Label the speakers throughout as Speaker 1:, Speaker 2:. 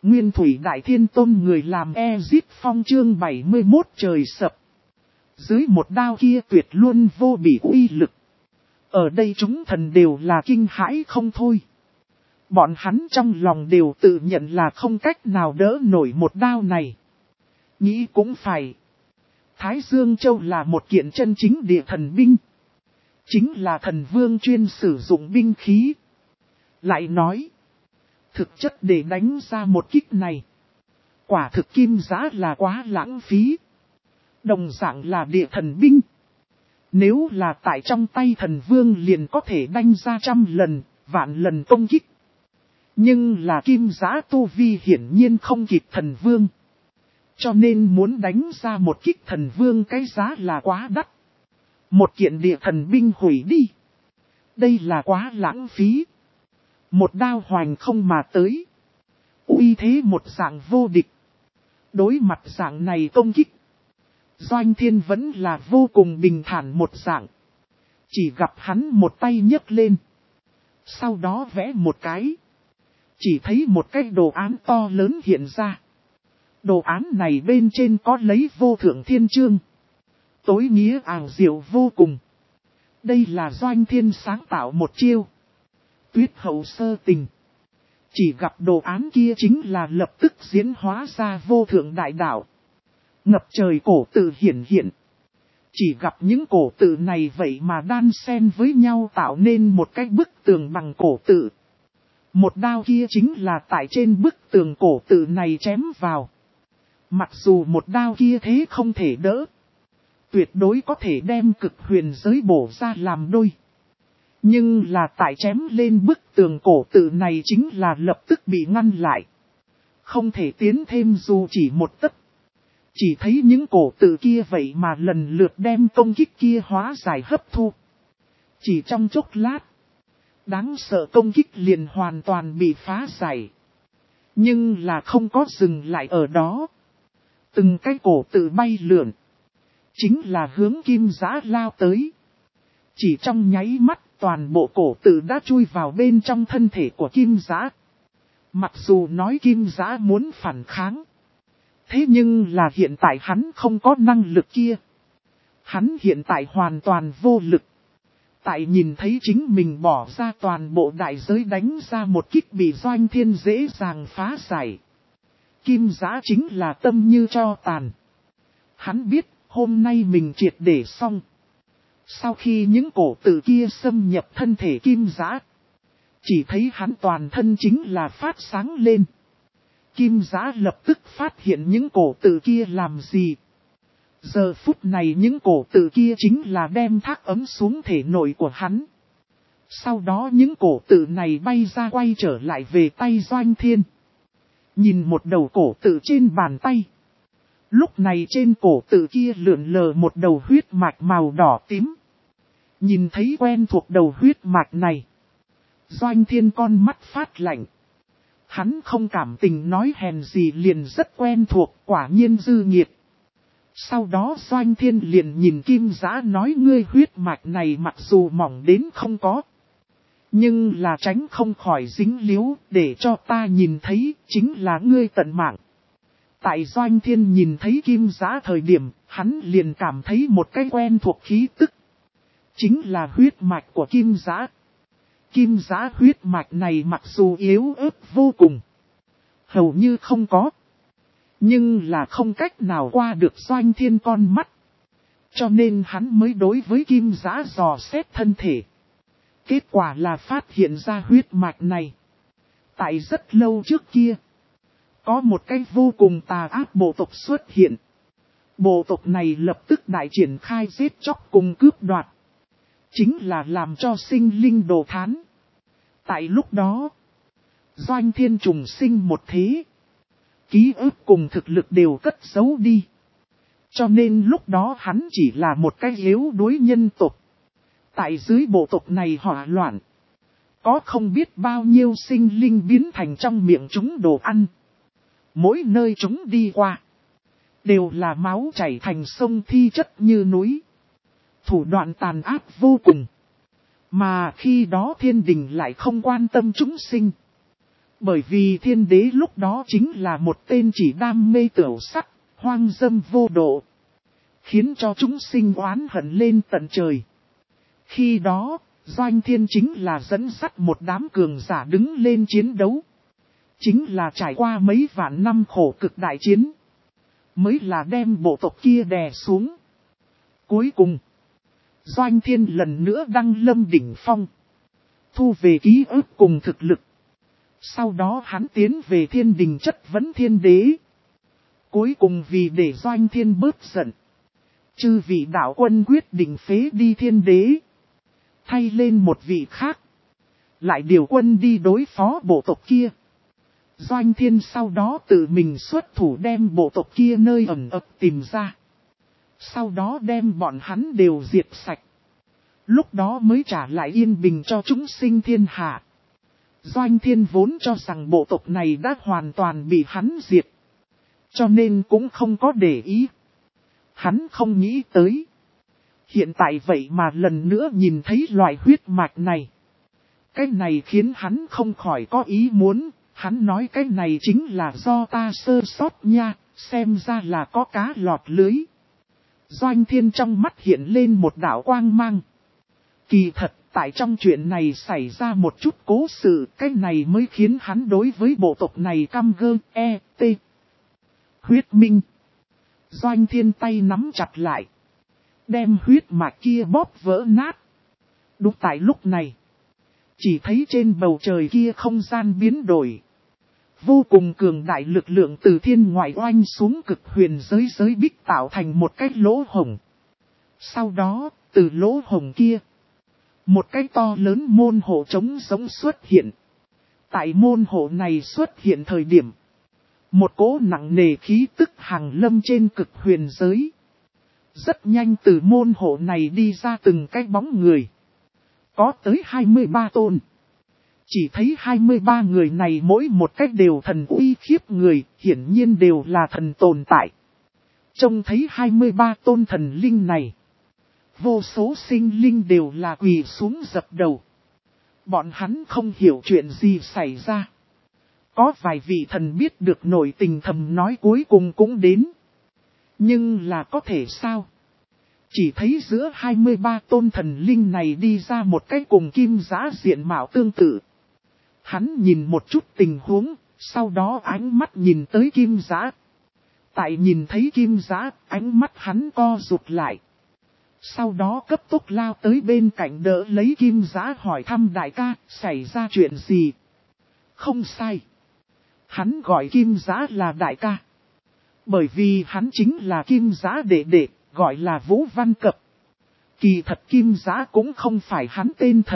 Speaker 1: Nguyên Thủy Đại Thiên Tôn người làm Ezit Phong chương 71 trời sập. Dưới một đao kia tuyệt luôn vô bị uy lực. Ở đây chúng thần đều là kinh hãi không thôi. Bọn hắn trong lòng đều tự nhận là không cách nào đỡ nổi một đao này. Nghĩ cũng phải. Thái Dương Châu là một kiện chân chính địa thần binh. Chính là thần vương chuyên sử dụng binh khí. Lại nói. Thực chất để đánh ra một kích này. Quả thực Kim Giá là quá lãng phí. Đồng dạng là địa thần binh. Nếu là tại trong tay thần vương liền có thể đánh ra 100 lần, vạn lần công kích. Nhưng là Kim Giá tu vi hiển nhiên không kịp thần vương. Cho nên muốn đánh ra một kích thần vương cái giá là quá đắt. Một kiện địa thần binh hủy đi. Đây là quá lãng phí. Một đao hoành không mà tới. Uy thế một dạng vô địch. Đối mặt dạng này công kích. Doanh Thiên vẫn là vô cùng bình thản một dạng. Chỉ gặp hắn một tay nhấc lên. Sau đó vẽ một cái. Chỉ thấy một cái đồ án to lớn hiện ra. Đồ án này bên trên có lấy vô thượng thiên chương. Tối nghĩa ảo diệu vô cùng. Đây là Doanh Thiên sáng tạo một chiêu. Tuyết hậu sơ tình. Chỉ gặp đồ án kia chính là lập tức diễn hóa ra vô thượng đại đạo. Ngập trời cổ tự hiển hiện. Chỉ gặp những cổ tự này vậy mà đan xen với nhau tạo nên một cái bức tường bằng cổ tự. Một đao kia chính là tại trên bức tường cổ tự này chém vào. Mặc dù một đao kia thế không thể đỡ. Tuyệt đối có thể đem cực huyền giới bổ ra làm đôi. Nhưng là tại chém lên bức tường cổ tự này chính là lập tức bị ngăn lại. Không thể tiến thêm dù chỉ một tấc. Chỉ thấy những cổ tự kia vậy mà lần lượt đem công kích kia hóa giải hấp thu. Chỉ trong chốc lát. Đáng sợ công kích liền hoàn toàn bị phá giải. Nhưng là không có dừng lại ở đó. Từng cái cổ tự bay lượn. Chính là hướng Kim Giá lao tới. Chỉ trong nháy mắt toàn bộ cổ tự đã chui vào bên trong thân thể của Kim Giá. Mặc dù nói Kim Giá muốn phản kháng. Thế nhưng là hiện tại hắn không có năng lực kia. Hắn hiện tại hoàn toàn vô lực. Tại nhìn thấy chính mình bỏ ra toàn bộ đại giới đánh ra một kích bị Doanh Thiên dễ dàng phá giải. Kim Giá chính là tâm như cho tàn. Hắn biết hôm nay mình triệt để xong. Sau khi những cổ tự kia xâm nhập thân thể Kim Giá. Chỉ thấy hắn toàn thân chính là phát sáng lên. Kim Giá lập tức phát hiện những cổ tự kia làm gì. Giờ phút này những cổ tự kia chính là đem thác ấm xuống thể nội của hắn. Sau đó những cổ tự này bay ra quay trở lại về tay Doanh Thiên. Nhìn một đầu cổ tự trên bàn tay. Lúc này trên cổ tự kia lượn lờ một đầu huyết mạch màu đỏ tím. Nhìn thấy quen thuộc đầu huyết mạch này. Doanh Thiên con mắt phát lạnh. Hắn không cảm tình nói hèn gì liền rất quen thuộc, quả nhiên dư nghiệt. Sau đó Doanh Thiên liền nhìn Kim Giá nói ngươi huyết mạch này mặc dù mỏng đến không có. Nhưng là tránh không khỏi dính líu, để cho ta nhìn thấy chính là ngươi tận mạng. Tại Doanh Thiên nhìn thấy Kim Giá thời điểm, hắn liền cảm thấy một cái quen thuộc khí tức. Chính là huyết mạch của Kim Giá. Kim Giá huyết mạch này mặc dù yếu ớt vô cùng. Hầu như không có. Nhưng là không cách nào qua được Doanh Thiên con mắt. Cho nên hắn mới đối với Kim Giá dò xét thân thể. Kết quả là phát hiện ra huyết mạch này. Tại rất lâu trước kia. Có một cái vô cùng tà ác bộ tộc xuất hiện. Bộ tộc này lập tức đại triển khai giết chóc cùng cướp đoạt. Chính là làm cho sinh linh đồ thán. Tại lúc đó. Doanh Thiên trùng sinh một thế. Ký ức cùng thực lực đều cất giấu đi. Cho nên lúc đó hắn chỉ là một cái yếu đuối nhân tộc. Tại dưới bộ tộc này hỏa loạn. Có không biết bao nhiêu sinh linh biến thành trong miệng chúng đồ ăn. Mỗi nơi chúng đi qua. Đều là máu chảy thành sông thi chất như núi. Thủ đoạn tàn ác vô cùng. Mà khi đó thiên đình lại không quan tâm chúng sinh. Bởi vì thiên đế lúc đó chính là một tên chỉ đam mê tửu sắc, hoang dâm vô độ. Khiến cho chúng sinh oán hận lên tận trời. Khi đó, Doanh Thiên chính là dẫn dắt một đám cường giả đứng lên chiến đấu. Chính là trải qua mấy vạn năm khổ cực đại chiến. Mới là đem bộ tộc kia đè xuống. Cuối cùng, Doanh Thiên lần nữa đăng lâm đỉnh phong. Thu về ký ức cùng thực lực. Sau đó hắn tiến về thiên đình chất vấn thiên đế. Cuối cùng vì để Doanh Thiên bớt giận. Chư vị đạo quân quyết định phế đi thiên đế. Thay lên một vị khác. Lại điều quân đi đối phó bộ tộc kia. Doanh Thiên sau đó tự mình xuất thủ đem bộ tộc kia nơi ẩn ấp tìm ra. Sau đó đem bọn hắn đều diệt sạch. Lúc đó mới trả lại yên bình cho chúng sinh thiên hạ. Doanh Thiên vốn cho rằng bộ tộc này đã hoàn toàn bị hắn diệt. Cho nên cũng không có để ý. Hắn không nghĩ tới. Hiện tại vậy mà lần nữa nhìn thấy loại huyết mạch này. Cái này khiến hắn không khỏi có ý muốn. Hắn nói cái này chính là do ta sơ sót nha. Xem ra là có cá lọt lưới. Doanh Thiên trong mắt hiện lên một đạo quang mang. Kỳ thật, tại trong chuyện này xảy ra một chút cố sự. Cái này mới khiến hắn đối với bộ tộc này căm gơ, huyết minh. Doanh Thiên tay nắm chặt lại. Đem huyết mạch kia bóp vỡ nát. Đúng tại lúc này. Chỉ thấy trên bầu trời kia không gian biến đổi. Vô cùng cường đại lực lượng từ thiên ngoại oanh xuống cực huyền giới bích tạo thành một cái lỗ hổng. Sau đó, từ lỗ hổng kia. Một cái to lớn môn hộ trống giống xuất hiện. Tại môn hộ này xuất hiện thời điểm. Một cỗ nặng nề khí tức hàng lâm trên cực huyền giới. Rất nhanh từ môn hộ này đi ra từng cái bóng người. Có tới 23 tôn. Chỉ thấy 23 người này mỗi một cách đều thần uy khiếp người, hiển nhiên đều là thần tồn tại. Trông thấy 23 tôn thần linh này. Vô số sinh linh đều là quỳ xuống dập đầu. Bọn hắn không hiểu chuyện gì xảy ra. Có vài vị thần biết được nổi tình thầm nói cuối cùng cũng đến. Nhưng là có thể sao? Chỉ thấy giữa 23 tôn thần linh này đi ra một cái cùng Kim Giã diện mạo tương tự. Hắn nhìn một chút tình huống, sau đó ánh mắt nhìn tới Kim Giã. Tại nhìn thấy Kim Giã, ánh mắt hắn co rụt lại. Sau đó cấp tốc lao tới bên cạnh đỡ lấy Kim Giã hỏi thăm đại ca, xảy ra chuyện gì? Không sai. Hắn gọi Kim Giã là đại ca. Bởi vì hắn chính là Kim Giã đệ đệ, gọi là Vũ Văn Cập. Kỳ thật Kim Giã cũng không phải hắn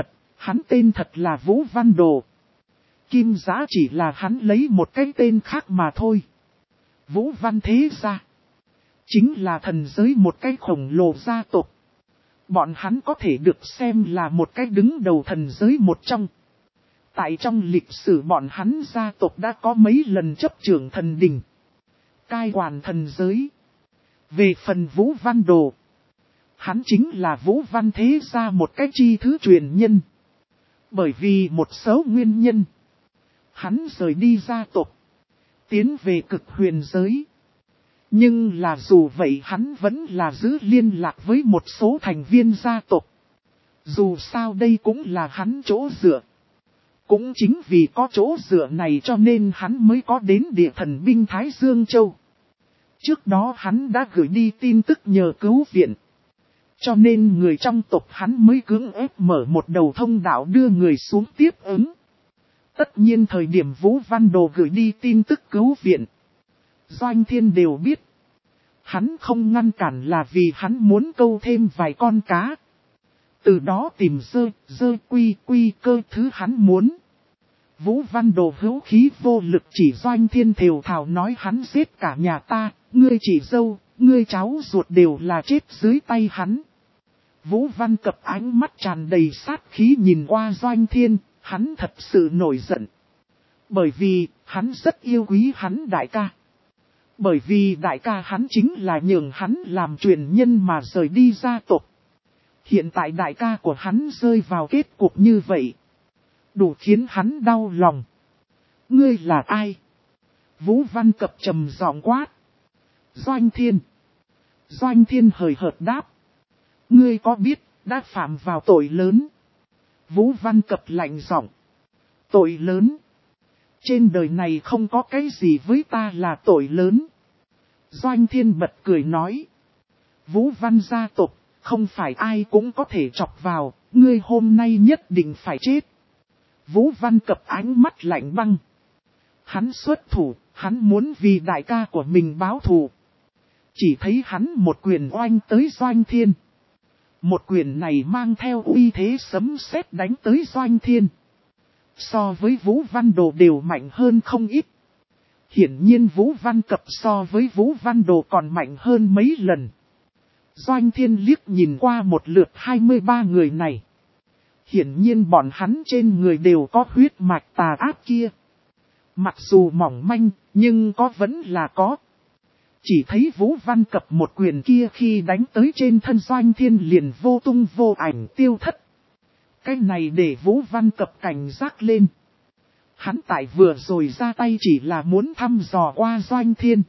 Speaker 1: tên thật là Vũ Văn Đồ. Kim Giã chỉ là hắn lấy một cái tên khác mà thôi. Vũ Văn thế gia. Chính là thần giới một cái khổng lồ gia tộc. Bọn hắn có thể được xem là một cái đứng đầu thần giới một trong. Tại trong lịch sử bọn hắn gia tộc đã có mấy lần chấp trưởng thần đình. Cai quản thần giới. Về phần Vũ Văn Đồ. Hắn chính là Vũ Văn thế gia một cái chi thứ truyền nhân. Bởi vì một số nguyên nhân. Hắn rời đi gia tộc. Tiến về cực huyền giới. Nhưng là dù vậy hắn vẫn là giữ liên lạc với một số thành viên gia tộc. Dù sao đây cũng là hắn chỗ dựa. Cũng chính vì có chỗ dựa này cho nên hắn mới có đến địa thần binh Thái Dương Châu. Trước đó hắn đã gửi đi tin tức nhờ cứu viện. Cho nên người trong tộc hắn mới cưỡng ép mở một đầu thông đạo đưa người xuống tiếp ứng. Tất nhiên thời điểm Vũ Văn Đồ gửi đi tin tức cứu viện. Doanh Thiên đều biết. Hắn không ngăn cản là vì hắn muốn câu thêm vài con cá. Từ đó tìm quy cơ thứ hắn muốn. Vũ Văn Đồ hữu khí vô lực chỉ Doanh Thiên thều thào nói hắn giết cả nhà ta, ngươi chỉ dâu, ngươi cháu ruột đều là chết dưới tay hắn. Vũ Văn Cập ánh mắt tràn đầy sát khí nhìn qua Doanh Thiên, hắn thật sự nổi giận. Bởi vì, hắn rất yêu quý hắn đại ca. Bởi vì đại ca hắn chính là nhường hắn làm truyền nhân mà rời đi gia tộc. Hiện tại đại ca của hắn rơi vào kết cục như vậy. Đủ khiến hắn đau lòng. Ngươi là ai? Vũ Văn Cập trầm giọng quát. Doanh Thiên. Doanh Thiên hời hợt đáp. Ngươi có biết, đã phạm vào tội lớn. Vũ Văn Cập lạnh giọng. Tội lớn. Trên đời này không có cái gì với ta là tội lớn. Doanh Thiên bật cười nói. Vũ Văn gia tộc, không phải ai cũng có thể chọc vào, ngươi hôm nay nhất định phải chết. Vũ Văn Cập ánh mắt lạnh băng. Hắn xuất thủ, hắn muốn vì đại ca của mình báo thù. Chỉ thấy hắn một quyền oanh tới Doanh Thiên. Một quyền này mang theo uy thế sấm sét đánh tới Doanh Thiên. So với Vũ Văn Đồ đều mạnh hơn không ít. Hiển nhiên Vũ Văn Cập so với Vũ Văn Đồ còn mạnh hơn mấy lần. Doanh Thiên liếc nhìn qua một lượt 23 người này. Hiển nhiên bọn hắn trên người đều có huyết mạch tà ác kia. Mặc dù mỏng manh, nhưng có vẫn là có. Chỉ thấy Vũ Văn Cập một quyền kia khi đánh tới trên thân Doanh Thiên liền vô tung vô ảnh tiêu thất. Cái này để Vũ Văn Cập cảnh giác lên. Hắn tại vừa rồi ra tay chỉ là muốn thăm dò qua Doanh Thiên.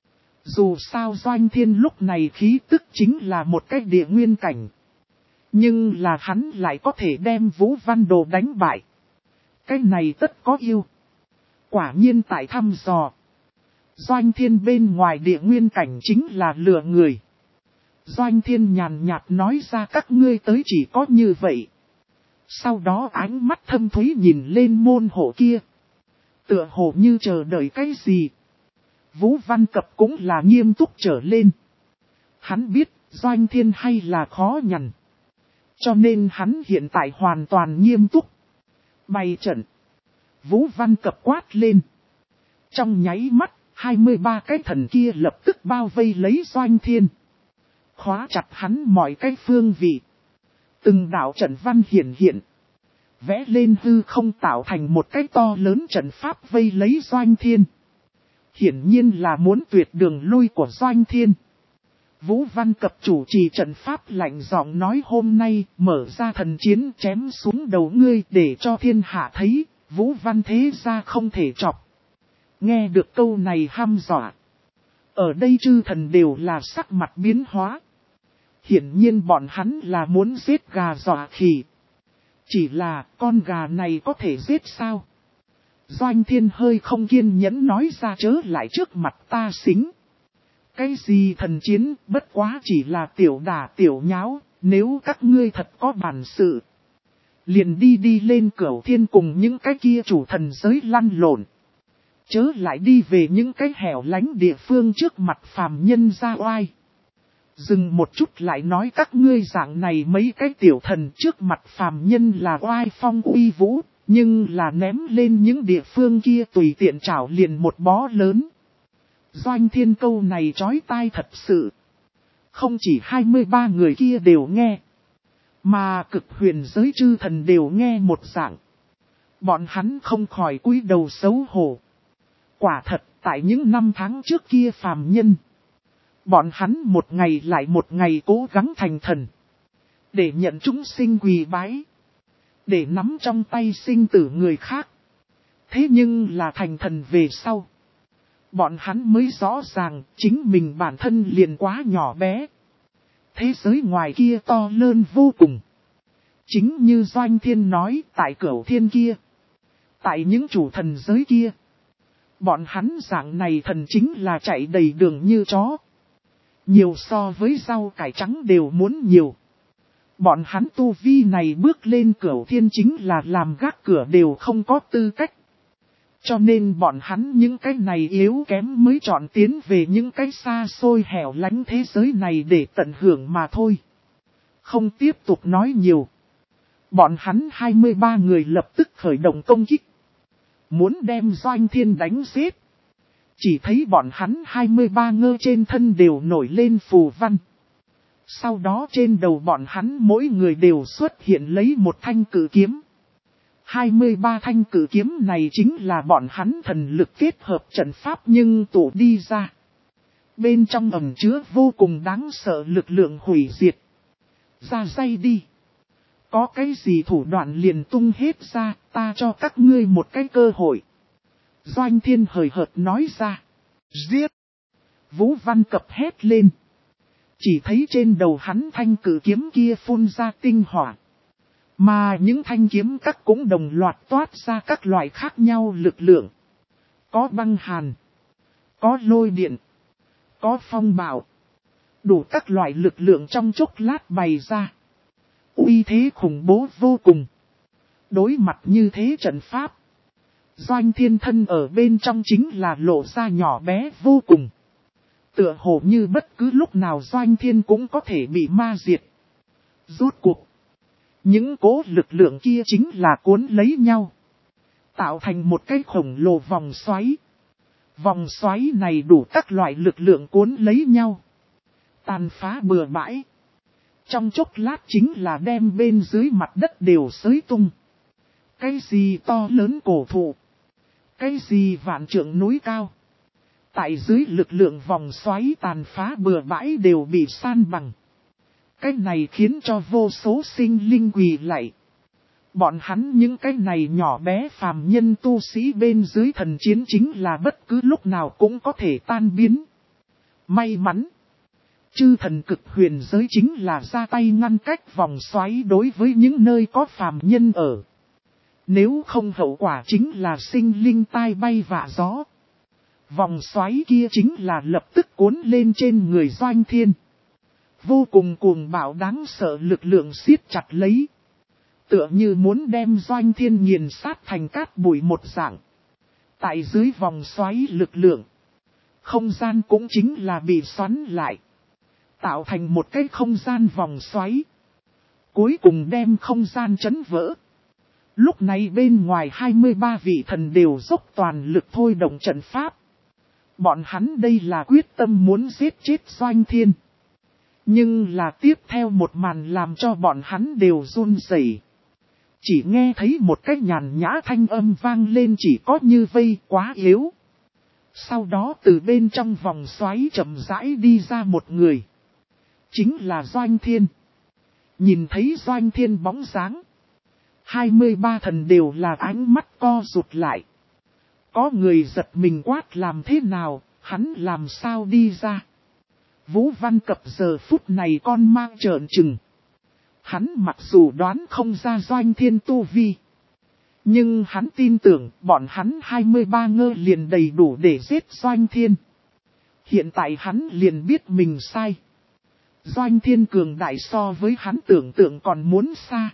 Speaker 1: Dù sao Doanh Thiên lúc này khí tức chính là một cái địa nguyên cảnh. Nhưng là hắn lại có thể đem Vũ Văn Đồ đánh bại. Cái này tất có yêu. Quả nhiên tại thăm dò. Doanh Thiên bên ngoài địa nguyên cảnh chính là lừa người. Doanh Thiên nhàn nhạt nói ra các ngươi tới chỉ có như vậy. Sau đó ánh mắt thâm thúy nhìn lên môn hộ kia. Tựa hồ như chờ đợi cái gì. Vũ Văn Cập cũng là nghiêm túc trở lên. Hắn biết Doanh Thiên hay là khó nhằn. Cho nên hắn hiện tại hoàn toàn nghiêm túc. Bày trận. Vũ Văn Cập quát lên. Trong nháy mắt, 23 cái thần kia lập tức bao vây lấy Doanh Thiên. Khóa chặt hắn mọi cái phương vị. Từng đạo trận văn hiển hiện. Vẽ lên hư không tạo thành một cái to lớn trận pháp vây lấy Doanh Thiên. Hiển nhiên là muốn tuyệt đường lui của Doanh Thiên. Vũ Văn Cập chủ trì trận pháp lạnh giọng nói hôm nay mở ra thần chiến chém xuống đầu ngươi để cho thiên hạ thấy, Vũ Văn thế gia không thể chọc. Nghe được câu này hăm dọa. Ở đây chư thần đều là sắc mặt biến hóa. Hiển nhiên bọn hắn là muốn giết gà dọa khỉ. Chỉ là con gà này có thể giết sao? Doanh Thiên hơi không kiên nhẫn nói ra chớ lại trước mặt ta xính. Cái gì thần chiến bất quá chỉ là tiểu đả tiểu nháo, nếu các ngươi thật có bản sự. Liền đi lên Cửu Thiên cùng những cái kia chủ thần giới lăn lộn. Chớ lại đi về những cái hẻo lánh địa phương trước mặt phàm nhân ra oai. Dừng một chút lại nói các ngươi dạng này mấy cái tiểu thần trước mặt phàm nhân là oai phong uy vũ, nhưng là ném lên những địa phương kia tùy tiện trảo liền một bó lớn. Doanh Thiên câu này chói tai thật sự. Không chỉ 23 người kia đều nghe, mà cực huyền giới chư thần đều nghe một dạng. Bọn hắn không khỏi cúi đầu xấu hổ. Quả thật, tại những năm tháng trước kia phàm nhân. Bọn hắn một ngày lại một ngày cố gắng thành thần. Để nhận chúng sinh quỳ bái. Để nắm trong tay sinh tử người khác. Thế nhưng là thành thần về sau. Bọn hắn mới rõ ràng chính mình bản thân liền quá nhỏ bé. Thế giới ngoài kia to lớn vô cùng. Chính như Doanh Thiên nói tại Cửu Thiên kia. Tại những chủ thần giới kia. Bọn hắn dạng này thần chính là chạy đầy đường như chó. Nhiều so với rau cải trắng đều muốn nhiều. Bọn hắn tu vi này bước lên Cửu Thiên chính là làm gác cửa đều không có tư cách. Cho nên bọn hắn những cái này yếu kém mới chọn tiến về những cái xa xôi hẻo lánh thế giới này để tận hưởng mà thôi. Không tiếp tục nói nhiều. Bọn hắn 23 người lập tức khởi động công kích. Muốn đem Doanh Thiên đánh giết. Chỉ thấy bọn hắn 23 ngơ trên thân đều nổi lên phù văn. Sau đó trên đầu bọn hắn mỗi người đều xuất hiện lấy một thanh cử kiếm. 23 thanh cử kiếm này chính là bọn hắn thần lực kết hợp trận pháp nhưng tụ đi ra. Bên trong ẩn chứa vô cùng đáng sợ lực lượng hủy diệt. Ra dây đi. Có cái gì thủ đoạn liền tung hết ra, ta cho các ngươi một cái cơ hội. Doanh Thiên hời hợt nói ra. Giết! Vũ Văn Cập hét lên. Chỉ thấy trên đầu hắn thanh cử kiếm kia phun ra tinh hỏa. Mà những thanh kiếm các cũng đồng loạt toát ra các loại khác nhau lực lượng. Có băng hàn. Có lôi điện. Có phong bạo. Đủ các loại lực lượng trong chốc lát bày ra. Uy thế khủng bố vô cùng. Đối mặt như thế trận pháp. Doanh Thiên thân ở bên trong chính là lộ ra nhỏ bé vô cùng. Tựa hồ như bất cứ lúc nào Doanh Thiên cũng có thể bị ma diệt. Rốt cuộc. Những cố lực lượng kia chính là cuốn lấy nhau. Tạo thành một cái khổng lồ vòng xoáy. Vòng xoáy này đủ các loại lực lượng cuốn lấy nhau. Tàn phá bừa bãi. Trong chốc lát chính là đem bên dưới mặt đất đều xới tung. Cái gì to lớn cổ thụ. Cái gì vạn trượng núi cao. Tại dưới lực lượng vòng xoáy tàn phá bừa bãi đều bị san bằng. Cái này khiến cho vô số sinh linh quỳ lạy. Bọn hắn những cái này nhỏ bé phàm nhân tu sĩ bên dưới thần chiến chính là bất cứ lúc nào cũng có thể tan biến. May mắn. Chư thần cực huyền giới chính là ra tay ngăn cách vòng xoáy đối với những nơi có phàm nhân ở. Nếu không hậu quả chính là sinh linh tai bay vạ gió. Vòng xoáy kia chính là lập tức cuốn lên trên người Doanh Thiên. Vô cùng cuồng bạo đáng sợ lực lượng siết chặt lấy. Tựa như muốn đem Doanh Thiên nghiền sát thành cát bụi một dạng. Tại dưới vòng xoáy lực lượng. Không gian cũng chính là bị xoắn lại. Tạo thành một cái không gian vòng xoáy. Cuối cùng đem không gian chấn vỡ. Lúc này bên ngoài 23 vị thần đều dốc toàn lực thôi động trận pháp. Bọn hắn đây là quyết tâm muốn giết chết Doanh Thiên. Nhưng là tiếp theo một màn làm cho bọn hắn đều run rẩy. Chỉ nghe thấy một cái nhàn nhã thanh âm vang lên chỉ có như vây quá yếu. Sau đó từ bên trong vòng xoáy chậm rãi đi ra một người. Chính là Doanh Thiên. Nhìn thấy Doanh Thiên bóng dáng. 23 thần đều là ánh mắt co rụt lại. Có người giật mình quát làm thế nào, hắn làm sao đi ra. Vũ Văn Cập giờ phút này con mang trợn trừng. Hắn mặc dù đoán không ra Doanh Thiên tu vi. Nhưng hắn tin tưởng bọn hắn 23 ngơ liền đầy đủ để giết Doanh Thiên. Hiện tại hắn liền biết mình sai. Doanh Thiên cường đại so với hắn tưởng tượng còn muốn xa.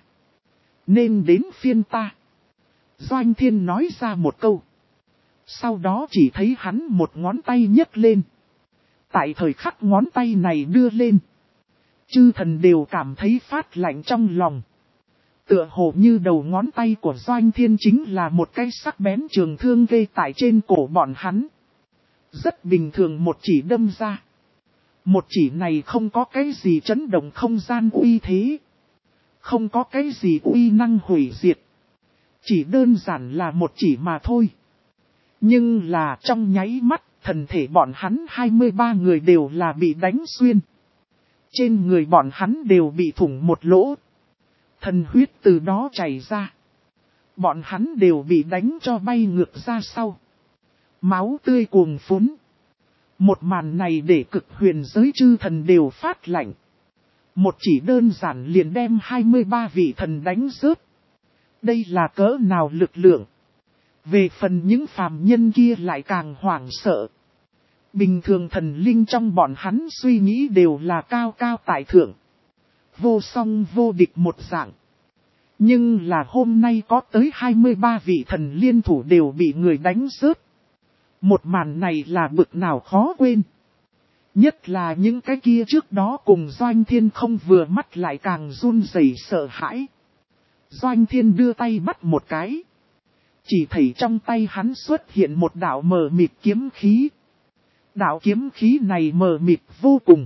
Speaker 1: Nên đến phiên ta. Doanh Thiên nói ra một câu. Sau đó chỉ thấy hắn một ngón tay nhấc lên. Tại thời khắc ngón tay này đưa lên. Chư thần đều cảm thấy phát lạnh trong lòng. Tựa hồ như đầu ngón tay của Doanh Thiên chính là một cái sắc bén trường thương gây tại trên cổ bọn hắn. Rất bình thường một chỉ đâm ra. Một chỉ này không có cái gì chấn động không gian uy thế. Không có cái gì uy năng hủy diệt. Chỉ đơn giản là một chỉ mà thôi. Nhưng là trong nháy mắt, thần thể bọn hắn 23 người đều là bị đánh xuyên. Trên người bọn hắn đều bị thủng một lỗ. Thần huyết từ đó chảy ra. Bọn hắn đều bị đánh cho bay ngược ra sau. Máu tươi cuồn phún. Một màn này để cực huyền giới chư thần đều phát lạnh. Một chỉ đơn giản liền đem 23 vị thần đánh rớt. Đây là cỡ nào lực lượng. Về phần những phàm nhân kia lại càng hoảng sợ. Bình thường thần linh trong bọn hắn suy nghĩ đều là cao cao tại thượng. Vô song vô địch một dạng. Nhưng là hôm nay có tới 23 vị thần liên thủ đều bị người đánh rớt. Một màn này là bực nào khó quên. Nhất là những cái kia trước đó cùng Doanh Thiên không vừa mắt lại càng run rẩy sợ hãi. Doanh Thiên đưa tay bắt một cái. Chỉ thấy trong tay hắn xuất hiện một đạo mờ mịt kiếm khí. Đạo kiếm khí này mờ mịt vô cùng.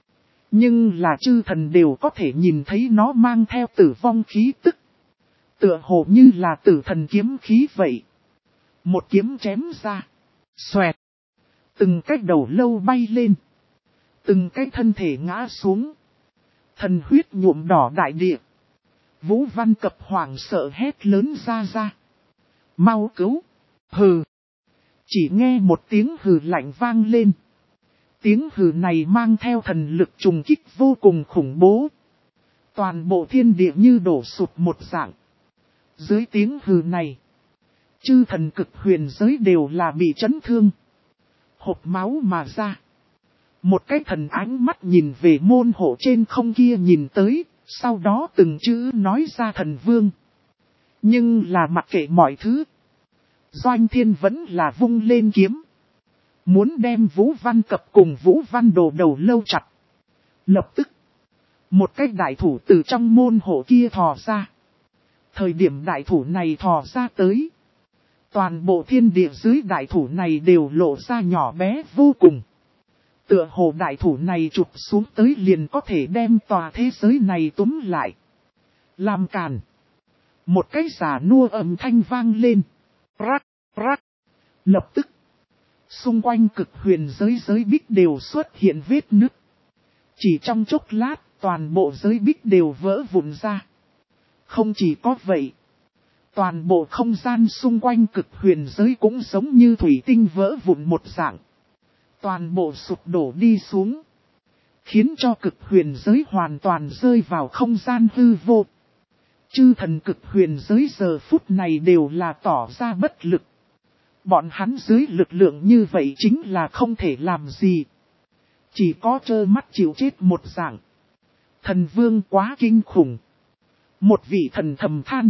Speaker 1: Nhưng là chư thần đều có thể nhìn thấy nó mang theo tử vong khí tức. Tựa hồ như là tử thần kiếm khí vậy. Một kiếm chém ra. Xoẹt. Từng cái đầu lâu bay lên. Từng cái thân thể ngã xuống. Thần huyết nhuộm đỏ đại địa. Vũ Văn Cập hoảng sợ hét lớn ra. Mau cứu. Hừ. Chỉ nghe một tiếng hừ lạnh vang lên. Tiếng hừ này mang theo thần lực trùng kích vô cùng khủng bố. Toàn bộ thiên địa như đổ sụp một dạng. Dưới tiếng hừ này, chư thần cực huyền giới đều là bị chấn thương. Hộc máu mà ra. Một cái thần ánh mắt nhìn về môn hộ trên không kia nhìn tới, sau đó từng chữ nói ra thần vương. Nhưng là mặc kệ mọi thứ. Doanh Thiên vẫn là vung lên kiếm. Muốn đem Vũ Văn Cập cùng Vũ Văn Đồ đầu lâu chặt. Lập tức, một cái đại thủ từ trong môn hộ kia thò ra. Thời điểm đại thủ này thò ra tới. Toàn bộ thiên địa dưới đại thủ này đều lộ ra nhỏ bé vô cùng. Tựa hồ đại thủ này chụp xuống tới liền có thể đem tòa thế giới này túm lại. Làm càn. Một cái giả nua âm thanh vang lên. Rắc, rắc. Lập tức. Xung quanh cực huyền giới bích đều xuất hiện vết nứt. Chỉ trong chốc lát, toàn bộ giới bích đều vỡ vụn ra. Không chỉ có vậy. Toàn bộ không gian xung quanh cực huyền giới cũng giống như thủy tinh vỡ vụn một dạng. Toàn bộ sụp đổ đi xuống. Khiến cho cực huyền giới hoàn toàn rơi vào không gian hư vô. Chư thần cực huyền giới giờ phút này đều là tỏ ra bất lực. Bọn hắn dưới lực lượng như vậy chính là không thể làm gì. Chỉ có trơ mắt chịu chết một dạng. Thần vương quá kinh khủng. Một vị thần thầm than.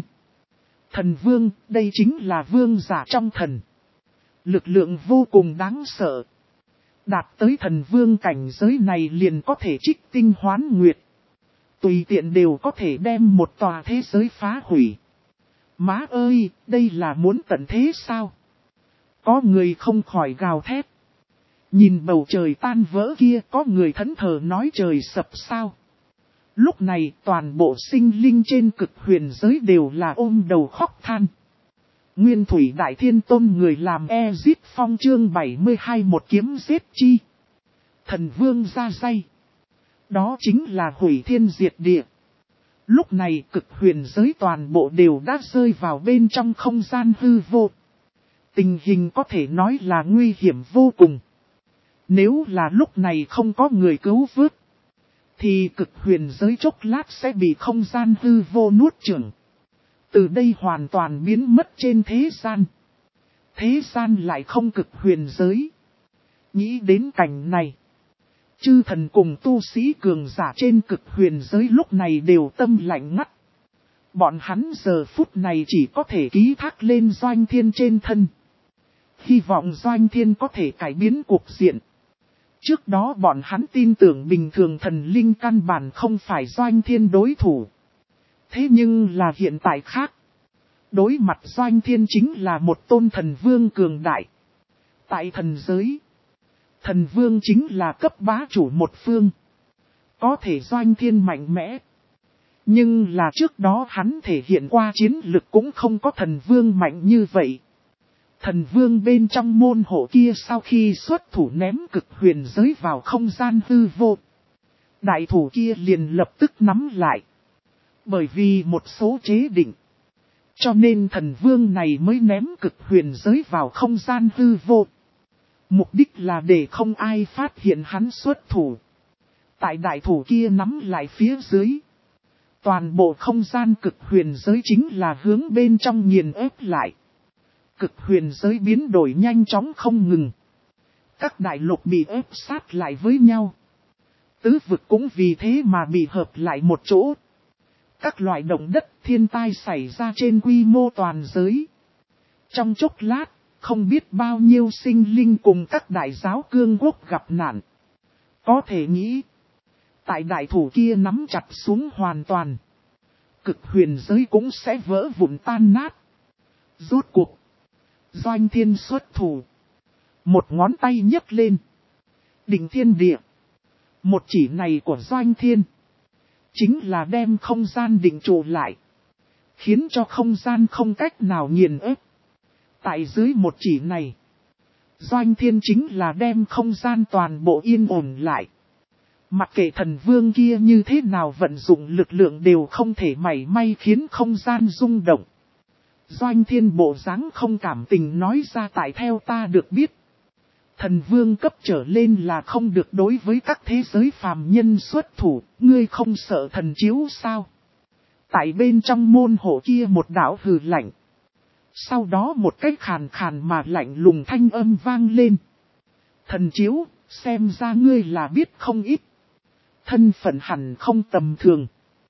Speaker 1: Thần vương, đây chính là vương giả trong thần. Lực lượng vô cùng đáng sợ. Đạt tới thần vương cảnh giới này liền có thể trích tinh hoán nguyệt. Tùy tiện đều có thể đem một tòa thế giới phá hủy. Má ơi, đây là muốn tận thế sao? Có người không khỏi gào thét. Nhìn bầu trời tan vỡ kia, có người thẫn thờ nói trời sập sao? Lúc này toàn bộ sinh linh trên cực huyền giới đều là ôm đầu khóc than. Nguyên Thủy Đại Thiên Tôn người làm Ezit Phong chương 72 một kiếm giết chi. Thần vương ra tay. Đó chính là hủy thiên diệt địa. Lúc này cực huyền giới toàn bộ đều đã rơi vào bên trong không gian hư vô. Tình hình có thể nói là nguy hiểm vô cùng. Nếu là lúc này không có người cứu vớt, thì cực huyền giới chốc lát sẽ bị không gian hư vô nuốt chửng. Từ đây hoàn toàn biến mất trên thế gian. Thế gian lại không cực huyền giới. Nghĩ đến cảnh này, chư thần cùng tu sĩ cường giả trên cực huyền giới lúc này đều tâm lạnh ngắt. Bọn hắn giờ phút này chỉ có thể ký thác lên Doanh Thiên trên thân. Hy vọng Doanh Thiên có thể cải biến cuộc diện. Trước đó bọn hắn tin tưởng bình thường thần linh căn bản không phải Doanh Thiên đối thủ. Thế nhưng là hiện tại khác. Đối mặt Doanh Thiên chính là một tôn thần vương cường đại. Tại thần giới, thần vương chính là cấp bá chủ một phương. Có thể Doanh Thiên mạnh mẽ. Nhưng là trước đó hắn thể hiện qua chiến lực cũng không có thần vương mạnh như vậy. Thần vương bên trong môn hộ kia sau khi xuất thủ ném cực huyền giới vào không gian hư vô. Đại thủ kia liền lập tức nắm lại. Bởi vì một số chế định. Cho nên thần vương này mới ném cực huyền giới vào không gian hư vô. Mục đích là để không ai phát hiện hắn xuất thủ. Tại đại thủ kia nắm lại phía dưới. Toàn bộ không gian cực huyền giới chính là hướng bên trong nghiền ép lại. Cực huyền giới biến đổi nhanh chóng không ngừng. Các đại lục bị ép sát lại với nhau. Tứ vực cũng vì thế mà bị hợp lại một chỗ. Các loại động đất thiên tai xảy ra trên quy mô toàn giới. Trong chốc lát, không biết bao nhiêu sinh linh cùng các đại giáo cương quốc gặp nạn. Có thể nghĩ, tại đại thủ kia nắm chặt xuống hoàn toàn. Cực huyền giới cũng sẽ vỡ vụn tan nát. Rốt cuộc, Doanh Thiên xuất thủ. Một ngón tay nhấc lên. Định thiên địa. Một chỉ này của Doanh Thiên. Chính là đem không gian định trụ lại. Khiến cho không gian không cách nào nghiền ép. Tại dưới một chỉ này. Doanh Thiên chính là đem không gian toàn bộ yên ổn lại. Mặc kệ thần vương kia như thế nào vận dụng lực lượng đều không thể mảy may khiến không gian rung động. Doanh Thiên bộ dáng không cảm tình nói ra, tại theo ta được biết. Thần vương cấp trở lên là không được đối với các thế giới phàm nhân xuất thủ, ngươi không sợ thần chiếu sao? Tại bên trong môn hộ kia một đạo hừ lạnh. Sau đó một cách khàn khàn mà lạnh lùng thanh âm vang lên. Thần chiếu, xem ra ngươi là biết không ít. Thân phận hẳn không tầm thường.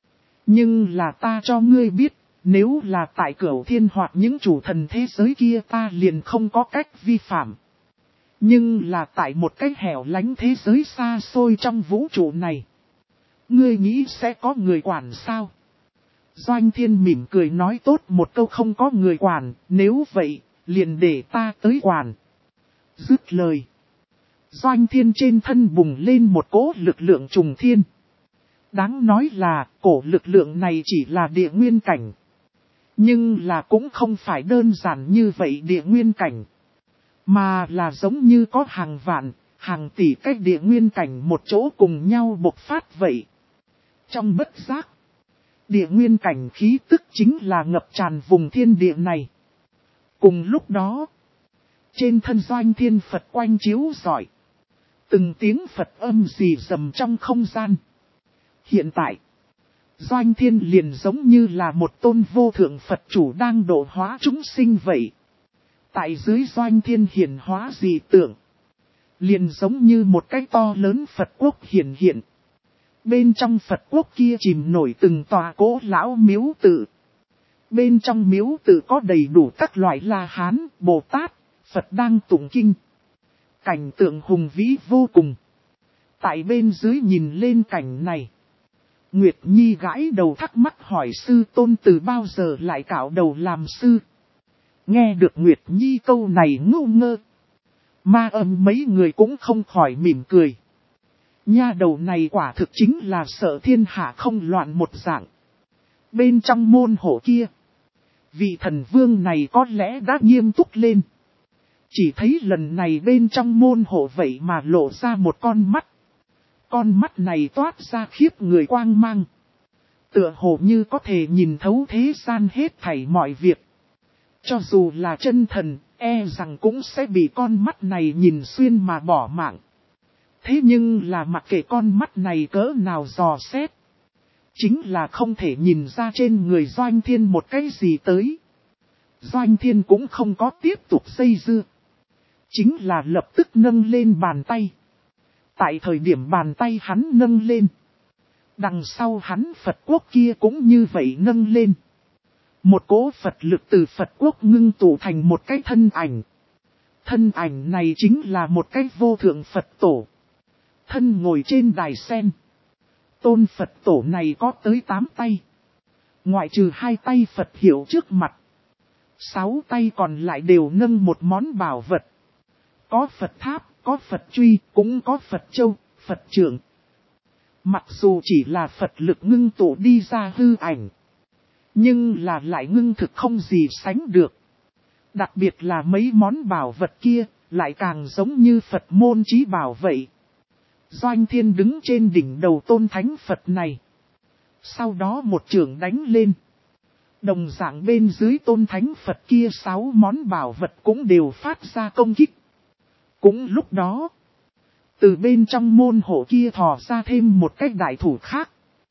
Speaker 1: Nhưng là ta cho ngươi biết, nếu là tại Cửu Thiên hoặc những chủ thần thế giới kia ta liền không có cách vi phạm. Nhưng là tại một cái hẻo lánh thế giới xa xôi trong vũ trụ này. Ngươi nghĩ sẽ có người quản sao? Doanh Thiên mỉm cười nói tốt một câu không có người quản, nếu vậy, liền để ta tới quản. Dứt lời. Doanh Thiên trên thân bùng lên một cỗ lực lượng trùng thiên. Đáng nói là, cổ lực lượng này chỉ là địa nguyên cảnh. Nhưng là cũng không phải đơn giản như vậy địa nguyên cảnh. Mà là giống như có hàng vạn, hàng tỷ cách địa nguyên cảnh một chỗ cùng nhau bộc phát vậy. Trong bất giác, địa nguyên cảnh khí tức chính là ngập tràn vùng thiên địa này. Cùng lúc đó, trên thân Doanh Thiên Phật quanh chiếu rọi. Từng tiếng Phật âm rì rầm trong không gian. Hiện tại, Doanh Thiên liền giống như là một tôn vô thượng Phật chủ đang độ hóa chúng sinh vậy. Tại dưới Doanh Thiên hiển hóa dị tượng, liền giống như một cái to lớn Phật quốc hiển hiện. Bên trong Phật quốc kia chìm nổi từng tòa cỗ lão miếu tự. Bên trong miếu tự có đầy đủ các loại La Hán, Bồ Tát, Phật đang tụng kinh. Cảnh tượng hùng vĩ vô cùng. Tại bên dưới nhìn lên cảnh này, Nguyệt Nhi gãi đầu thắc mắc hỏi sư tôn từ bao giờ lại cạo đầu làm sư. Nghe được Nguyệt Nhi câu này ngu ngơ. Ma Âm mấy người cũng không khỏi mỉm cười. Nha đầu này quả thực chính là sợ thiên hạ không loạn một dạng. Bên trong môn hộ kia, vị thần vương này có lẽ đã nghiêm túc lên. Chỉ thấy lần này bên trong môn hộ vậy mà lộ ra một con mắt. Con mắt này toát ra khiếp người quang mang. Tựa hồ như có thể nhìn thấu thế gian hết thảy mọi việc. Cho dù là chân thần, e rằng cũng sẽ bị con mắt này nhìn xuyên mà bỏ mạng. Thế nhưng là mặc kệ con mắt này cỡ nào dò xét. Chính là không thể nhìn ra trên người Doanh Thiên một cái gì tới. Doanh Thiên cũng không có tiếp tục xây dưa. Chính là lập tức nâng lên bàn tay. Tại thời điểm bàn tay hắn nâng lên, đằng sau hắn Phật quốc kia cũng như vậy nâng lên. Một cỗ Phật lực từ Phật quốc ngưng tụ thành một cái thân ảnh. Thân ảnh này chính là một cái vô thượng Phật tổ. Thân ngồi trên đài sen. Tôn Phật tổ này có tới 8 tay. Ngoại trừ 2 tay Phật hiệu trước mặt. 6 tay còn lại đều nâng một món bảo vật. Có Phật tháp, có Phật truy, cũng có Phật châu, Phật trượng. Mặc dù chỉ là Phật lực ngưng tụ đi ra hư ảnh. Nhưng là lại ngưng thực không gì sánh được. Đặc biệt là mấy món bảo vật kia, lại càng giống như Phật môn chí bảo vậy. Doanh Thiên đứng trên đỉnh đầu tôn thánh Phật này. Sau đó một chưởng đánh lên. Đồng dạng bên dưới tôn thánh Phật kia 6 món bảo vật cũng đều phát ra công kích. Cũng lúc đó, từ bên trong môn hộ kia thò ra thêm một cái đại thủ khác.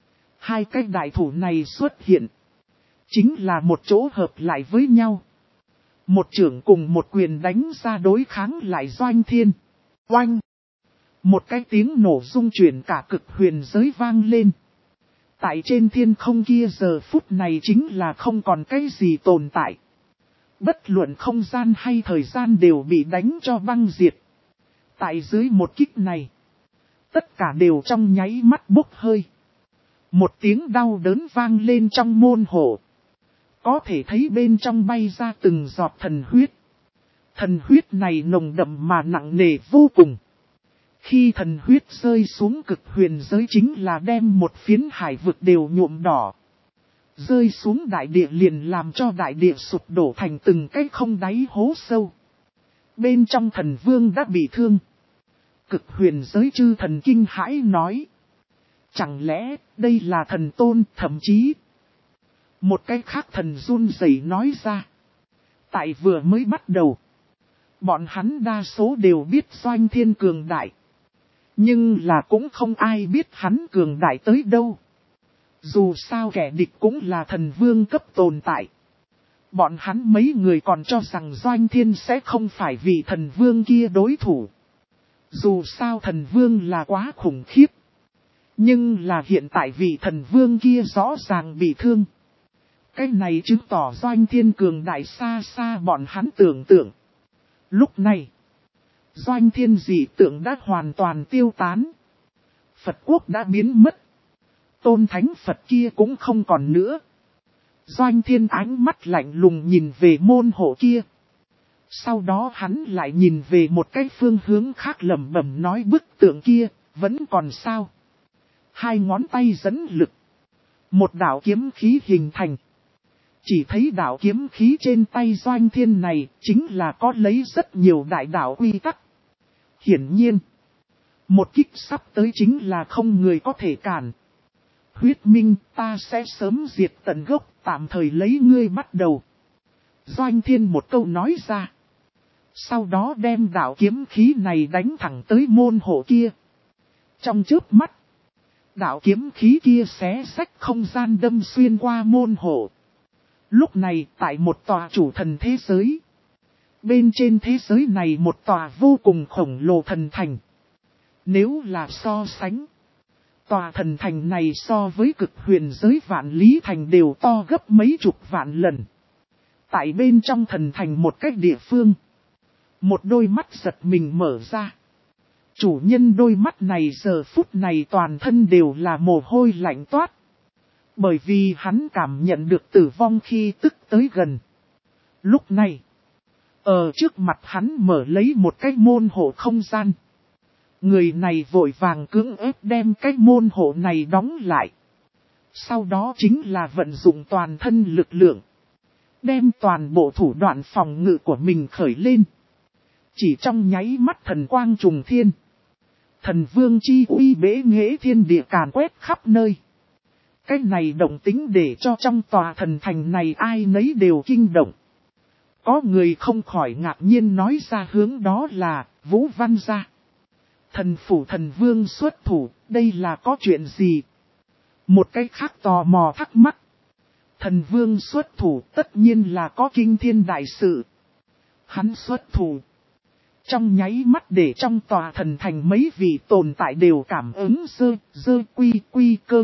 Speaker 1: 2 cái đại thủ này xuất hiện. Chính là một chỗ hợp lại với nhau. Một chưởng cùng một quyền đánh ra đối kháng lại Doanh Thiên. Oanh! Một cái tiếng nổ rung chuyển cả cực huyền giới vang lên. Tại trên thiên không kia giờ phút này chính là không còn cái gì tồn tại. Bất luận không gian hay thời gian đều bị đánh cho băng diệt. Tại dưới một kích này, tất cả đều trong nháy mắt bốc hơi. Một tiếng đau đớn vang lên trong môn hộ. Có thể thấy bên trong bay ra từng giọt thần huyết. Thần huyết này nồng đậm mà nặng nề vô cùng. Khi thần huyết rơi xuống cực huyền giới chính là đem một phiến hải vực đều nhuộm đỏ. Rơi xuống đại địa liền làm cho đại địa sụp đổ thành từng cái không đáy hố sâu. Bên trong thần vương đã bị thương. Cực huyền giới chư thần kinh hãi nói. Chẳng lẽ đây là thần tôn thậm chí. Một cái khác thần run rẩy nói ra. Tại vừa mới bắt đầu, bọn hắn đa số đều biết Doanh Thiên cường đại. Nhưng là cũng không ai biết hắn cường đại tới đâu. Dù sao kẻ địch cũng là thần vương cấp tồn tại. Bọn hắn mấy người còn cho rằng Doanh Thiên sẽ không phải vì thần vương kia đối thủ. Dù sao thần vương là quá khủng khiếp. Nhưng là hiện tại vị thần vương kia rõ ràng bị thương. Cái này chứng tỏ Doanh Thiên cường đại xa xa bọn hắn tưởng tượng. Lúc này, Doanh Thiên dị tượng đã hoàn toàn tiêu tán. Phật quốc đã biến mất. Tôn thánh Phật kia cũng không còn nữa. Doanh Thiên ánh mắt lạnh lùng nhìn về môn hộ kia. Sau đó hắn lại nhìn về một cái phương hướng khác lẩm bẩm nói bức tượng kia, vẫn còn sao. Hai ngón tay dẫn lực. Một đạo kiếm khí hình thành. Chỉ thấy đạo kiếm khí trên tay Doanh Thiên này chính là có lấy rất nhiều đại đạo quy tắc. Hiển nhiên, một kích sắp tới chính là không người có thể cản. Huyết Minh, ta sẽ sớm diệt tận gốc, tạm thời lấy ngươi bắt đầu. Doanh Thiên một câu nói ra. Sau đó đem đạo kiếm khí này đánh thẳng tới môn hộ kia. Trong chớp mắt, đạo kiếm khí kia xé xách không gian đâm xuyên qua môn hộ. Lúc này tại một tòa chủ thần thế giới. Bên trên thế giới này một tòa vô cùng khổng lồ thần thành. Nếu là so sánh, tòa thần thành này so với cực huyền giới vạn lý thành đều to gấp mấy chục vạn lần. Tại bên trong thần thành một cách địa phương, một đôi mắt giật mình mở ra. Chủ nhân đôi mắt này giờ phút này toàn thân đều là mồ hôi lạnh toát. Bởi vì hắn cảm nhận được tử vong khi tức tới gần. Lúc này, ở trước mặt hắn mở lấy một cái môn hộ không gian. Người này vội vàng cưỡng ép đem cái môn hộ này đóng lại. Sau đó chính là vận dụng toàn thân lực lượng. Đem toàn bộ thủ đoạn phòng ngự của mình khởi lên. Chỉ trong nháy mắt thần quang trùng thiên. Thần vương chi uy bế nghệ thiên địa càn quét khắp nơi. Cái này động tính để cho trong tòa thần thành này ai nấy đều kinh động. Có người không khỏi ngạc nhiên nói ra hướng đó là Vũ Văn gia. Thần phủ thần vương xuất thủ, đây là có chuyện gì? Một cái khác tò mò thắc mắc. Thần vương xuất thủ tất nhiên là có kinh thiên đại sự. Hắn xuất thủ. Trong nháy mắt để trong tòa thần thành mấy vị tồn tại đều cảm ứng dơ quy cơ.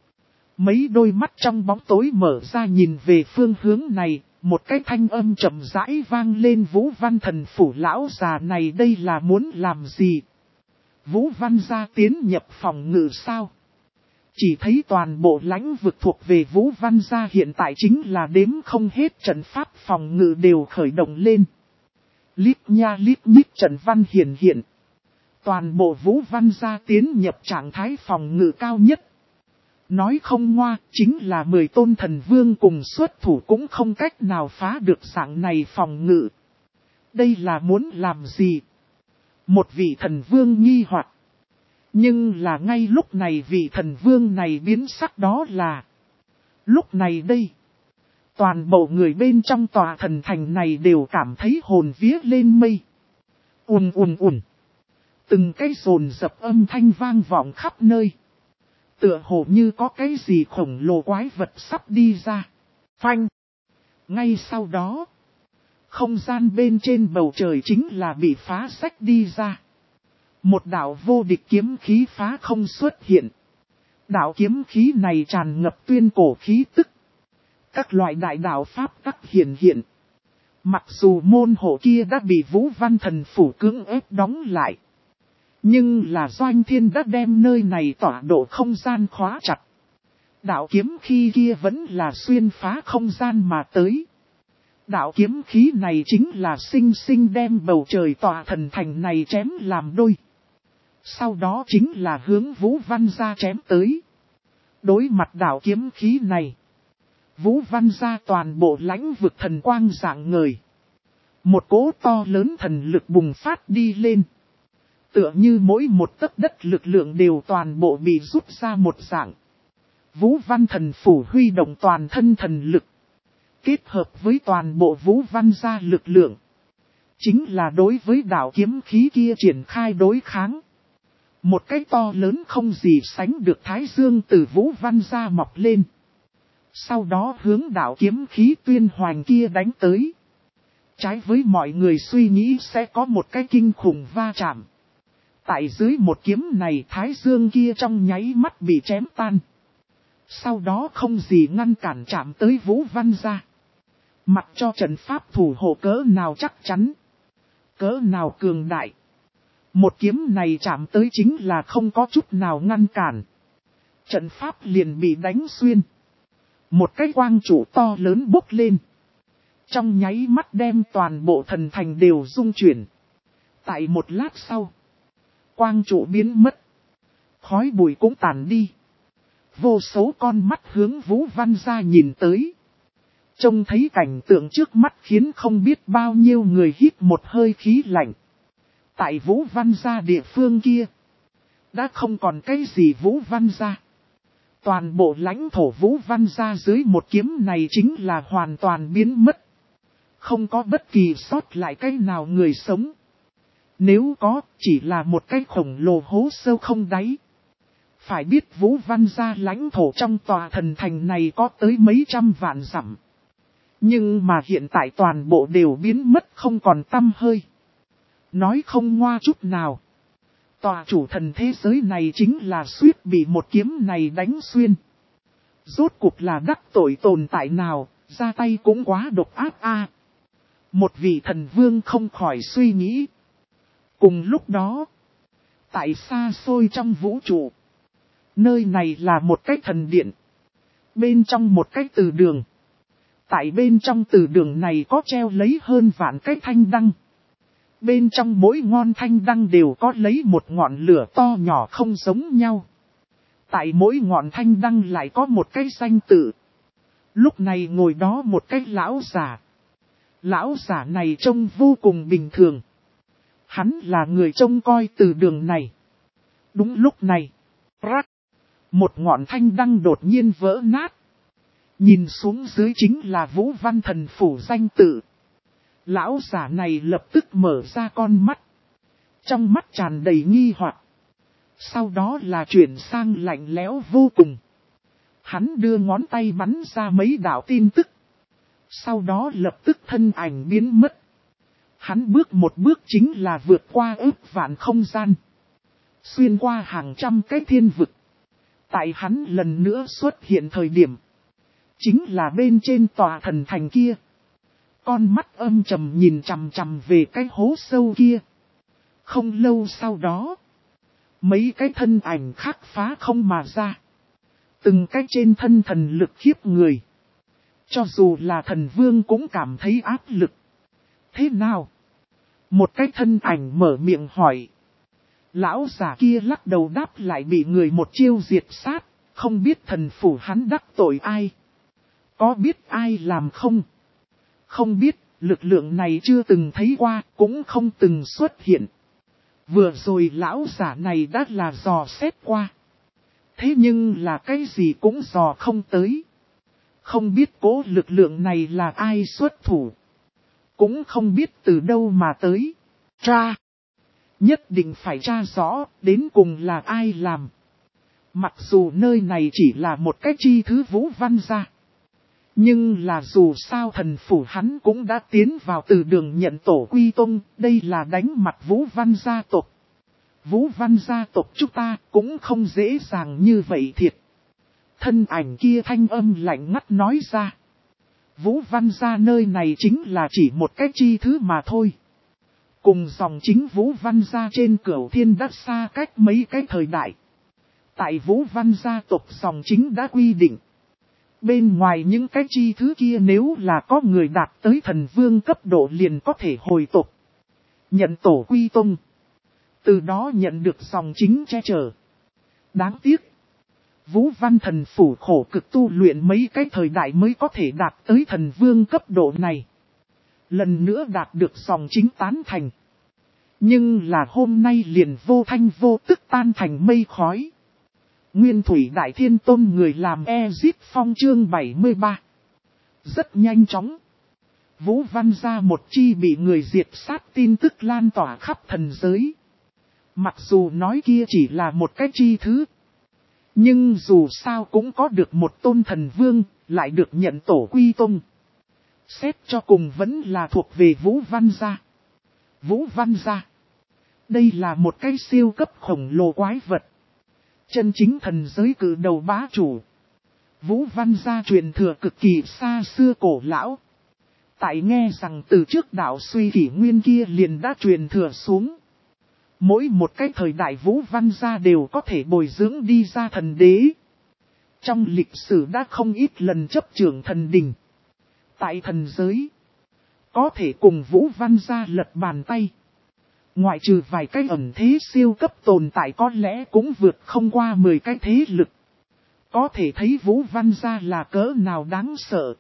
Speaker 1: Mấy đôi mắt trong bóng tối mở ra nhìn về phương hướng này, một cái thanh âm chậm rãi vang lên Vũ Văn thần phủ lão già này đây là muốn làm gì? Vũ Văn gia tiến nhập phòng ngự sao? Chỉ thấy toàn bộ lãnh vực thuộc về Vũ Văn gia hiện tại chính là đếm không hết trận pháp phòng ngự đều khởi động lên. Lít nha lít nhít trận văn hiện. Toàn bộ Vũ Văn gia tiến nhập trạng thái phòng ngự cao nhất. Nói không ngoa, chính là 10 tôn thần vương cùng xuất thủ cũng không cách nào phá được dạng này phòng ngự. Đây là muốn làm gì? Một vị thần vương nghi hoặc. Nhưng là ngay lúc này vị thần vương này biến sắc đó là. Lúc này đây, toàn bộ người bên trong tòa thần thành này đều cảm thấy hồn vía lên mây. Ùn. Từng cái rồn dập âm thanh vang vọng khắp nơi. Tựa hồ như có cái gì khổng lồ quái vật sắp đi ra. Phanh. Ngay sau đó, không gian bên trên bầu trời chính là bị phá xách đi ra. Một đạo vô địch kiếm khí phá không xuất hiện. Đạo kiếm khí này tràn ngập tuyên cổ khí tức. Các loại đại đạo pháp tắc hiện. Mặc dù môn hộ kia đã bị Vũ Văn thần phủ cưỡng ép đóng lại. Nhưng là Doanh Thiên đã đem nơi này tỏa độ không gian khóa chặt. Đạo kiếm khí kia vẫn là xuyên phá không gian mà tới. Đạo kiếm khí này chính là sinh đem bầu trời tòa thần thành này chém làm đôi. Sau đó chính là hướng Vũ Văn gia chém tới. Đối mặt đạo kiếm khí này, Vũ Văn gia toàn bộ lãnh vực thần quang rạng ngời. Một cỗ to lớn thần lực bùng phát đi lên. Tựa như mỗi một tấc đất lực lượng đều toàn bộ bị rút ra một dạng. Vũ Văn thần phủ huy động toàn thân thần lực. kết hợp với toàn bộ Vũ Văn gia lực lượng. Chính là đối với đạo kiếm khí kia triển khai đối kháng. Một cái to lớn không gì sánh được Thái Dương từ Vũ Văn gia mọc lên. Sau đó hướng đạo kiếm khí tuyên hoành kia đánh tới. Trái với mọi người suy nghĩ sẽ có một cái kinh khủng va chạm. Tại dưới một kiếm này Thái Dương kia trong nháy mắt bị chém tan. Sau đó không gì ngăn cản chạm tới Vũ Văn gia. Mặc cho trận pháp thủ hộ cỡ nào chắc chắn. Cỡ nào cường đại. Một kiếm này chạm tới chính là không có chút nào ngăn cản. Trận pháp liền bị đánh xuyên. Một cái quang trụ to lớn bốc lên. Trong nháy mắt đem toàn bộ thần thành đều rung chuyển. Tại một lát sau. Quang trụ biến mất. Khói bụi cũng tàn đi. Vô số con mắt hướng Vũ Văn gia nhìn tới. Trông thấy cảnh tượng trước mắt khiến không biết bao nhiêu người hít một hơi khí lạnh. Tại Vũ Văn gia địa phương kia. Đã không còn cái gì Vũ Văn gia. Toàn bộ lãnh thổ Vũ Văn gia dưới một kiếm này chính là hoàn toàn biến mất. Không có bất kỳ sót lại cái nào người sống. Nếu có, chỉ là một cái khổng lồ hố sâu không đáy. Phải biết Vũ Văn gia lãnh thổ trong tòa thần thành này có tới mấy trăm vạn dặm. Nhưng mà hiện tại toàn bộ đều biến mất không còn tăm hơi. Nói không ngoa chút nào. Tòa chủ thần thế giới này chính là suýt bị một kiếm này đánh xuyên. Rốt cuộc là đắc tội tồn tại nào, ra tay cũng quá độc ác a. Một vị thần vương không khỏi suy nghĩ. Cùng lúc đó, tại xa xôi trong vũ trụ, nơi này là một cái thần điện. Bên trong một cái từ đường. Tại bên trong từ đường này có treo lấy hơn vạn cái thanh đăng. Bên trong mỗi ngọn thanh đăng đều có lấy một ngọn lửa to nhỏ không giống nhau. Tại mỗi ngọn thanh đăng lại có một cái danh tự. Lúc này ngồi đó một cái lão giả. Lão giả này trông vô cùng bình thường. Hắn là người trông coi từ đường này. Đúng lúc này, một ngọn thanh đăng đột nhiên vỡ nát. Nhìn xuống dưới chính là Vũ Văn thần phủ danh tự. Lão giả này lập tức mở ra con mắt. Trong mắt tràn đầy nghi hoặc. Sau đó là chuyển sang lạnh lẽo vô cùng. Hắn đưa ngón tay bắn ra mấy đạo tin tức. Sau đó lập tức thân ảnh biến mất. Hắn bước một bước chính là vượt qua ước vạn không gian. Xuyên qua hàng trăm cái thiên vực. Tại hắn lần nữa xuất hiện thời điểm. Chính là bên trên tòa thần thành kia. Con mắt âm trầm nhìn chằm chằm về cái hố sâu kia. Không lâu sau đó. Mấy cái thân ảnh khác phá không mà ra. Từng cái trên thân thần lực khiếp người. Cho dù là thần vương cũng cảm thấy áp lực. Thế nào? Một cái thân ảnh mở miệng hỏi. Lão giả kia lắc đầu đáp lại bị người một chiêu diệt sát. Không biết thần phủ hắn đắc tội ai. Có biết ai làm không? Không biết, lực lượng này chưa từng thấy qua, cũng không từng xuất hiện. Vừa rồi lão giả này đã là dò xét qua. Thế nhưng là cái gì cũng dò không tới. Không biết cố lực lượng này là ai xuất thủ. Cũng không biết từ đâu mà tới. Tra. Nhất định phải tra rõ đến cùng là ai làm. Mặc dù nơi này chỉ là một cái chi thứ Vũ Văn gia. Nhưng là dù sao thần phủ hắn cũng đã tiến vào từ đường nhận tổ quy tông. Đây là đánh mặt Vũ Văn gia tộc. Vũ Văn gia tộc chúng ta cũng không dễ dàng như vậy thiệt. Thân ảnh kia thanh âm lạnh ngắt nói ra. Vũ Văn gia nơi này chính là chỉ một cái chi thứ mà thôi. Cùng dòng chính Vũ Văn gia trên cửu thiên đã xa cách mấy cái thời đại. Tại Vũ Văn gia tộc dòng chính đã quy định. Bên ngoài những cái chi thứ kia nếu là có người đạt tới thần vương cấp độ liền có thể hồi tộc. Nhận tổ quy tông. Từ đó nhận được dòng chính che chở. Đáng tiếc. Vũ Văn thần phủ khổ cực tu luyện mấy cái thời đại mới có thể đạt tới thần vương cấp độ này. Lần nữa đạt được dòng chính tán thành. Nhưng là hôm nay liền vô thanh vô tức tan thành mây khói. Nguyên Thủy Đại Thiên Tôn người làm Ezip Phong chương 73. Rất nhanh chóng, Vũ Văn gia một chi bị người diệt sát tin tức lan tỏa khắp thần giới. Mặc dù nói kia chỉ là một cái chi thứ, nhưng dù sao cũng có được một tôn thần vương, lại được nhận tổ quy tông. Xét cho cùng vẫn là thuộc về Vũ Văn gia. Vũ Văn gia, đây là một cái siêu cấp khổng lồ quái vật. Chân chính thần giới cử đầu bá chủ. Vũ Văn gia truyền thừa cực kỳ xa xưa cổ lão. Tại nghe rằng từ trước đạo suy kỷ nguyên kia liền đã truyền thừa xuống. Mỗi một cái thời đại Vũ Văn gia đều có thể bồi dưỡng đi ra thần đế. Trong lịch sử đã không ít lần chấp trưởng thần đình. Tại thần giới, có thể cùng Vũ Văn gia lật bàn tay. Ngoại trừ vài cái ẩn thế siêu cấp tồn tại có lẽ cũng vượt không qua 10 cái thế lực. Có thể thấy Vũ Văn gia là cỡ nào đáng sợ.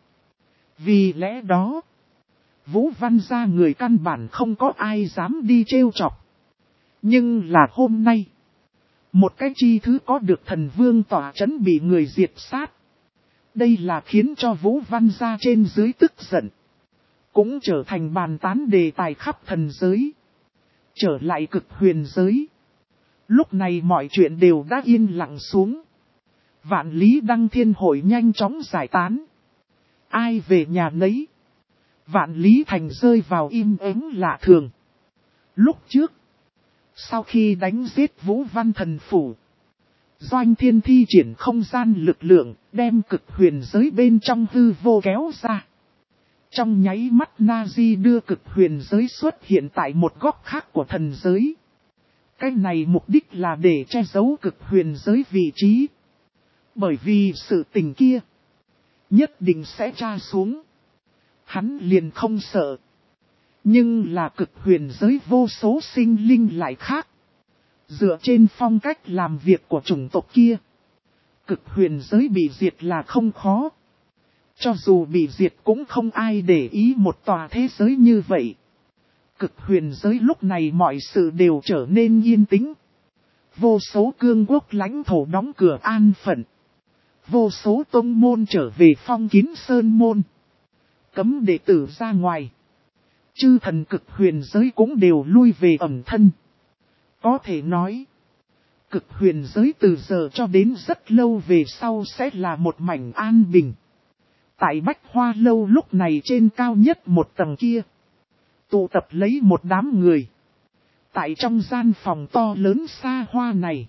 Speaker 1: Vì lẽ đó, Vũ Văn gia người căn bản không có ai dám đi trêu chọc. Nhưng là hôm nay, một cái chi thứ có được thần vương tỏa chấn bị người diệt sát. Đây là khiến cho Vũ Văn gia trên dưới tức giận. Cũng trở thành bàn tán đề tài khắp thần giới. Trở lại cực huyền giới. Lúc này mọi chuyện đều đã yên lặng xuống. Vạn lý đăng thiên hội nhanh chóng giải tán. Ai về nhà nấy. Vạn lý thành rơi vào im ắng lạ thường. Lúc trước, sau khi đánh giết Vũ Văn thần phủ, Doanh Thiên thi triển không gian lực lượng, đem cực huyền giới bên trong hư vô kéo ra. Trong nháy mắt Nazi đưa cực huyền giới xuất hiện tại một góc khác của thần giới. Cái này mục đích là để che giấu cực huyền giới vị trí. Bởi vì sự tình kia nhất định sẽ tra xuống. Hắn liền không sợ. Nhưng là cực huyền giới vô số sinh linh lại khác. Dựa trên phong cách làm việc của chủng tộc kia, cực huyền giới bị diệt là không khó. Cho dù bị diệt cũng không ai để ý một tòa thế giới như vậy. Cực huyền giới lúc này mọi sự đều trở nên yên tĩnh. Vô số cương quốc lãnh thổ đóng cửa an phận. Vô số tông môn trở về phong kín sơn môn. Cấm đệ tử ra ngoài. Chư thần cực huyền giới cũng đều lui về ẩn thân. Có thể nói, cực huyền giới từ giờ cho đến rất lâu về sau sẽ là một mảnh an bình. Tại Bách Hoa Lâu lúc này trên cao nhất một tầng kia, tụ tập lấy một đám người. Tại trong gian phòng to lớn xa hoa này,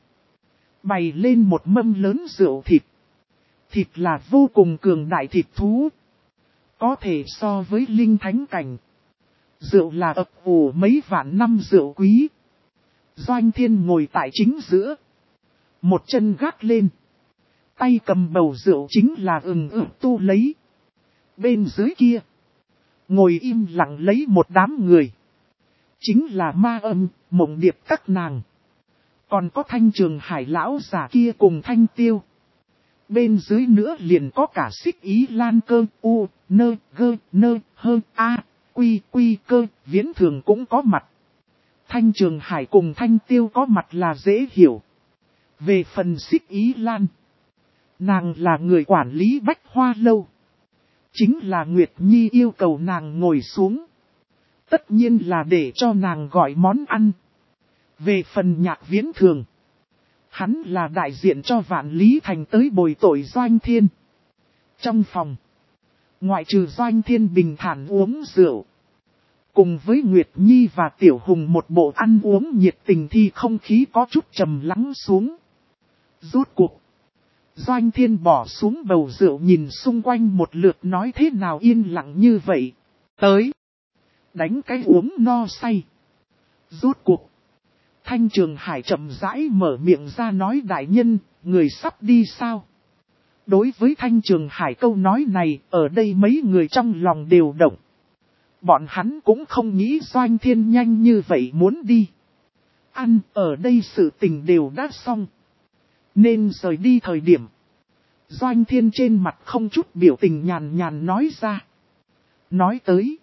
Speaker 1: bày lên một mâm lớn rượu thịt. Thịt là vô cùng cường đại thịt thú. Có thể so với linh thánh cảnh. Rượu là ập ủ mấy vạn năm rượu quý. Doanh Thiên ngồi tại chính giữa. Một chân gác lên. Tay cầm bầu rượu chính là tu lấy. Bên dưới kia, ngồi im lặng lấy một đám người. Chính là Ma Âm, Mộng Điệp các nàng. Còn có Thanh Trường Hải lão già kia cùng Thanh Tiêu. Bên dưới nữa liền có cả Xích Ý Lan Cơ, U, Nơ, Gơ, Nơ, Hơ, A, Quy, Quy Cơ, Viễn Thường cũng có mặt. Thanh Trường Hải cùng Thanh Tiêu có mặt là dễ hiểu. Về phần Xích Ý Lan, nàng là người quản lý Bách Hoa Lâu. Chính là Nguyệt Nhi yêu cầu nàng ngồi xuống. Tất nhiên là để cho nàng gọi món ăn. Về phần Nhạc Viễn Thường, hắn là đại diện cho Vạn Lý Thành tới bồi tội Doanh Thiên. Trong phòng, ngoại trừ Doanh Thiên bình thản uống rượu, cùng với Nguyệt Nhi và Tiểu Hùng một bộ ăn uống nhiệt tình thì không khí có chút trầm lắng xuống. Rốt cuộc, Doanh Thiên bỏ xuống bầu rượu nhìn xung quanh một lượt nói thế nào yên lặng như vậy. Tới, đánh cái uống no say. Rốt cuộc, Thanh Trường Hải chậm rãi mở miệng ra nói đại nhân, người sắp đi sao? Đối với Thanh Trường Hải câu nói này, ở đây mấy người trong lòng đều động. Bọn hắn cũng không nghĩ Doanh Thiên nhanh như vậy muốn đi. Ăn, ở đây sự tình đều đã xong. Nên rời đi thời điểm. Doanh Thiên trên mặt không chút biểu tình nhàn nhàn nói ra. Nói tới,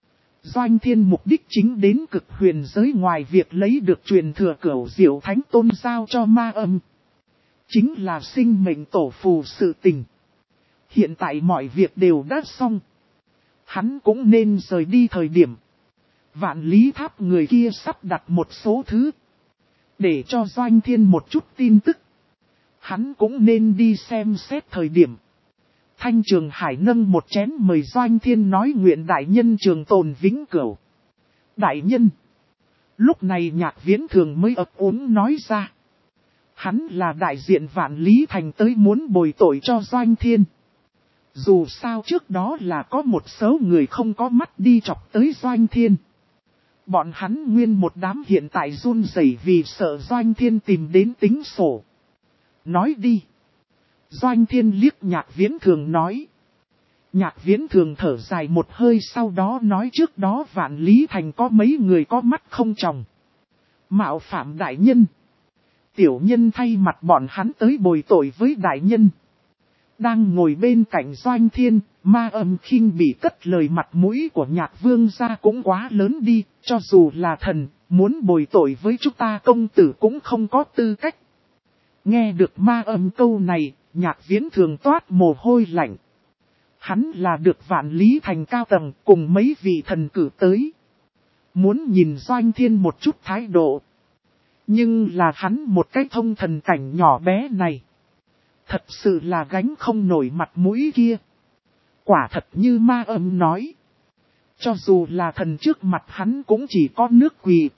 Speaker 1: Doanh Thiên mục đích chính đến cực huyền giới ngoài việc lấy được truyền thừa cửu diệu thánh tôn giao cho Ma Âm. Chính là sinh mệnh tổ phù sự tình. Hiện tại mọi việc đều đã xong. Hắn cũng nên rời đi thời điểm. Vạn Lý Tháp người kia sắp đặt một số thứ. Để cho Doanh Thiên một chút tin tức. Hắn cũng nên đi xem xét thời điểm. Thanh Trường Hải nâng một chén mời Doanh Thiên nói nguyện đại nhân trường tồn vĩnh cửu. Đại nhân. Lúc này Nhạc Viễn Thường mới ấp úng nói ra. Hắn là đại diện Vạn Lý Thành tới muốn bồi tội cho Doanh Thiên. Dù sao trước đó là có một số người không có mắt đi chọc tới Doanh Thiên. Bọn hắn nguyên một đám hiện tại run rẩy vì sợ Doanh Thiên tìm đến tính sổ. Nói đi. Doanh Thiên liếc Nhạc Viễn Thường nói. Nhạc Viễn Thường thở dài một hơi sau đó nói trước đó Vạn Lý Thành có mấy người có mắt không tròng. Mạo phạm đại nhân. Tiểu nhân thay mặt bọn hắn tới bồi tội với đại nhân. Đang ngồi bên cạnh Doanh Thiên, Ma Âm khinh bị cất lời mặt mũi của Nhạc Vương gia cũng quá lớn đi, cho dù là thần, muốn bồi tội với chúng ta công tử cũng không có tư cách. Nghe được Ma Âm câu này, Nhạc Viễn Thường toát mồ hôi lạnh. Hắn là được Vạn Lý Thành cao tầng cùng mấy vị thần cử tới. Muốn nhìn Doanh Thiên một chút thái độ. Nhưng là hắn một cái thông thần cảnh nhỏ bé này. Thật sự là gánh không nổi mặt mũi kia. Quả thật như Ma Âm nói. Cho dù là thần trước mặt hắn cũng chỉ có nước quỳ.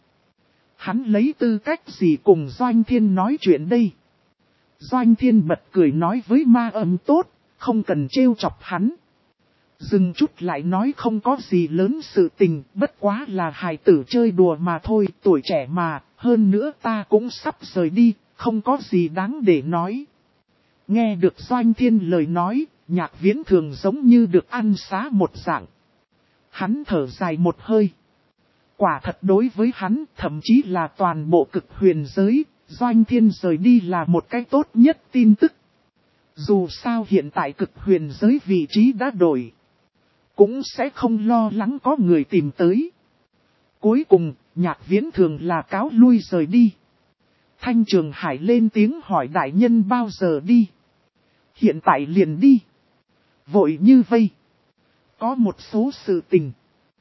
Speaker 1: Hắn lấy tư cách gì cùng Doanh Thiên nói chuyện đây? Doanh Thiên bật cười nói với Ma Âm tốt, không cần trêu chọc hắn. Dừng chút lại nói không có gì lớn sự tình, bất quá là hài tử chơi đùa mà thôi, tuổi trẻ mà, hơn nữa ta cũng sắp rời đi, không có gì đáng để nói. Nghe được Doanh Thiên lời nói, Nhạc Viễn Thường giống như được ăn xá một dạng. Hắn thở dài một hơi. Quả thật đối với hắn, thậm chí là toàn bộ cực huyền giới, Doanh Thiên rời đi là một cái tốt nhất tin tức. Dù sao hiện tại cực huyền giới vị trí đã đổi. Cũng sẽ không lo lắng có người tìm tới. Cuối cùng, Nhạc Viễn Thường là cáo lui rời đi. Thanh Trường Hải lên tiếng hỏi đại nhân bao giờ đi. Hiện tại liền đi. Vội như vây. Có một số sự tình.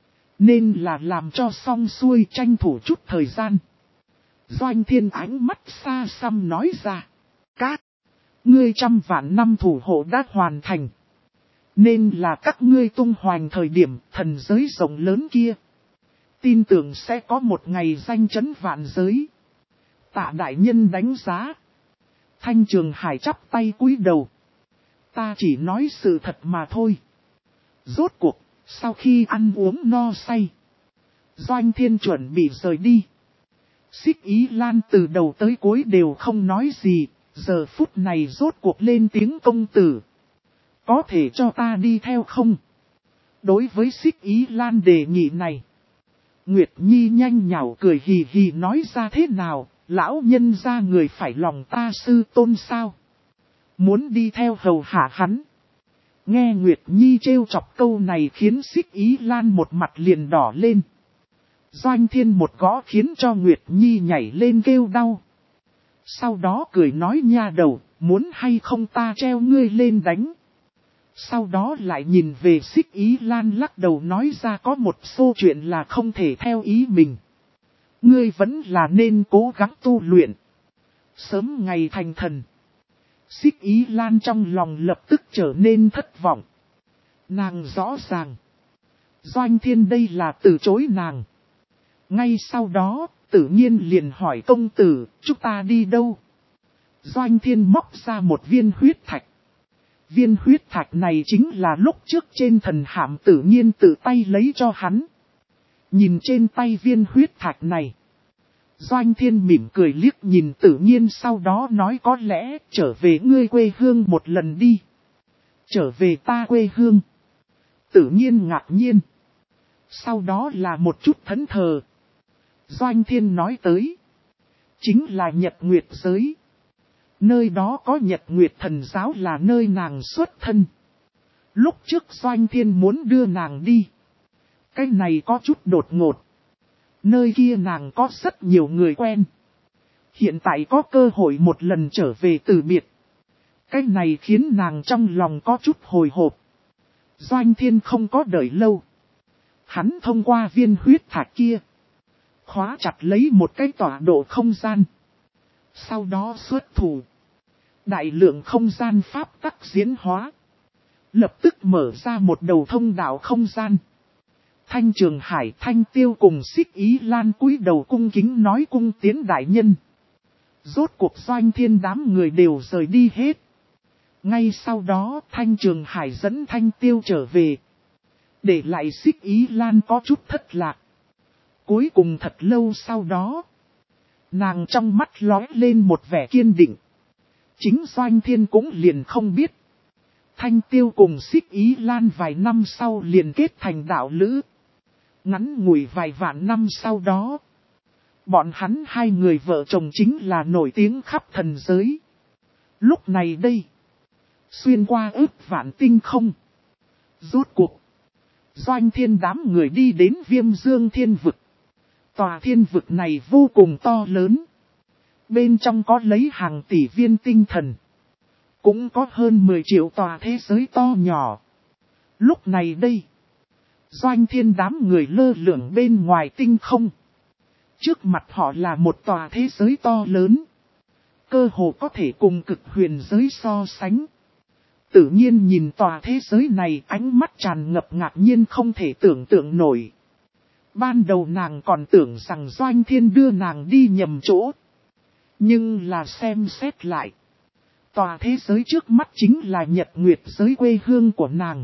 Speaker 1: Nên là làm cho xong xuôi tranh thủ chút thời gian. Doanh Thiên ánh mắt xa xăm nói ra. Các ngươi 100 vạn năm thủ hộ đã hoàn thành. Nên là các ngươi tung hoành thời điểm thần giới rộng lớn kia. Tin tưởng sẽ có một ngày danh chấn vạn giới. Tạ đại nhân đánh giá. Thanh Trường Hải chắp tay cúi đầu. Ta chỉ nói sự thật mà thôi. Rốt cuộc, sau khi ăn uống no say. Doanh Thiên chuẩn bị rời đi. Xích Ý Lan từ đầu tới cuối đều không nói gì. Giờ phút này rốt cuộc lên tiếng công tử. Có thể cho ta đi theo không? Đối với Xích Ý Lan đề nghị này. Nguyệt Nhi nhanh nhảu cười hì hì nói ra thế nào, lão nhân ra người phải lòng ta sư tôn sao? Muốn đi theo hầu hạ hắn. Nghe Nguyệt Nhi trêu chọc câu này khiến Xích Ý Lan một mặt liền đỏ lên. Doanh Thiên một gõ khiến cho Nguyệt Nhi nhảy lên kêu đau. Sau đó cười nói nha đầu, muốn hay không ta treo ngươi lên đánh. Sau đó lại nhìn về Xích Ý Lan lắc đầu nói ra có một số chuyện là không thể theo ý mình. Ngươi vẫn là nên cố gắng tu luyện. Sớm ngày thành thần. Xích Ý Lan trong lòng lập tức trở nên thất vọng. Nàng rõ ràng. Doanh Thiên đây là từ chối nàng. Ngay sau đó, tự nhiên liền hỏi công tử, chúng ta đi đâu? Doanh Thiên móc ra một viên huyết thạch. Viên huyết thạch này chính là lúc trước trên thần hạm tự nhiên tự tay lấy cho hắn. Nhìn trên tay viên huyết thạch này. Doanh Thiên mỉm cười liếc nhìn tự nhiên sau đó nói có lẽ trở về ngươi quê hương một lần đi. Trở về ta quê hương. Tự nhiên ngạc nhiên. Sau đó là một chút thẫn thờ. Doanh Thiên nói tới. Chính là Nhật Nguyệt giới. Nơi đó có Nhật Nguyệt thần giáo là nơi nàng xuất thân. Lúc trước Doanh Thiên muốn đưa nàng đi. Cái này có chút đột ngột. Nơi kia nàng có rất nhiều người quen. Hiện tại có cơ hội một lần trở về từ biệt. Cái này khiến nàng trong lòng có chút hồi hộp. Doanh Thiên không có đợi lâu. Hắn thông qua viên huyết thạch kia. Khóa chặt lấy một cái tọa độ không gian. Sau đó xuất thủ. Đại lượng không gian pháp tắc diễn hóa. Lập tức mở ra một đầu thông đạo không gian. Thanh Trường Hải, Thanh Tiêu cùng Xích Ý Lan cúi đầu cung kính nói cung tiến đại nhân. Rốt cuộc Doanh Thiên đám người đều rời đi hết. Ngay sau đó Thanh Trường Hải dẫn Thanh Tiêu trở về. Để lại Xích Ý Lan có chút thất lạc. Cuối cùng thật lâu sau đó. Nàng trong mắt lóe lên một vẻ kiên định. Chính Doanh Thiên cũng liền không biết. Thanh Tiêu cùng Xích Ý Lan vài năm sau liền kết thành đạo lữ. Ngắn ngủi vài vạn năm sau đó. Bọn hắn hai người vợ chồng chính là nổi tiếng khắp thần giới. Lúc này đây. Xuyên qua ước vạn tinh không. Rốt cuộc. Doanh Thiên đám người đi đến Viêm Dương Thiên Vực. Tòa thiên vực này vô cùng to lớn. Bên trong có lấy hàng tỷ viên tinh thần. Cũng có hơn 10 triệu tòa thế giới to nhỏ. Lúc này đây. Doanh Thiên đám người lơ lửng bên ngoài tinh không. Trước mặt họ là một tòa thế giới to lớn. Cơ hồ có thể cùng cực huyền giới so sánh. Tự nhiên nhìn tòa thế giới này ánh mắt tràn ngập ngạc nhiên không thể tưởng tượng nổi. Ban đầu nàng còn tưởng rằng Doanh Thiên đưa nàng đi nhầm chỗ. Nhưng là xem xét lại. Tòa thế giới trước mắt chính là Nhật Nguyệt giới quê hương của nàng.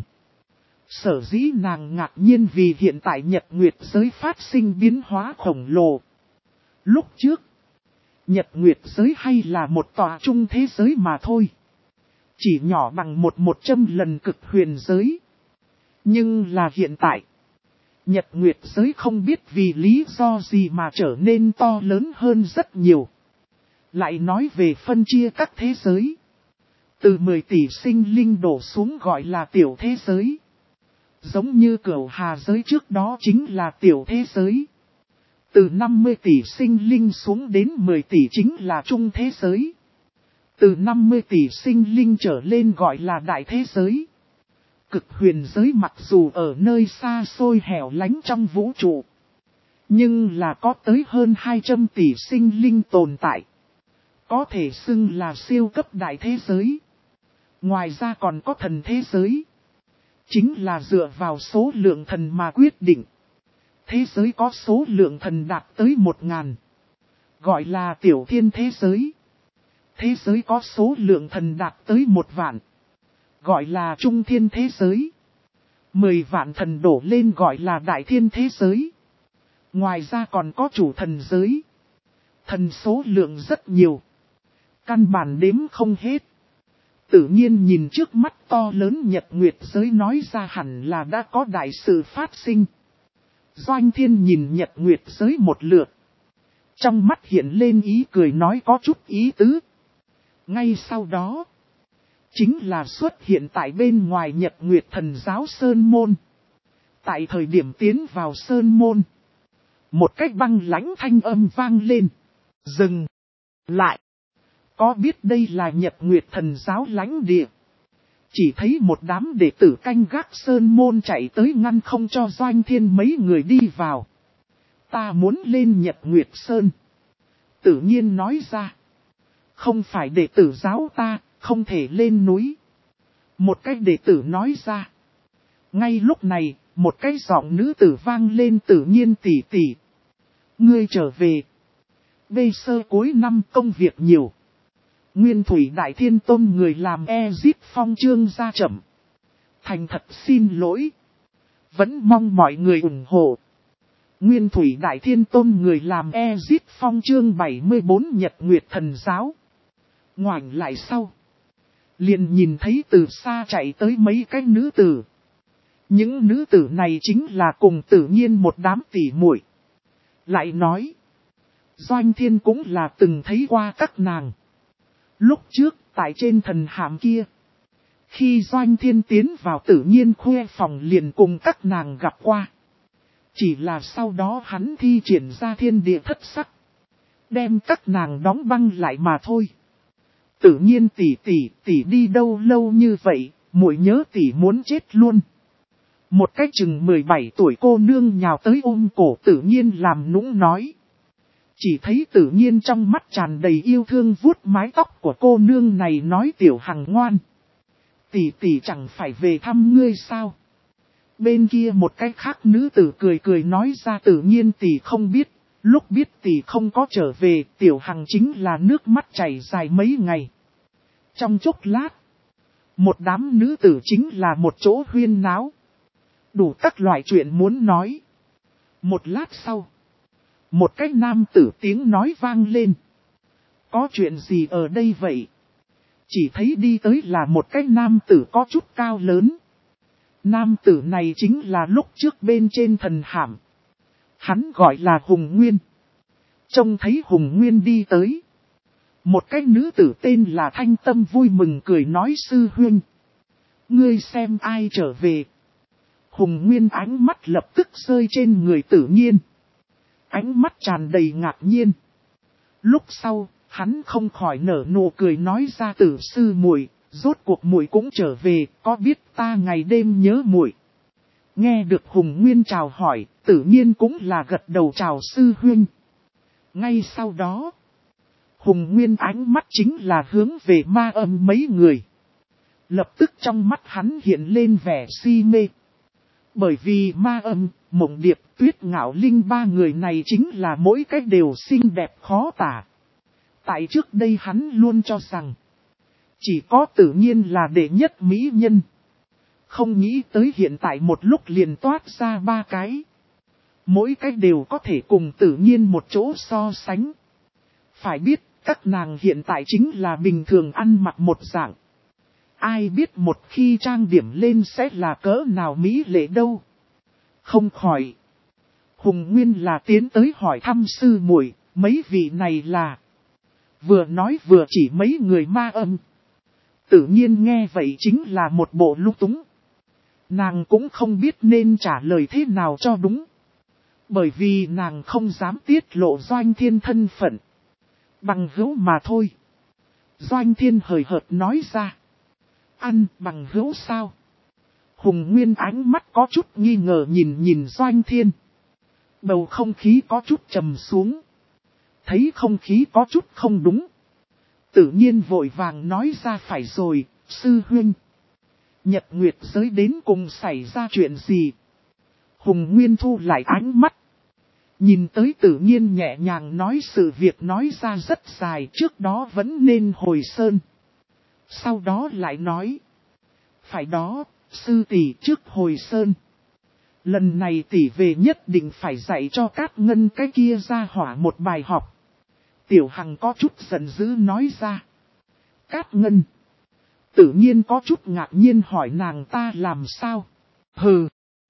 Speaker 1: Sở dĩ nàng ngạc nhiên vì hiện tại Nhật Nguyệt giới phát sinh biến hóa khổng lồ. Lúc trước, Nhật Nguyệt giới hay là một tòa trung thế giới mà thôi. Chỉ nhỏ bằng 100 lần cực huyền giới. Nhưng là hiện tại, Nhật Nguyệt giới không biết vì lý do gì mà trở nên to lớn hơn rất nhiều. Lại nói về phân chia các thế giới. Từ 10 tỷ sinh linh đổ xuống gọi là tiểu thế giới. Giống như Cửu Hà giới trước đó chính là tiểu thế giới. Từ 50 tỷ sinh linh xuống đến 10 tỷ chính là trung thế giới. Từ 50 tỷ sinh linh trở lên gọi là đại thế giới. Cực huyền giới mặc dù ở nơi xa xôi hẻo lánh trong vũ trụ. Nhưng là có tới hơn 200 tỷ sinh linh tồn tại. Có thể xưng là siêu cấp đại thế giới. Ngoài ra còn có thần thế giới. Chính là dựa vào số lượng thần mà quyết định. Thế giới có số lượng thần đạt tới 1000. Gọi là tiểu thiên thế giới. Thế giới có số lượng thần đạt tới 1.000. Gọi là trung thiên thế giới. 10 vạn thần đổ lên gọi là đại thiên thế giới. Ngoài ra còn có chủ thần giới. Thần số lượng rất nhiều. Căn bản đếm không hết. Tự nhiên nhìn trước mắt to lớn Nhật Nguyệt giới nói ra hẳn là đã có đại sự phát sinh. Doanh Thiên nhìn Nhật Nguyệt giới một lượt. Trong mắt hiện lên ý cười nói có chút ý tứ. Ngay sau đó, chính là xuất hiện tại bên ngoài Nhật Nguyệt Thần giáo Sơn Môn. Tại thời điểm tiến vào Sơn Môn, một cách băng lãnh thanh âm vang lên. Dừng lại. Có biết đây là Nhật Nguyệt Thần giáo lãnh địa? Chỉ thấy một đám đệ tử canh gác Sơn Môn chạy tới ngăn không cho Doanh Thiên mấy người đi vào. Ta muốn lên Nhật Nguyệt Sơn. Tự nhiên nói ra. Không phải đệ tử giáo ta, không thể lên núi. Một cái đệ tử nói ra. Ngay lúc này, một cái giọng nữ tử vang lên tự nhiên tỷ tỷ. Ngươi trở về. Bây sơ cuối năm công việc nhiều. Nguyên Thủy Đại Thiên Tôn người làm Ezip Phong chương ra chậm. Thành thật xin lỗi. Vẫn mong mọi người ủng hộ. Nguyên Thủy Đại Thiên Tôn người làm Ezip Phong chương 74 Nhật Nguyệt Thần giáo. Ngoảnh lại sau. Liền nhìn thấy từ xa chạy tới mấy cái nữ tử. Những nữ tử này chính là cùng tự nhiên một đám tỉ muội. Lại nói. Doanh Thiên cũng là từng thấy qua các nàng. Lúc trước, tại trên thần hàm kia. Khi Doanh Thiên tiến vào tự nhiên khuê phòng liền cùng các nàng gặp qua. Chỉ là sau đó hắn thi triển ra thiên địa thất sắc. Đem các nàng đóng băng lại mà thôi. Tự nhiên tỷ đi đâu lâu như vậy, muội nhớ tỷ muốn chết luôn. Một cái chừng 17 tuổi cô nương nhào tới ôm cổ Tự nhiên làm nũng nói. Chỉ thấy Tự nhiên trong mắt tràn đầy yêu thương vuốt mái tóc của cô nương này nói Tiểu Hằng ngoan. Tỷ chẳng phải về thăm ngươi sao? Bên kia một cái khác nữ tử cười nói ra Tự nhiên tỷ không biết, lúc biết tỷ không có trở về, Tiểu Hằng chính là nước mắt chảy dài mấy ngày. Trong chốc lát, một đám nữ tử chính là một chỗ huyên náo. Đủ các loại chuyện muốn nói. Một lát sau, một cái nam tử tiếng nói vang lên. Có chuyện gì ở đây vậy? Chỉ thấy đi tới là một cái nam tử có chút cao lớn. Nam tử này chính là lúc trước bên trên thần hàm. Hắn gọi là Hùng Nguyên. Trông thấy Hùng Nguyên đi tới. Một cái nữ tử tên là Thanh Tâm vui mừng cười nói sư huynh. Ngươi xem ai trở về. Hùng Nguyên ánh mắt lập tức rơi trên người Tự nhiên. Ánh mắt tràn đầy ngạc nhiên. Lúc sau, hắn không khỏi nở nụ cười nói ra Tử sư muội, rốt cuộc muội cũng trở về, có biết ta ngày đêm nhớ muội. Nghe được Hùng Nguyên chào hỏi, Tự nhiên cũng là gật đầu chào sư huynh. Ngay sau đó, Hùng Nguyên ánh mắt chính là hướng về Ma Âm mấy người. Lập tức trong mắt hắn hiện lên vẻ si mê. Bởi vì Ma Âm, Mộng Điệp, Tuyết Ngạo Linh ba người này chính là mỗi cách đều xinh đẹp khó tả. Tại trước đây hắn luôn cho rằng, chỉ có Tự nhiên là đệ nhất mỹ nhân. Không nghĩ tới hiện tại một lúc liền toát ra ba cái. Mỗi cách đều có thể cùng Tự nhiên một chỗ so sánh. Phải biết, các nàng hiện tại chính là bình thường ăn mặc một dạng. Ai biết một khi trang điểm lên sẽ là cỡ nào mỹ lệ đâu. Không khỏi. Hùng Nguyên là tiến tới hỏi thăm sư muội, mấy vị này là. Vừa nói vừa chỉ mấy người Ma Âm. Tự nhiên nghe vậy chính là một bộ lung túng. Nàng cũng không biết nên trả lời thế nào cho đúng. Bởi vì nàng không dám tiết lộ Doanh Thiên thân phận. Bằng hữu mà thôi. Doanh Thiên hời hợt nói ra. Ăn bằng hữu sao? Hùng Nguyên ánh mắt có chút nghi ngờ nhìn Doanh Thiên. Bầu không khí có chút trầm xuống. Thấy không khí có chút không đúng. Tự nhiên vội vàng nói ra phải rồi, sư huynh. Nhật Nguyệt giới đến cùng xảy ra chuyện gì? Hùng Nguyên thu lại ánh mắt. Nhìn tới Tự nhiên nhẹ nhàng nói sự việc nói ra rất dài, trước đó vẫn nên hồi sơn. Sau đó lại nói. Phải đó, sư tỷ trước hồi sơn. Lần này tỷ về nhất định phải dạy cho các ngân cái kia ra hỏa một bài học. Tiểu Hằng có chút giận dữ nói ra. Cát Ngân. Tự nhiên có chút ngạc nhiên hỏi nàng ta làm sao. Hừ.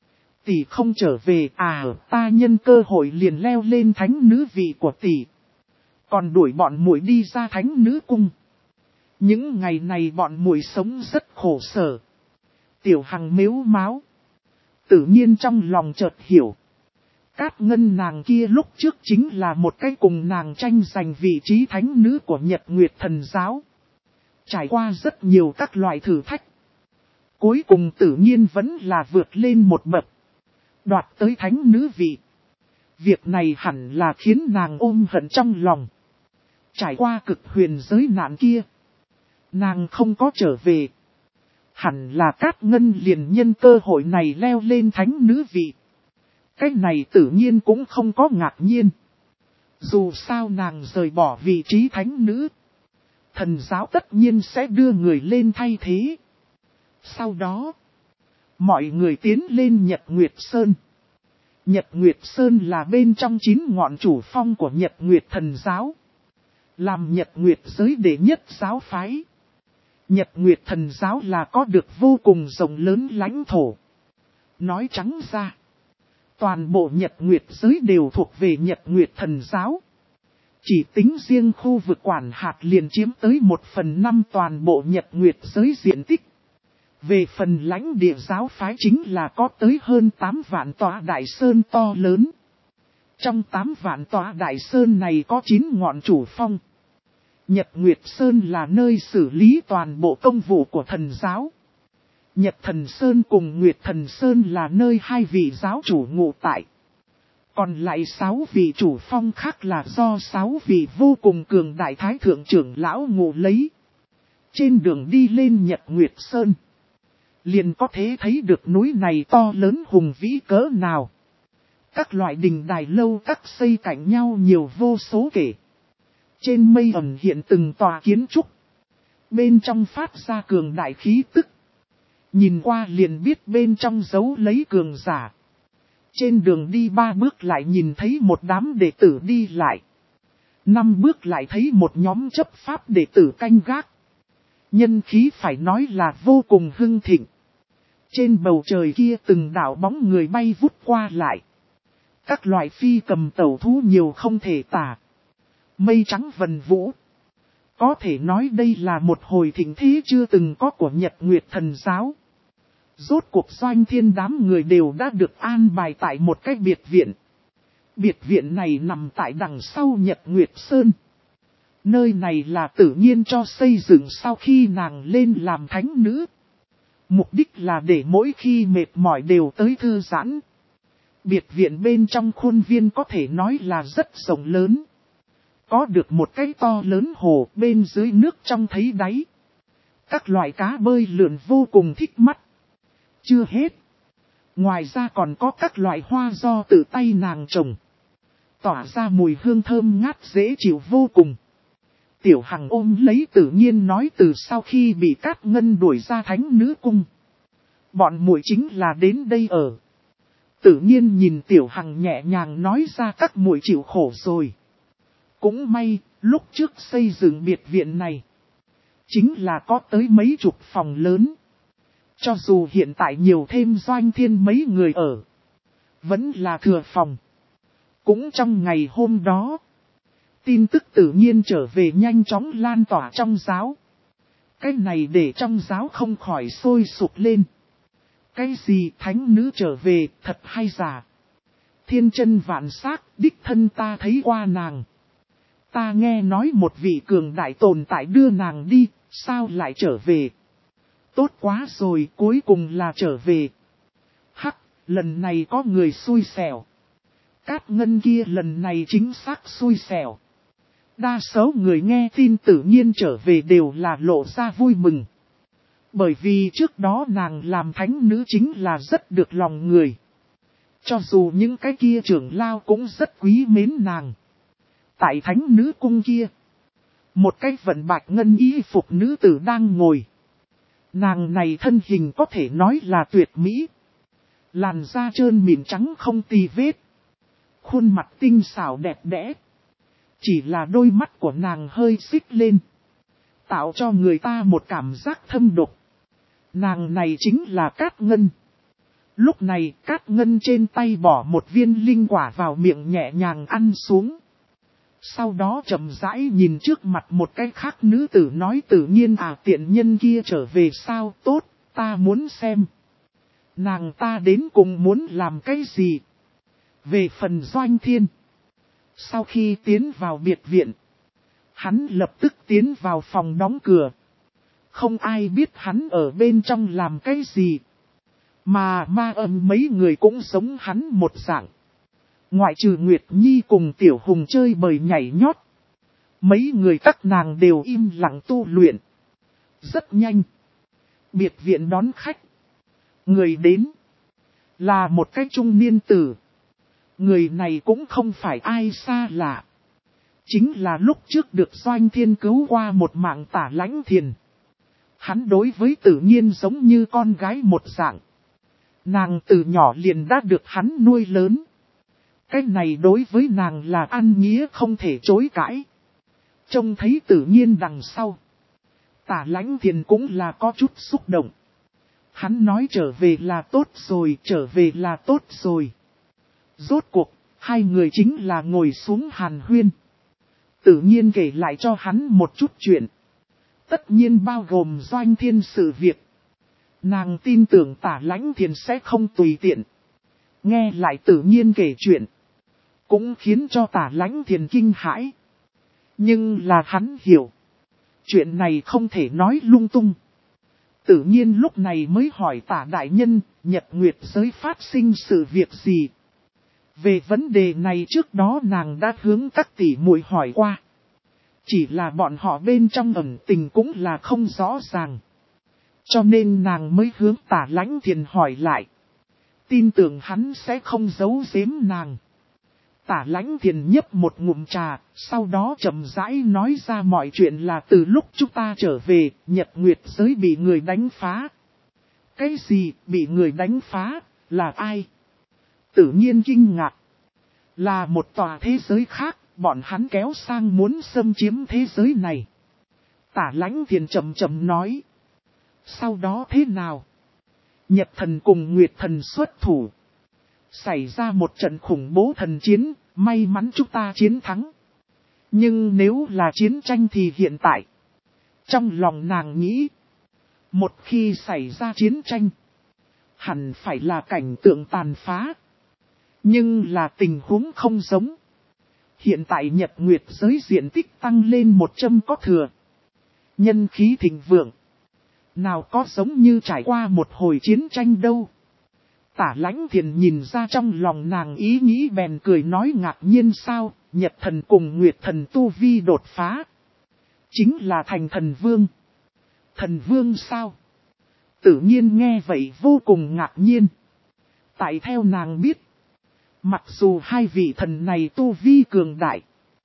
Speaker 1: Tỷ không trở về ta nhân cơ hội liền leo lên thánh nữ vị của tỷ. Còn đuổi bọn muội đi ra thánh nữ cung. Những ngày này bọn muội sống rất khổ sở. Tiểu Hằng mếu máo. Tự nhiên trong lòng chợt hiểu. Cát Ngân nàng kia lúc trước chính là một cái cùng nàng tranh giành vị trí thánh nữ của Nhật Nguyệt Thần Giáo. Trải qua rất nhiều các loại thử thách. Cuối cùng tự nhiên vẫn là vượt lên một bậc. Đoạt tới thánh nữ vị. Việc này hẳn là khiến nàng ôm hận trong lòng. Trải qua cực huyền giới nạn kia. Nàng không có trở về. Hẳn là Cát Ngân liền nhân cơ hội này leo lên thánh nữ vị. Cái này tự nhiên cũng không có ngạc nhiên. Dù sao nàng rời bỏ vị trí thánh nữ. Thần giáo tất nhiên sẽ đưa người lên thay thế. Sau đó, mọi người tiến lên Nhật Nguyệt Sơn. Nhật Nguyệt Sơn là bên trong 9 ngọn chủ phong của Nhật Nguyệt Thần Giáo. Làm Nhật Nguyệt giới đệ nhất giáo phái. Nhật Nguyệt Thần Giáo là có được vô cùng rộng lớn lãnh thổ. Nói trắng ra, toàn bộ Nhật Nguyệt giới đều thuộc về Nhật Nguyệt Thần Giáo. Chỉ tính riêng khu vực quản hạt liền chiếm tới 1/5 toàn bộ Nhật Nguyệt giới diện tích. Về phần lãnh địa giáo phái chính là có tới hơn 8 vạn tòa đại sơn to lớn. Trong 8 vạn tòa đại sơn này có 9 ngọn chủ phong. Nhật Nguyệt Sơn là nơi xử lý toàn bộ công vụ của thần giáo. Nhật Thần Sơn cùng Nguyệt Thần Sơn là nơi hai vị giáo chủ ngụ tại. Còn lại 6 vị chủ phong khác là do 6 vị vô cùng cường đại thái thượng trưởng lão ngụ lấy. Trên đường đi lên Nhật Nguyệt Sơn, liền có thể thấy được núi này to lớn hùng vĩ cỡ nào. Các loại đình đài lâu các xây cạnh nhau nhiều vô số kể. Trên mây ẩn hiện từng tòa kiến trúc. Bên trong phát ra cường đại khí tức. Nhìn qua liền biết bên trong giấu lấy cường giả. Trên đường đi 3 bước lại nhìn thấy một đám đệ tử đi lại. 5 bước lại thấy một nhóm chấp pháp đệ tử canh gác. Nhân khí phải nói là vô cùng hưng thịnh. Trên bầu trời kia từng đạo bóng người bay vút qua lại. Các loại phi cầm tẩu thú nhiều không thể tả. Mây trắng vần vũ. Có thể nói đây là một hồi thịnh thế chưa từng có của Nhật Nguyệt Thần Giáo. Rốt cuộc Doanh Thiên đám người đều đã được an bài tại một cái biệt viện. Biệt viện này nằm tại đằng sau Nhật Nguyệt Sơn. Nơi này là tự nhiên cho xây dựng sau khi nàng lên làm thánh nữ. Mục đích là để mỗi khi mệt mỏi đều tới thư giãn. Biệt viện bên trong khuôn viên có thể nói là rất rộng lớn. Có được một cái to lớn hồ bên dưới nước trong thấy đáy. Các loại cá bơi lượn vô cùng thích mắt. Chưa hết. Ngoài ra còn có các loại hoa do tự tay nàng trồng. Tỏa ra mùi hương thơm ngát dễ chịu vô cùng. Tiểu Hằng ôm lấy tự nhiên nói từ sau khi bị Cát Ngân đuổi ra thánh nữ cung. Bọn muội chính là đến đây ở. Tự nhiên nhìn Tiểu Hằng nhẹ nhàng nói ra các muội chịu khổ rồi. Cũng may, lúc trước xây dựng biệt viện này. Chính là có tới mấy chục phòng lớn. Cho dù hiện tại nhiều thêm Doanh Thiên mấy người ở. Vẫn là thừa phòng. Cũng trong ngày hôm đó. Tin tức tự nhiên trở về nhanh chóng lan tỏa trong giáo. Cái này để trong giáo không khỏi sôi sục lên. Cái gì thánh nữ trở về thật hay giả. Thiên chân vạn xác đích thân ta thấy qua nàng. Ta nghe nói một vị cường đại tồn tại đưa nàng đi, sao lại trở về? Tốt quá rồi, cuối cùng là trở về. Hắc, lần này có người xui xẻo. Cát Ngân kia lần này chính xác xui xẻo. Đa số người nghe tin tự nhiên trở về đều là lộ ra vui mừng. Bởi vì trước đó nàng làm thánh nữ chính là rất được lòng người. Cho dù những cái kia trưởng lao cũng rất quý mến nàng. Tại thánh nữ cung kia, một cái vận bạch ngân y phục nữ tử đang ngồi. Nàng này thân hình có thể nói là tuyệt mỹ. Làn da trơn mịn trắng không tì vết. Khuôn mặt tinh xảo đẹp đẽ. Chỉ là đôi mắt của nàng hơi xích lên. Tạo cho người ta một cảm giác thâm độc. Nàng này chính là Cát Ngân. Lúc này Cát Ngân trên tay bỏ một viên linh quả vào miệng nhẹ nhàng ăn xuống. Sau đó chậm rãi nhìn trước mặt một cái khác nữ tử nói tự nhiên tiện nhân kia trở về sao tốt, ta muốn xem. Nàng ta đến cùng muốn làm cái gì? Về phần Doanh Thiên. Sau khi tiến vào biệt viện, hắn lập tức tiến vào phòng đóng cửa. Không ai biết hắn ở bên trong làm cái gì. Mà ma âm mấy người cũng giống hắn một dạng. Ngoại trừ Nguyệt Nhi cùng Tiểu Hùng chơi bời nhảy nhót. Mấy người các nàng đều im lặng tu luyện. Rất nhanh. Biệt viện đón khách. Người đến. Là một cái trung niên tử. Người này cũng không phải ai xa lạ. Chính là lúc trước được Doanh Thiên cứu qua một mạng Tả Lãnh Thiền. Hắn đối với tự nhiên giống như con gái một dạng. Nàng từ nhỏ liền đã được hắn nuôi lớn. Cái này đối với nàng là ăn nghĩa không thể chối cãi. Trông thấy tự nhiên đằng sau. Tả Lãnh Thiền cũng là có chút xúc động. Hắn nói trở về là tốt rồi, trở về là tốt rồi. Rốt cuộc, hai người chính là ngồi xuống hàn huyên. Tự nhiên kể lại cho hắn một chút chuyện. Tất nhiên bao gồm Doanh Thiên sự việc. Nàng tin tưởng Tả Lãnh Thiền sẽ không tùy tiện. Nghe lại tự nhiên kể chuyện. Cũng khiến cho Tả Lãnh Thiền kinh hãi. Nhưng là hắn hiểu. Chuyện này không thể nói lung tung. Tự nhiên lúc này mới hỏi Tả đại nhân, Nhật Nguyệt giới phát sinh sự việc gì. Về vấn đề này trước đó nàng đã hướng các tỷ muội hỏi qua. Chỉ là bọn họ bên trong ẩn tình cũng là không rõ ràng. Cho nên nàng mới hướng Tả Lãnh Thiền hỏi lại. Tin tưởng hắn sẽ không giấu giếm nàng. Tả Lãnh Thiền nhấp một ngụm trà, sau đó chậm rãi nói ra mọi chuyện là từ lúc chúng ta trở về, Nhật Nguyệt giới bị người đánh phá. Cái gì bị người đánh phá, là ai? Tự nhiên kinh ngạc. Là một tòa thế giới khác, bọn hắn kéo sang muốn xâm chiếm thế giới này. Tả Lãnh Thiền chậm chậm nói. Sau đó thế nào? Nhật thần cùng Nguyệt thần xuất thủ. Xảy ra một trận khủng bố thần chiến, may mắn chúng ta chiến thắng. Nhưng nếu là chiến tranh thì hiện tại. Trong lòng nàng nghĩ. Một khi xảy ra chiến tranh. Hẳn phải là cảnh tượng tàn phá. Nhưng là tình huống không giống. Hiện tại Nhật Nguyệt giới diện tích tăng lên 100 có thừa. Nhân khí thịnh vượng. Nào có giống như trải qua một hồi chiến tranh đâu. Tả Lãnh Thiền nhìn ra trong lòng nàng ý nghĩ bèn cười nói ngạc nhiên sao, Nhật thần cùng Nguyệt thần tu vi đột phá. Chính là thành thần vương. Thần vương sao? Tự nhiên nghe vậy vô cùng ngạc nhiên. Tại theo nàng biết, mặc dù hai vị thần này tu vi cường đại,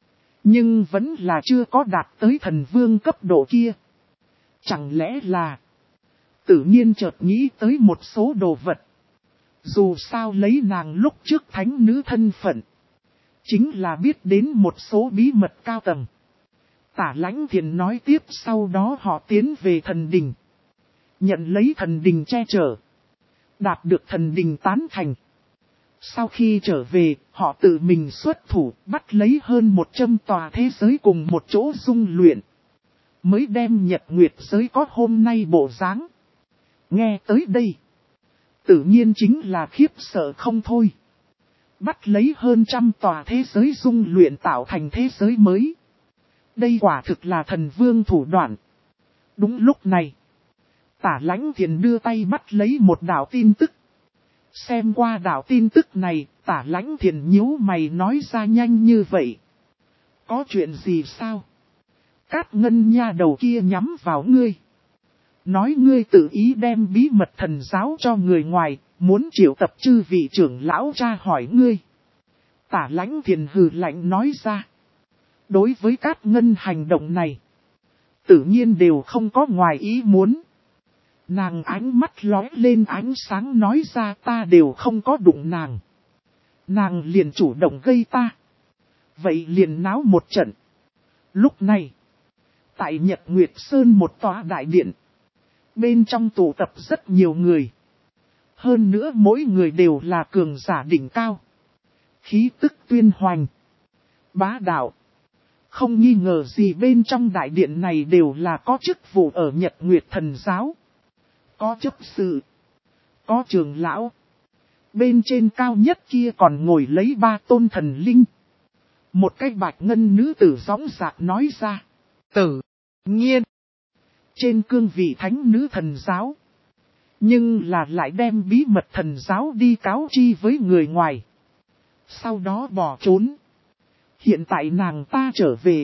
Speaker 1: nhưng vẫn là chưa có đạt tới thần vương cấp độ kia. Chẳng lẽ là... Tự nhiên chợt nghĩ tới một số đồ vật. Dù sao lấy nàng lúc trước thánh nữ thân phận. Chính là biết đến một số bí mật cao tầng. Tả Lãnh Thiền nói tiếp sau đó họ tiến về thần đình. Nhận lấy thần đình che chở. Đạt được thần đình tán thành. Sau khi trở về, họ tự mình xuất thủ bắt lấy hơn 100 tòa thế giới cùng một chỗ dung luyện. Mới đem Nhật Nguyệt giới có hôm nay bộ dáng. Nghe tới đây. Tự nhiên chính là khiếp sợ không thôi. Bắt lấy hơn 100 tòa thế giới dung luyện tạo thành thế giới mới. Đây quả thực là thần vương thủ đoạn. Đúng lúc này. Tả Lãnh Thiền đưa tay bắt lấy một đạo tin tức. Xem qua đạo tin tức này, Tả Lãnh Thiền nhíu mày nói ra nhanh như vậy. Có chuyện gì sao? Cát Ngân nha đầu kia nhắm vào ngươi. Nói ngươi tự ý đem bí mật thần giáo cho người ngoài, muốn triệu tập chư vị trưởng lão tra hỏi ngươi. Tả Lãnh Thiền hừ lạnh nói ra. Đối với Cát Ngân hành động này, tự nhiên đều không có ngoài ý muốn. Nàng ánh mắt lóe lên ánh sáng nói ra ta đều không có đụng nàng. Nàng liền chủ động gây ta. Vậy liền náo một trận. Lúc này, tại Nhật Nguyệt Sơn một tòa đại điện. Bên trong tụ tập rất nhiều người. Hơn nữa mỗi người đều là cường giả đỉnh cao. Khí tức tuyên hoành. Bá đạo. Không nghi ngờ gì bên trong đại điện này đều là có chức vụ ở Nhật Nguyệt Thần Giáo. Có chấp sự. Có trưởng lão. Bên trên cao nhất kia còn ngồi lấy 3 tôn thần linh. Một cái bạch ngân nữ tử gióng dạc nói ra. Tự nhiên. Trên cương vị thánh nữ thần giáo. Nhưng là lại đem bí mật thần giáo đi cáo chi với người ngoài. Sau đó bỏ trốn. Hiện tại nàng ta trở về.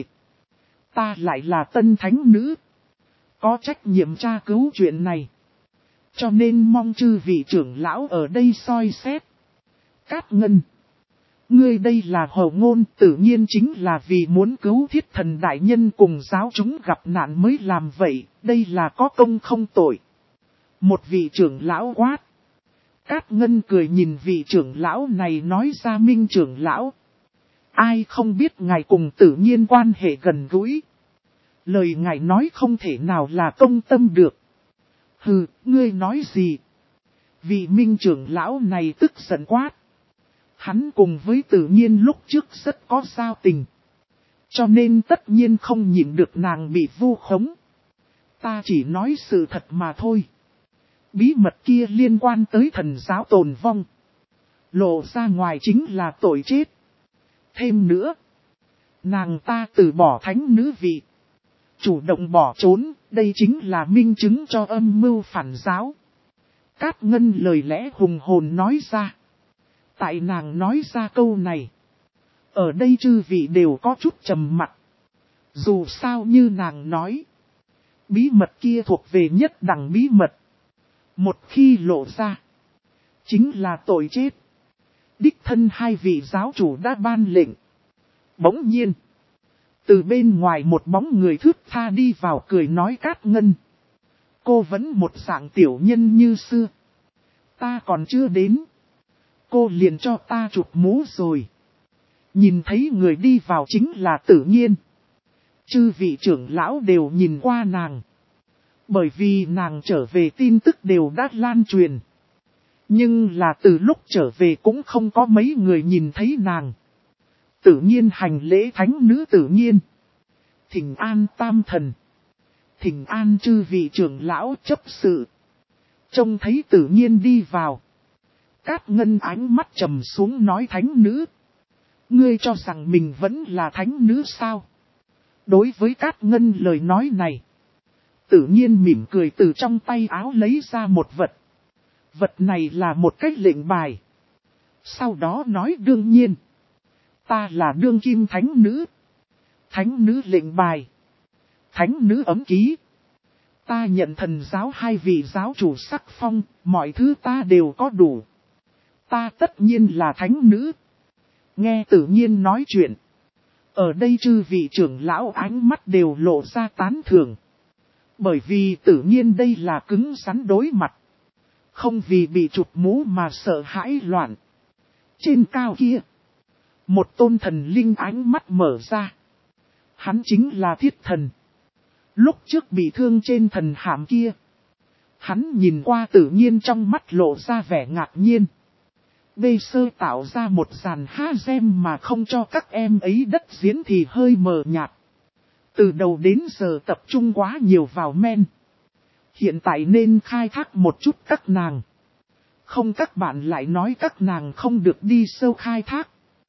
Speaker 1: Ta lại là tân thánh nữ. Có trách nhiệm tra cứu chuyện này. Cho nên mong chư vị trưởng lão ở đây soi xét. Cát Ngân. Ngươi đây là hầu ngôn tự nhiên chính là vì muốn cứu thiết thần đại nhân cùng giáo chúng gặp nạn mới làm vậy. Đây là có công không tội. Một vị trưởng lão quát. Cát Ngân cười nhìn vị trưởng lão này nói ra Minh trưởng lão. Ai không biết ngài cùng tự nhiên quan hệ gần gũi. Lời ngài nói không thể nào là công tâm được. Hừ, ngươi nói gì? Vị Minh trưởng lão này tức giận quát. Hắn cùng với tự nhiên lúc trước rất có giao tình. Cho nên tất nhiên không nhịn được nàng bị vu khống. Ta chỉ nói sự thật mà thôi. Bí mật kia liên quan tới thần giáo tồn vong. Lộ ra ngoài chính là tội chết. Thêm nữa, Nàng ta từ bỏ thánh nữ vị. Chủ động bỏ trốn, đây chính là minh chứng cho âm mưu phản giáo. Cát Ngân lời lẽ hùng hồn nói ra. Tại nàng nói ra câu này. Ở đây chư vị đều có chút trầm mặc. Dù sao như nàng nói. Bí mật kia thuộc về nhất đẳng bí mật. Một khi lộ ra. Chính là tội chết. Đích thân hai vị giáo chủ đã ban lệnh. Bỗng nhiên. Từ bên ngoài một bóng người thướt tha đi vào cười nói Cát Ngân. Cô vẫn một dạng tiểu nhân như xưa. Ta còn chưa đến. Cô liền cho ta chụp mũ rồi. Nhìn thấy người đi vào chính là Tử Nhiên. Chư vị trưởng lão đều nhìn qua nàng. Bởi vì nàng trở về tin tức đều đã lan truyền. Nhưng là từ lúc trở về cũng không có mấy người nhìn thấy nàng. Tử Nhiên hành lễ thánh nữ Tử Nhiên. Thỉnh an tam thần. Thỉnh an chư vị trưởng lão chấp sự. Trông thấy Tử Nhiên đi vào. Cát Ngân ánh mắt trầm xuống nói thánh nữ. Ngươi cho rằng mình vẫn là thánh nữ sao? Đối với Cát Ngân lời nói này. Tử Nhiên mỉm cười từ trong tay áo lấy ra một vật. Vật này là một cái lệnh bài. Sau đó nói đương nhiên. Ta là đương kim thánh nữ. Thánh nữ lệnh bài. Thánh nữ ấm ký. Ta nhận thần giáo hai vị giáo chủ sắc phong, mọi thứ ta đều có đủ. Ta tất nhiên là thánh nữ. Nghe Tử Nhiên nói chuyện. Ở đây chư vị trưởng lão ánh mắt đều lộ ra tán thưởng. Bởi vì Tử Nhiên đây là cứng rắn đối mặt. Không vì bị chụp mũ mà sợ hãi loạn. Trên cao kia. Một tôn thần linh ánh mắt mở ra. Hắn chính là Thiết Thần. Lúc trước bị thương trên thần hàm kia. Hắn nhìn qua Tử Nhiên trong mắt lộ ra vẻ ngạc nhiên. Bê sơ tạo ra một dàn ha gem mà không cho các em ấy đất diễn thì hơi mờ nhạt. Từ đầu đến giờ tập trung quá nhiều vào men. Hiện tại nên khai thác một chút các nàng. Không các bạn lại nói các nàng không được đi sâu khai thác.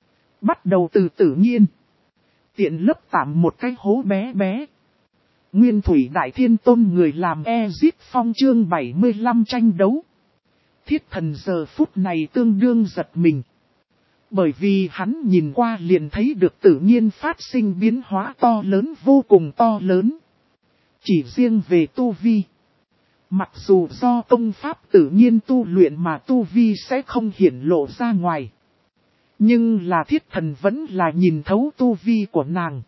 Speaker 1: Bắt đầu từ Tử Nhiên. Tiện lấp tạm một cái hố bé bé. Nguyên Thủy Đại Thiên Tôn người làm Ezit Phong chương 75 tranh đấu. Thiết Thần giờ phút này tương đương giật mình. Bởi vì hắn nhìn qua liền thấy được Tử Nhiên phát sinh biến hóa to lớn vô cùng to lớn. Chỉ riêng về tu vi. Mặc dù do công pháp Tử Nhiên tu luyện mà tu vi sẽ không hiển lộ ra ngoài. Nhưng là Thiết Thần vẫn là nhìn thấu tu vi của nàng.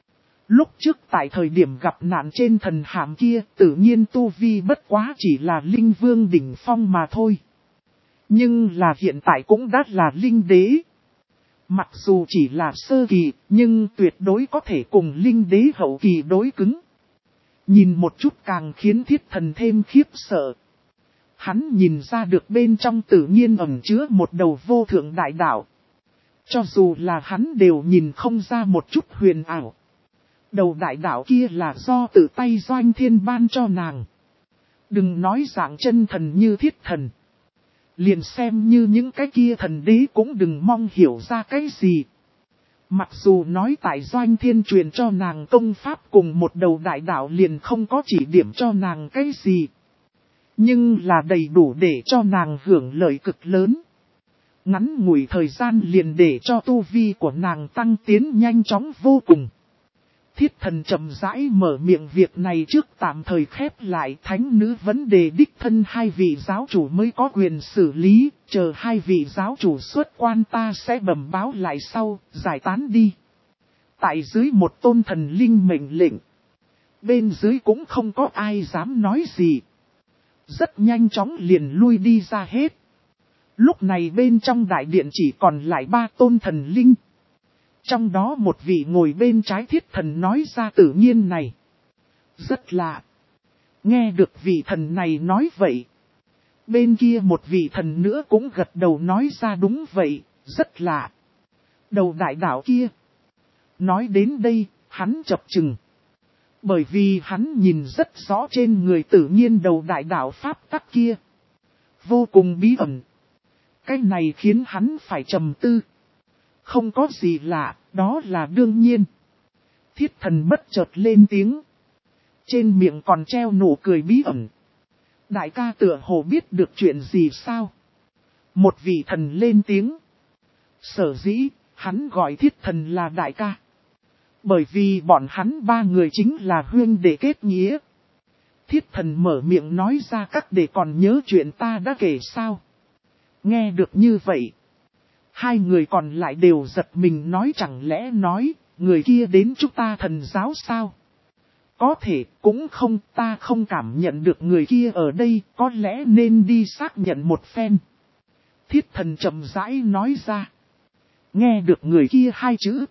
Speaker 1: Lúc trước tại thời điểm gặp nạn trên thần hàm kia, Tử Nhiên tu vi bất quá chỉ là linh vương đỉnh phong mà thôi. Nhưng là hiện tại cũng đã là linh đế. Mặc dù chỉ là sơ kỳ, nhưng tuyệt đối có thể cùng linh đế hậu kỳ đối cứng. Nhìn một chút càng khiến Thiết Thần thêm khiếp sợ. Hắn nhìn ra được bên trong Tử Nhiên ẩn chứa một đầu vô thượng đại đạo. Cho dù là hắn đều nhìn không ra một chút huyền ảo. Đầu đại đạo kia là do tự tay Doanh Thiên ban cho nàng. Đừng nói dạng chân thần như Thiết Thần. Liền xem như những cái kia thần đế cũng đừng mong hiểu ra cái gì. Mặc dù nói tại Doanh Thiên truyền cho nàng công pháp cùng một đầu đại đạo liền không có chỉ điểm cho nàng cái gì. Nhưng là đầy đủ để cho nàng hưởng lợi cực lớn. Ngắn ngủi thời gian liền để cho tu vi của nàng tăng tiến nhanh chóng vô cùng. Thiết Thần chậm rãi mở miệng việc này trước tạm thời khép lại thánh nữ vấn đề đích thân hai vị giáo chủ mới có quyền xử lý, chờ hai vị giáo chủ xuất quan ta sẽ bẩm báo lại sau, giải tán đi. Tại dưới một tôn thần linh mệnh lệnh, bên dưới cũng không có ai dám nói gì. Rất nhanh chóng liền lui đi ra hết. Lúc này bên trong đại điện chỉ còn lại 3 tôn thần linh. Trong đó một vị ngồi bên trái Thiết Thần nói ra Tử Nhiên này. Rất lạ. Nghe được vị thần này nói vậy. Bên kia một vị thần nữa cũng gật đầu nói ra đúng vậy, rất lạ. Đầu đại đạo kia. Nói đến đây, hắn chập chừng. Bởi vì hắn nhìn rất rõ trên người Tử Nhiên đầu đại đạo pháp tắc kia. Vô cùng bí ẩn. Cái này khiến hắn phải trầm tư. Không có gì lạ, đó là đương nhiên. Thiết thần bất chợt lên tiếng. Trên miệng còn treo nụ cười bí ẩn. Đại ca tựa hồ biết được chuyện gì sao? Một vị thần lên tiếng. Sở dĩ, hắn gọi thiết thần là đại ca. Bởi vì bọn hắn ba người chính là huynh đệ kết nghĩa. Thiết thần mở miệng nói ra các đệ còn nhớ chuyện ta đã kể sao? Nghe được như vậy. Hai người còn lại đều giật mình nói chẳng lẽ nói, người kia đến chúng ta thần giáo sao? Có thể cũng không, ta không cảm nhận được người kia ở đây, có lẽ nên đi xác nhận một phen. Thiết thần chậm rãi nói ra. Nghe được người kia hai chữ.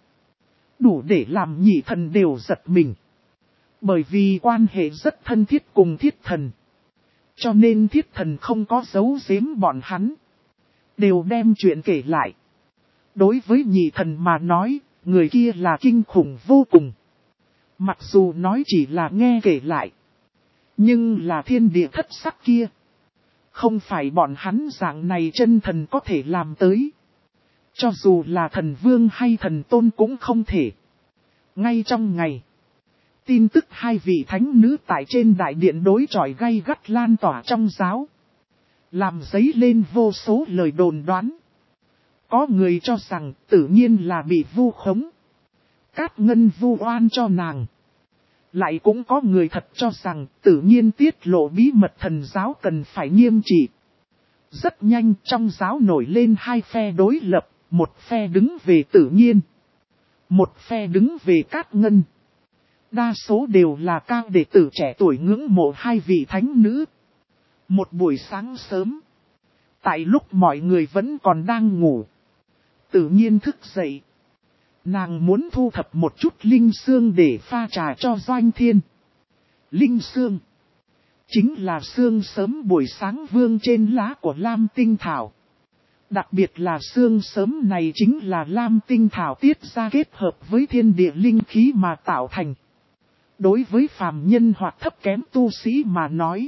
Speaker 1: Đủ để làm nhị thần đều giật mình. Bởi vì quan hệ rất thân thiết cùng thiết thần. Cho nên thiết thần không có giấu giếm bọn hắn. Đều đem chuyện kể lại. Đối với nhị thần mà nói, người kia là kinh khủng vô cùng. Mặc dù nói chỉ là nghe kể lại. Nhưng là thiên địa thất sắc kia. Không phải bọn hắn dạng này chân thần có thể làm tới. Cho dù là thần vương hay thần tôn cũng không thể. Ngay trong ngày. Tin tức hai vị thánh nữ tại trên đại điện đối chọi gay gắt lan tỏa trong giáo. Làm dấy lên vô số lời đồn đoán. Có người cho rằng tự nhiên là bị vu khống. Cát ngân vu oan cho nàng. Lại cũng có người thật cho rằng tự nhiên tiết lộ bí mật thần giáo cần phải nghiêm trị. Rất nhanh trong giáo nổi lên hai phe đối lập, một phe đứng về tự nhiên. Một phe đứng về Cát ngân. Đa số đều là cao đệ tử trẻ tuổi ngưỡng mộ hai vị thánh nữ. Một buổi sáng sớm. Tại lúc mọi người vẫn còn đang ngủ. Tự nhiên thức dậy. Nàng muốn thu thập một chút linh xương để pha trà cho Doanh Thiên. Linh xương. Chính là xương sớm buổi sáng vương trên lá của Lam Tinh Thảo. Đặc biệt là xương sớm này chính là Lam Tinh Thảo tiết ra kết hợp với thiên địa linh khí mà tạo thành. Đối với phàm nhân hoặc thấp kém tu sĩ mà nói.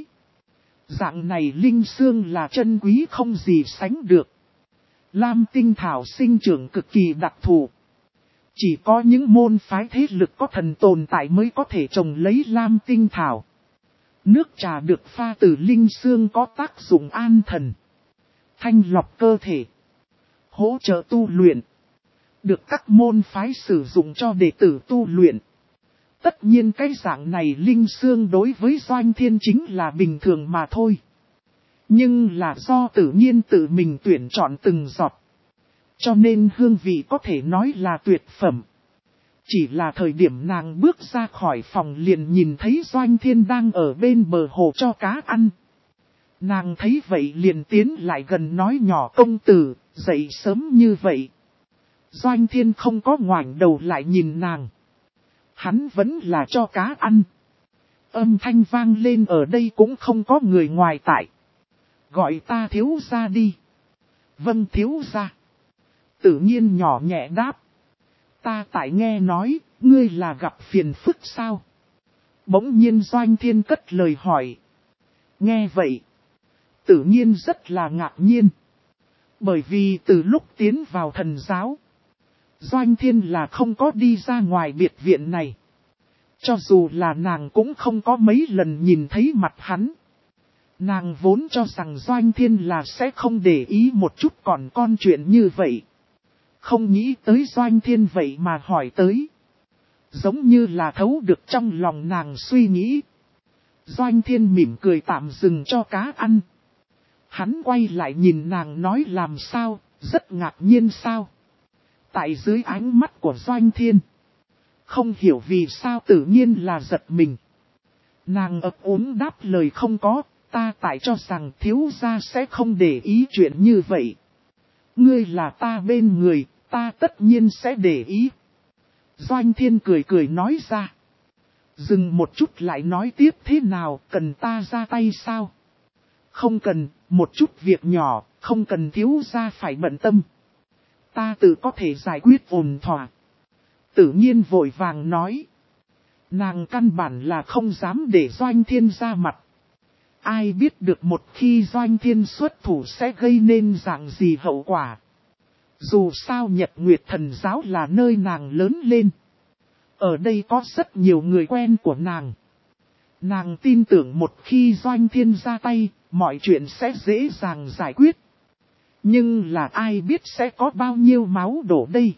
Speaker 1: Dạng này linh xương là chân quý không gì sánh được. Lam Tinh Thảo sinh trưởng cực kỳ đặc thù. Chỉ có những môn phái thế lực có thần tồn tại mới có thể trồng lấy Lam Tinh Thảo. Nước trà được pha từ linh xương có tác dụng an thần. Thanh lọc cơ thể. Hỗ trợ tu luyện. Được các môn phái sử dụng cho đệ tử tu luyện. Tất nhiên cái dạng này linh xương đối với Doanh Thiên chính là bình thường mà thôi. Nhưng là do tự nhiên tự mình tuyển chọn từng giọt. Cho nên hương vị có thể nói là tuyệt phẩm. Chỉ là thời điểm nàng bước ra khỏi phòng liền nhìn thấy Doanh Thiên đang ở bên bờ hồ cho cá ăn. Nàng thấy vậy liền tiến lại gần nói nhỏ công tử, dậy sớm như vậy. Doanh Thiên không có ngoảnh đầu lại nhìn nàng. Hắn vẫn là cho cá ăn. Âm thanh vang lên ở đây cũng không có người ngoài tại. Gọi ta thiếu gia đi. Vâng thiếu gia. Tự nhiên nhỏ nhẹ đáp. Ta tại nghe nói, ngươi là gặp phiền phức sao? Bỗng nhiên Doanh Thiên cất lời hỏi. Nghe vậy. Tự nhiên rất là ngạc nhiên. Bởi vì từ lúc tiến vào thần giáo. Doanh Thiên là không có đi ra ngoài biệt viện này. Cho dù là nàng cũng không có mấy lần nhìn thấy mặt hắn. Nàng vốn cho rằng Doanh Thiên là sẽ không để ý một chút còn con chuyện như vậy. Không nghĩ tới Doanh Thiên vậy mà hỏi tới. Giống như là thấu được trong lòng nàng suy nghĩ. Doanh Thiên mỉm cười tạm dừng cho cá ăn. Hắn quay lại nhìn nàng nói làm sao, rất ngạc nhiên sao. Tại dưới ánh mắt của Doanh Thiên. Không hiểu vì sao tự nhiên là giật mình. Nàng ấp úng đáp lời không có, ta tại cho rằng thiếu gia sẽ không để ý chuyện như vậy. Ngươi là ta bên người, ta tất nhiên sẽ để ý. Doanh Thiên cười cười nói ra. Dừng một chút lại nói tiếp thế nào, cần ta ra tay sao? Không cần, một chút việc nhỏ, không cần thiếu gia phải bận tâm. Ta tự có thể giải quyết ổn thỏa. Tự nhiên vội vàng nói. Nàng căn bản là không dám để Doanh Thiên ra mặt. Ai biết được một khi Doanh Thiên xuất thủ sẽ gây nên dạng gì hậu quả. Dù sao Nhật Nguyệt Thần Giáo là nơi nàng lớn lên. Ở đây có rất nhiều người quen của nàng. Nàng tin tưởng một khi Doanh Thiên ra tay, mọi chuyện sẽ dễ dàng giải quyết. Nhưng là ai biết sẽ có bao nhiêu máu đổ đây.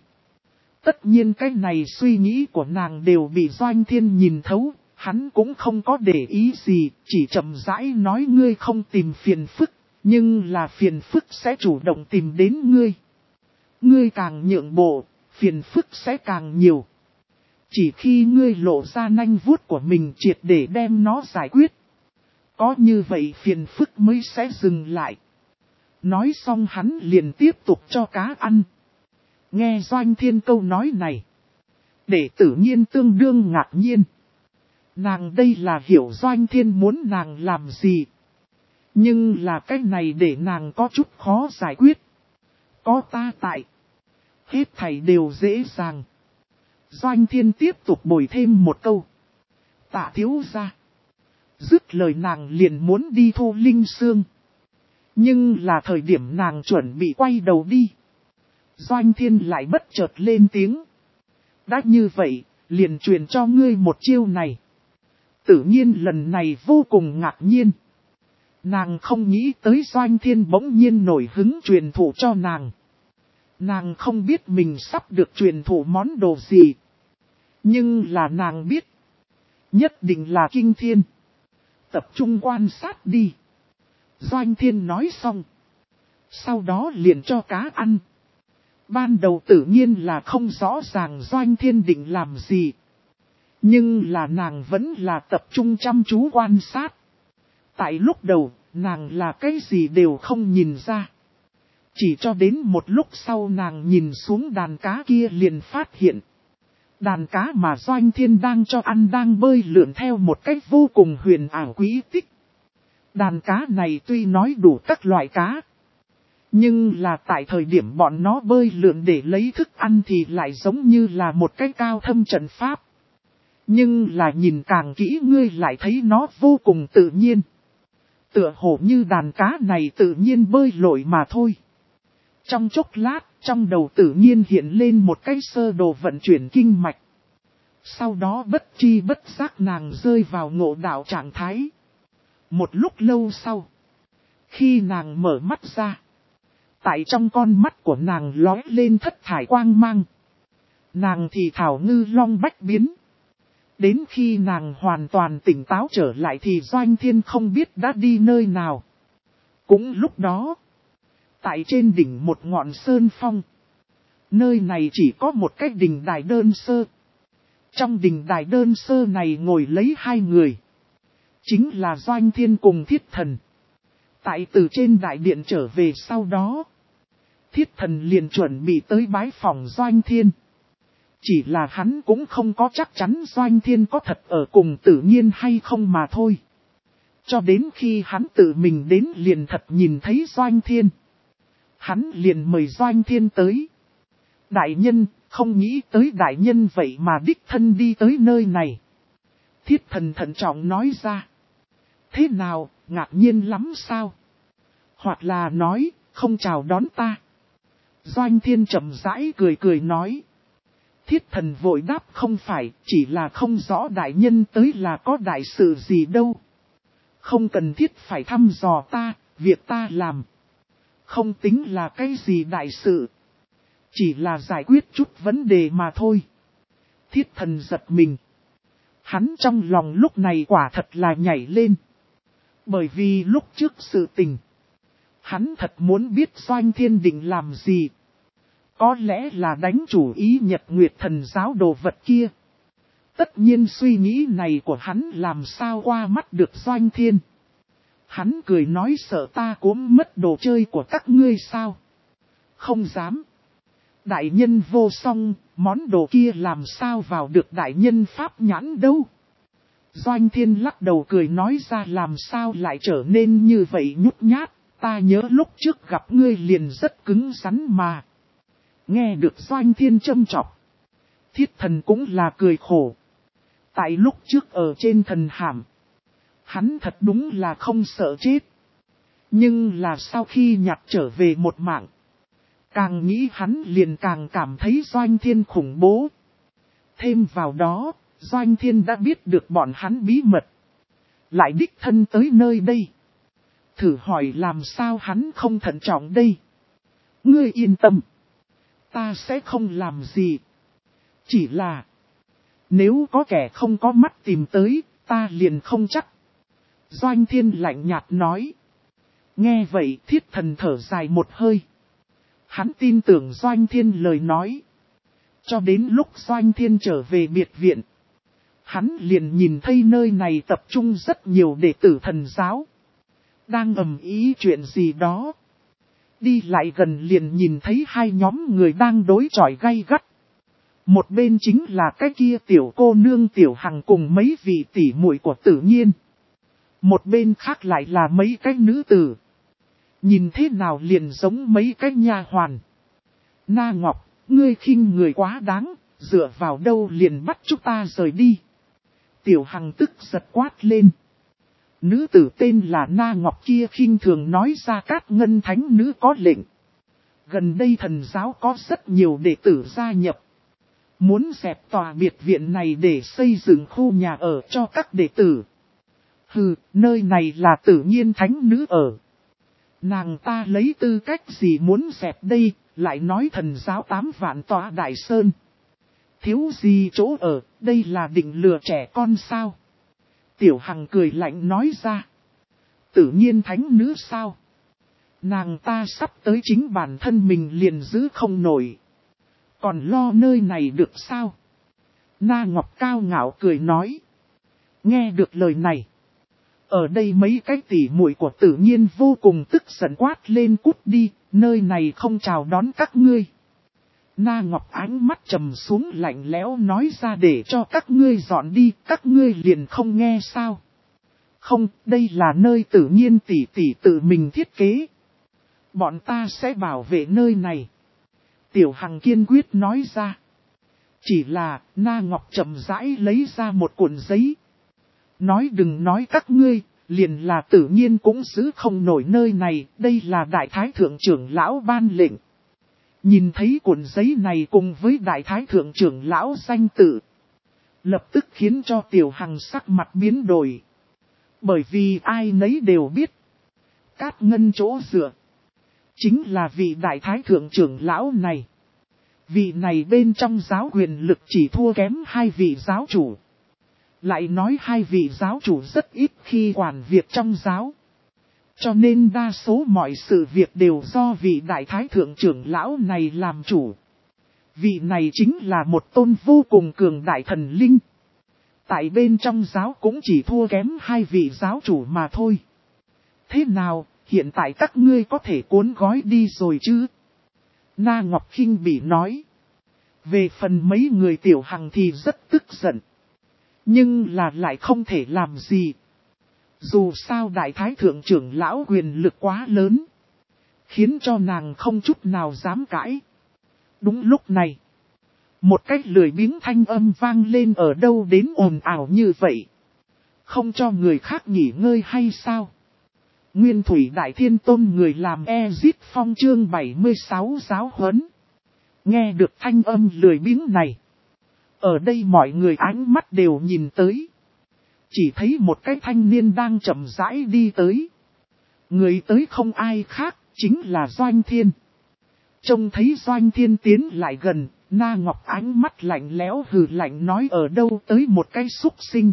Speaker 1: Tất nhiên cái này suy nghĩ của nàng đều bị Doanh Thiên nhìn thấu, hắn cũng không có để ý gì, chỉ chậm rãi nói ngươi không tìm phiền phức, nhưng là phiền phức sẽ chủ động tìm đến ngươi. Ngươi càng nhượng bộ, phiền phức sẽ càng nhiều. Chỉ khi ngươi lộ ra nanh vuốt của mình triệt để đem nó giải quyết. Có như vậy phiền phức mới sẽ dừng lại. Nói xong hắn liền tiếp tục cho cá ăn. Nghe Doanh Thiên câu nói này. Đệ tử Nhiên tương đương ngạc nhiên. Nàng đây là hiểu Doanh Thiên muốn nàng làm gì. Nhưng là cái này để nàng có chút khó giải quyết. Có ta tại. Hết thảy đều dễ dàng. Doanh Thiên tiếp tục bồi thêm một câu. Tạ thiếu ra. Dứt lời nàng liền muốn đi thu linh xương. Nhưng là thời điểm nàng chuẩn bị quay đầu đi. Doanh Thiên lại bất chợt lên tiếng. Đã như vậy, liền truyền cho ngươi một chiêu này. Tự nhiên lần này vô cùng ngạc nhiên. Nàng không nghĩ tới Doanh Thiên bỗng nhiên nổi hứng truyền thụ cho nàng. Nàng không biết mình sắp được truyền thụ món đồ gì. Nhưng là nàng biết. Nhất định là kinh thiên. Tập trung quan sát đi. Doanh Thiên nói xong. Sau đó liền cho cá ăn. Ban đầu tự nhiên là không rõ ràng Doanh Thiên định làm gì. Nhưng là nàng vẫn là tập trung chăm chú quan sát. Tại lúc đầu, nàng là cái gì đều không nhìn ra. Chỉ cho đến một lúc sau nàng nhìn xuống đàn cá kia liền phát hiện. Đàn cá mà Doanh Thiên đang cho ăn đang bơi lượn theo một cách vô cùng huyền ảo quý tích. Đàn cá này tuy nói đủ các loại cá. Nhưng là tại thời điểm bọn nó bơi lượn để lấy thức ăn thì lại giống như là một cái cao thâm trận pháp. Nhưng là nhìn càng kỹ ngươi lại thấy nó vô cùng tự nhiên. Tựa hồ như đàn cá này tự nhiên bơi lội mà thôi. Trong chốc lát, trong đầu tự nhiên hiện lên một cái sơ đồ vận chuyển kinh mạch. Sau đó bất chi bất giác nàng rơi vào ngộ đạo trạng thái. Một lúc lâu sau, khi nàng mở mắt ra, tại trong con mắt của nàng lóe lên thất thải quang mang. Nàng thì thảo ngư long bách biến. Đến khi nàng hoàn toàn tỉnh táo trở lại thì Doanh Thiên không biết đã đi nơi nào. Cũng lúc đó, tại trên đỉnh một ngọn sơn phong, nơi này chỉ có một cái đình đài đơn sơ. Trong đình đài đơn sơ này ngồi lấy hai người. Chính là Doanh Thiên cùng Thiết Thần. Tại từ trên đại điện trở về sau đó, Thiết Thần liền chuẩn bị tới bái phòng Doanh Thiên. Chỉ là hắn cũng không có chắc chắn Doanh Thiên có thật ở cùng tự nhiên hay không mà thôi. Cho đến khi hắn tự mình đến liền thật nhìn thấy Doanh Thiên. Hắn liền mời Doanh Thiên tới. Đại nhân, không nghĩ tới đại nhân vậy mà đích thân đi tới nơi này. Thiết Thần thận trọng nói ra. Thế nào, ngạc nhiên lắm sao? Hoặc là nói, không chào đón ta. Doanh Thiên chậm rãi cười cười nói. Thiết Thần vội đáp không phải, chỉ là không rõ đại nhân tới là có đại sự gì đâu. Không cần thiết phải thăm dò ta, việc ta làm. Không tính là cái gì đại sự. Chỉ là giải quyết chút vấn đề mà thôi. Thiết Thần giật mình. Hắn trong lòng lúc này quả thật là nhảy lên. Bởi vì lúc trước sự tình, hắn thật muốn biết Doanh Thiên định làm gì. Có lẽ là đánh chủ ý Nhật Nguyệt Thần giáo đồ vật kia. Tất nhiên suy nghĩ này của hắn làm sao qua mắt được Doanh Thiên. Hắn cười nói sợ ta cuốn mất đồ chơi của các ngươi sao. Không dám. Đại nhân vô song, món đồ kia làm sao vào được đại nhân pháp nhãn đâu. Doanh Thiên lắc đầu cười nói ra làm sao lại trở nên như vậy nhút nhát, ta nhớ lúc trước gặp ngươi liền rất cứng rắn mà. Nghe được Doanh Thiên châm chọc. Thiết Thần cũng là cười khổ. Tại lúc trước ở trên thần hàm, hắn thật đúng là không sợ chết. Nhưng là sau khi nhặt trở về một mạng, càng nghĩ hắn liền càng cảm thấy Doanh Thiên khủng bố. Thêm vào đó, Doanh Thiên đã biết được bọn hắn bí mật. Lại đích thân tới nơi đây. Thử hỏi làm sao hắn không thận trọng đây. Ngươi yên tâm. Ta sẽ không làm gì. Chỉ là, nếu có kẻ không có mắt tìm tới, ta liền không chắc. Doanh Thiên lạnh nhạt nói. Nghe vậy Thiết Thần thở dài một hơi. Hắn tin tưởng Doanh Thiên lời nói. Cho đến lúc Doanh Thiên trở về biệt viện. Hắn liền nhìn thấy nơi này tập trung rất nhiều đệ tử thần giáo. Đang ầm ĩ chuyện gì đó. Đi lại gần liền nhìn thấy hai nhóm người đang đối chọi gay gắt. Một bên chính là cái kia tiểu cô nương Tiểu Hằng cùng mấy vị tỷ muội của Tự Nhiên. Một bên khác lại là mấy cái nữ tử. Nhìn thế nào liền giống mấy cái nha hoàn. Na Ngọc, ngươi khinh người quá đáng, dựa vào đâu liền bắt chúng ta rời đi. Tiểu Hằng tức giật quát lên. Nữ tử tên là Na Ngọc kia khinh thường nói ra Cát Ngân Thánh Nữ có lệnh. Gần đây thần giáo có rất nhiều đệ tử gia nhập. Muốn dẹp tòa biệt viện này để xây dựng khu nhà ở cho các đệ tử. Hừ, nơi này là Tự Nhiên Thánh Nữ ở. Nàng ta lấy tư cách gì muốn dẹp đây, lại nói thần giáo 8 vạn tòa đại sơn. Thiếu gì chỗ ở, đây là định lừa trẻ con sao? Tiểu Hằng cười lạnh nói ra. Tự Nhiên Thánh Nữ sao? Nàng ta sắp tới chính bản thân mình liền giữ không nổi. Còn lo nơi này được sao? Na Ngọc cao ngạo cười nói. Nghe được lời này. Ở đây mấy cái tỉ muội của Tự Nhiên vô cùng tức giận quát lên cút đi, nơi này không chào đón các ngươi. Na Ngọc ánh mắt trầm xuống lạnh lẽo nói ra để cho các ngươi dọn đi, các ngươi liền không nghe sao. Không, đây là nơi Tự Nhiên tỷ tỷ tự mình thiết kế. Bọn ta sẽ bảo vệ nơi này. Tiểu Hằng kiên quyết nói ra. Chỉ là, Na Ngọc chậm rãi lấy ra một cuộn giấy. Nói đừng nói các ngươi, liền là Tự Nhiên cũng giữ không nổi nơi này, đây là Đại Thái Thượng Trưởng Lão ban lệnh. Nhìn thấy cuộn giấy này cùng với Đại Thái Thượng Trưởng Lão danh tự. Lập tức khiến cho Tiểu Hằng sắc mặt biến đổi. Bởi vì ai nấy đều biết. Cát Ngân chỗ dựa. Chính là vị Đại Thái Thượng Trưởng Lão này. Vị này bên trong giáo quyền lực chỉ thua kém hai vị giáo chủ. Lại nói hai vị giáo chủ rất ít khi quản việc trong giáo. Cho nên đa số mọi sự việc đều do vị Đại Thái Thượng Trưởng Lão này làm chủ. Vị này chính là một tôn vô cùng cường đại thần linh. Tại bên trong giáo cũng chỉ thua kém hai vị giáo chủ mà thôi. Thế nào, hiện tại các ngươi có thể cuốn gói đi rồi chứ? Na Ngọc khinh bỉ nói. Về phần mấy người Tiểu Hằng thì rất tức giận. Nhưng là lại không thể làm gì. Dù sao Đại Thái Thượng Trưởng Lão quyền lực quá lớn. Khiến cho nàng không chút nào dám cãi. Đúng lúc này. Một cách lười biếng thanh âm vang lên ở đâu đến ồn ào như vậy. Không cho người khác nghỉ ngơi hay sao? Nguyên Thủy Đại Thiên Tôn người làm Ezit Phong chương 76 giáo huấn. Nghe được thanh âm lười biếng này. Ở đây mọi người ánh mắt đều nhìn tới. Chỉ thấy một cái thanh niên đang chậm rãi đi tới. Người tới không ai khác, chính là Doanh Thiên. Trông thấy Doanh Thiên tiến lại gần, Na Ngọc ánh mắt lạnh lẽo hừ lạnh nói ở đâu tới một cái súc sinh.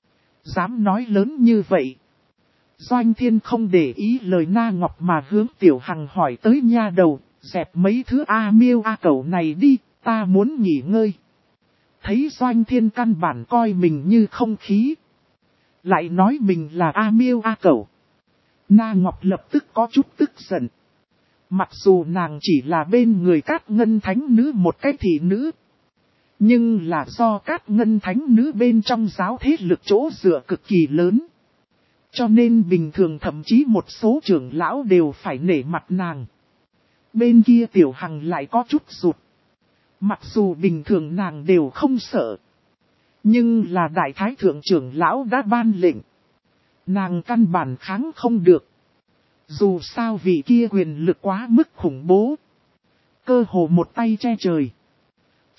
Speaker 1: Dám nói lớn như vậy. Doanh Thiên không để ý lời Na Ngọc mà hướng Tiểu Hằng hỏi tới nha đầu, dẹp mấy thứ A miêu A cẩu này đi, ta muốn nghỉ ngơi. Thấy Doanh Thiên căn bản coi mình như không khí. Lại nói mình là A miêu A cẩu. Na Ngọc lập tức có chút tức giận. Mặc dù nàng chỉ là bên người Cát Ngân Thánh Nữ một cái thị nữ. Nhưng là do Cát Ngân Thánh Nữ bên trong giáo thế lực chỗ dựa cực kỳ lớn. Cho nên bình thường thậm chí một số trưởng lão đều phải nể mặt nàng. Bên kia Tiểu Hằng lại có chút rụt. Mặc dù bình thường nàng đều không sợ. Nhưng là Đại Thái Thượng Trưởng Lão đã ban lệnh. Nàng căn bản kháng không được. Dù sao vị kia quyền lực quá mức khủng bố. Cơ hồ một tay che trời.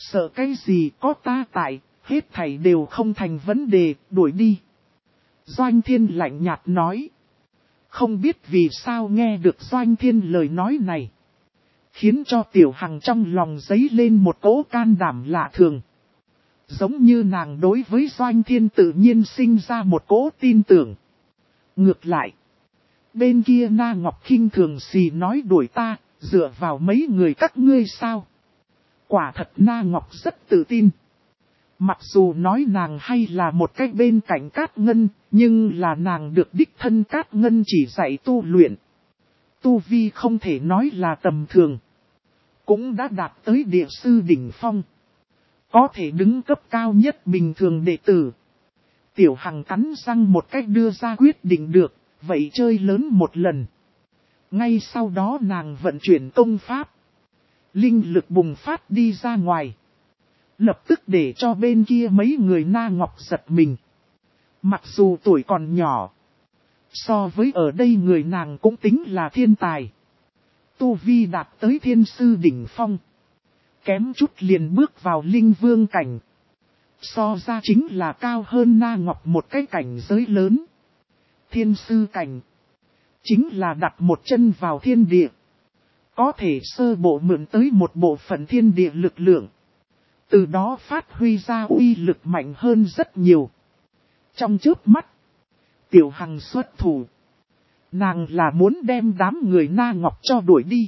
Speaker 1: Sợ cái gì, có ta tại, hết thảy đều không thành vấn đề, đuổi đi. Doanh Thiên lạnh nhạt nói. Không biết vì sao nghe được Doanh Thiên lời nói này. Khiến cho Tiểu Hằng trong lòng dấy lên một cỗ can đảm lạ thường. Giống như nàng đối với Doanh Thiên tự nhiên sinh ra một cỗ tin tưởng. Ngược lại. Bên kia Na Ngọc khinh thường xì nói đuổi ta, dựa vào mấy người các ngươi sao? Quả thật Na Ngọc rất tự tin. Mặc dù nói nàng hay là một cái bên cạnh Cát Ngân, nhưng là nàng được đích thân Cát Ngân chỉ dạy tu luyện. Tu vi không thể nói là tầm thường. Cũng đã đạt tới địa sư đỉnh phong. Có thể đứng cấp cao nhất bình thường đệ tử. Tiểu Hằng cắn răng một cách đưa ra quyết định được, vậy chơi lớn một lần. Ngay sau đó nàng vận chuyển công pháp. Linh lực bùng phát đi ra ngoài. Lập tức để cho bên kia mấy người Na Ngọc giật mình. Mặc dù tuổi còn nhỏ. So với ở đây người nàng cũng tính là thiên tài. Tu vi đạt tới thiên sư đỉnh phong. Kém chút liền bước vào linh vương cảnh. So ra chính là cao hơn Na Ngọc một cái cảnh giới lớn. Thiên sư cảnh. Chính là đặt một chân vào thiên địa. Có thể sơ bộ mượn tới một bộ phận thiên địa lực lượng. Từ đó phát huy ra uy lực mạnh hơn rất nhiều. Trong chớp mắt. Tiểu Hằng xuất thủ. Nàng là muốn đem đám người Na Ngọc cho đuổi đi.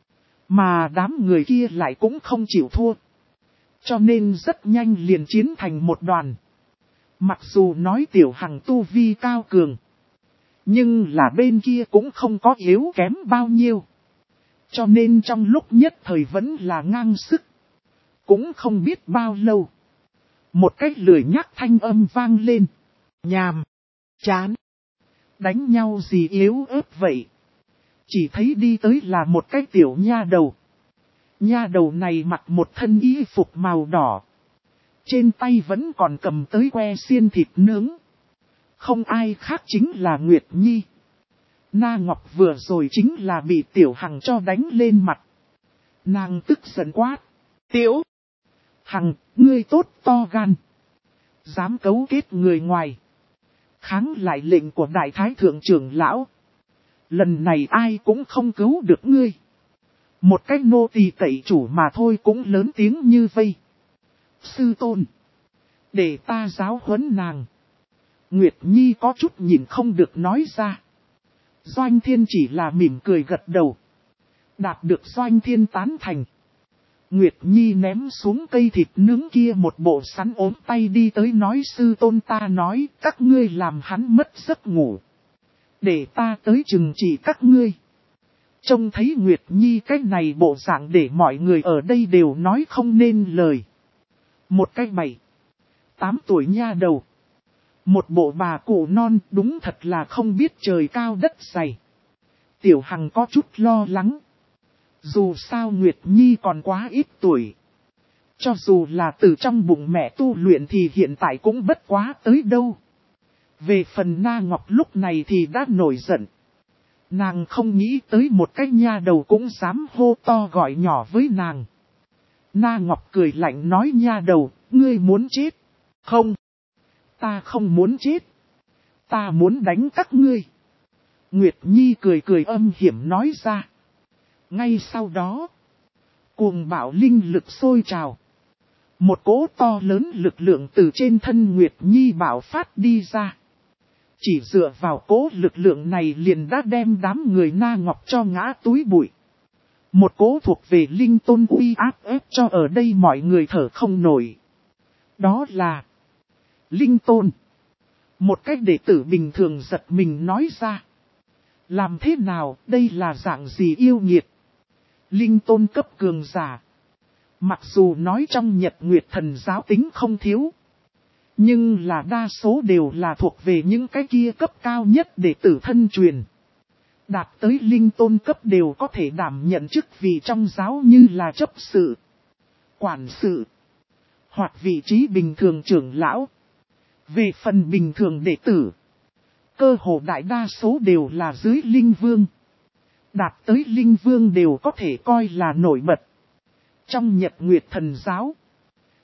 Speaker 1: Mà đám người kia lại cũng không chịu thua. Cho nên rất nhanh liền chiến thành một đoàn. Mặc dù nói Tiểu Hằng tu vi cao cường. Nhưng là bên kia cũng không có yếu kém bao nhiêu. Cho nên trong lúc nhất thời vẫn là ngang sức. Cũng không biết bao lâu. Một cách lười nhác thanh âm vang lên. Nhàm. Chán. Đánh nhau gì yếu ớt vậy. Chỉ thấy đi tới là một cái tiểu nha đầu. Nha đầu này mặc một thân y phục màu đỏ. Trên tay vẫn còn cầm tới que xiên thịt nướng. Không ai khác chính là Nguyệt Nhi. Na Ngọc vừa rồi chính là bị Tiểu Hằng cho đánh lên mặt. Nàng tức giận quát. Tiểu Hằng, ngươi tốt to gan. Dám cấu kết người ngoài. Kháng lại lệnh của Đại Thái Thượng trưởng lão. Lần này ai cũng không cứu được ngươi. Một cái nô tỳ cậy chủ mà thôi cũng lớn tiếng như vây. Sư tôn. Để ta giáo huấn nàng. Nguyệt Nhi có chút nhìn không được nói ra. Doanh Thiên chỉ là mỉm cười gật đầu. Đạt được Doanh Thiên tán thành. Nguyệt Nhi ném xuống cây thịt nướng kia một bộ sắn ốm tay đi tới nói sư tôn ta nói các ngươi làm hắn mất giấc ngủ. Để ta tới trừng trị các ngươi. Trông thấy Nguyệt Nhi cái này bộ dạng để mọi người ở đây đều nói không nên lời. Một cái 7-8 tuổi nha đầu. Một bộ bà cụ non đúng thật là không biết trời cao đất dày. Tiểu Hằng có chút lo lắng. Dù sao Nguyệt Nhi còn quá ít tuổi. Cho dù là từ trong bụng mẹ tu luyện thì hiện tại cũng bất quá tới đâu. Về phần Na Ngọc lúc này thì đã nổi giận. Nàng không nghĩ tới một cái nha đầu cũng dám hô to gọi nhỏ với nàng. Na Ngọc cười lạnh nói nha đầu, ngươi muốn chết. Không. Ta không muốn chết. Ta muốn đánh các ngươi. Nguyệt Nhi cười cười âm hiểm nói ra. Ngay sau đó. Cuồng bạo linh lực sôi trào. Một cỗ to lớn lực lượng từ trên thân Nguyệt Nhi bạo phát đi ra. Chỉ dựa vào cỗ lực lượng này liền đã đem đám người Na Ngọc cho ngã túi bụi. Một cỗ thuộc về linh tôn uy áp ép cho ở đây mọi người thở không nổi. Đó là linh tôn. Một cách đệ tử bình thường giật mình nói ra. Làm thế nào, đây là dạng gì yêu nghiệt? Linh tôn cấp cường giả. Mặc dù nói trong Nhật Nguyệt Thần giáo tính không thiếu. Nhưng là đa số đều là thuộc về những cái kia cấp cao nhất đệ tử thân truyền. Đạt tới linh tôn cấp đều có thể đảm nhận chức vị trong giáo như là chấp sự, quản sự, hoặc vị trí bình thường trưởng lão. Về phần bình thường đệ tử, cơ hồ đại đa số đều là dưới linh vương. Đạt tới linh vương đều có thể coi là nổi bật. Trong Nhật Nguyệt Thần giáo,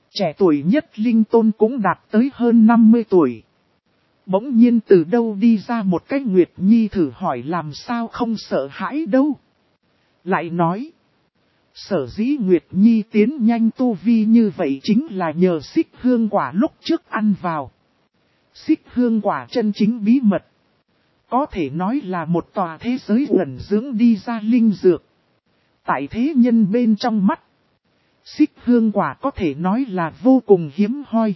Speaker 1: Trẻ tuổi nhất Linh Tôn cũng đạt tới hơn 50 tuổi. Bỗng nhiên từ đâu đi ra một cái Nguyệt Nhi thử hỏi làm sao không sợ hãi đâu. Lại nói, sở dĩ Nguyệt Nhi tiến nhanh tu vi như vậy chính là nhờ xích hương quả lúc trước ăn vào. Xích hương quả chân chính bí mật. Có thể nói là một tòa thế giới ẩn dưỡng đi ra linh dược. Tại thế nhân bên trong mắt, xích hương quả có thể nói là vô cùng hiếm hoi.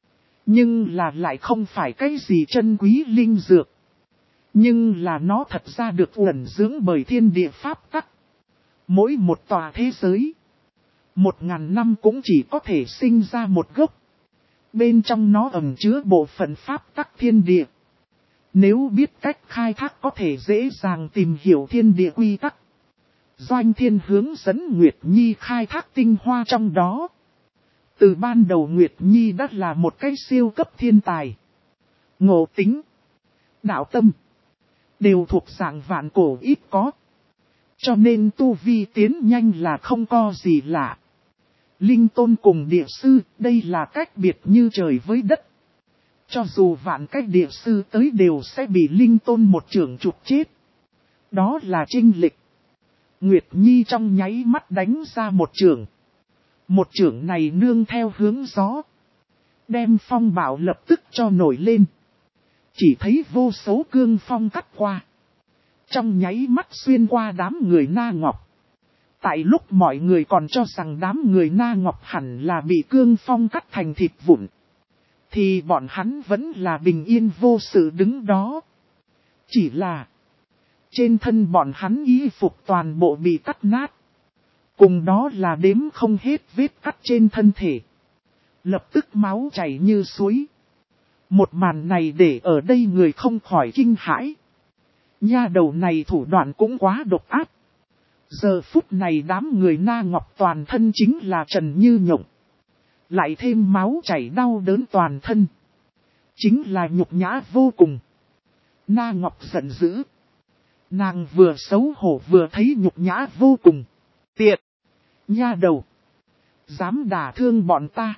Speaker 1: Nhưng là lại không phải cái gì chân quý linh dược. Nhưng là nó thật ra được ẩn dưỡng bởi thiên địa pháp tắc. Mỗi một tòa thế giới, 1000 năm cũng chỉ có thể sinh ra một gốc. Bên trong nó ẩn chứa bộ phận pháp tắc thiên địa. Nếu biết cách khai thác có thể dễ dàng tìm hiểu thiên địa quy tắc. Doanh Thiên hướng dẫn Nguyệt Nhi khai thác tinh hoa trong đó. Từ ban đầu Nguyệt Nhi đã là một cái siêu cấp thiên tài. Ngộ tính, đạo tâm, đều thuộc dạng vạn cổ ít có. Cho nên tu vi tiến nhanh là không có gì lạ. Linh Tôn cùng địa sư, đây là cách biệt như trời với đất. Cho dù vạn cách địa sư tới đều sẽ bị Linh Tôn một chưởng chụp chết. Đó là chênh lệch. Nguyệt Nhi trong nháy mắt đánh ra một chưởng. Một chưởng này nương theo hướng gió. Đem phong bạo lập tức cho nổi lên. Chỉ thấy vô số cương phong cắt qua. Trong nháy mắt xuyên qua đám người Na Ngọc. Tại lúc mọi người còn cho rằng đám người Na Ngọc hẳn là bị cương phong cắt thành thịt vụn. Thì bọn hắn vẫn là bình yên vô sự đứng đó. Chỉ là trên thân bọn hắn y phục toàn bộ bị cắt nát. Cùng đó là đếm không hết vết cắt trên thân thể. Lập tức máu chảy như suối. Một màn này để ở đây người không khỏi kinh hãi. Nha đầu này thủ đoạn cũng quá độc ác. Giờ phút này đám người Na Ngọc toàn thân chính là trần như nhộng. Lại thêm máu chảy đau đớn toàn thân. Chính là nhục nhã vô cùng. Na Ngọc giận dữ. Nàng vừa xấu hổ vừa thấy nhục nhã vô cùng. Tiệt! Nha đầu! Dám đả thương bọn ta.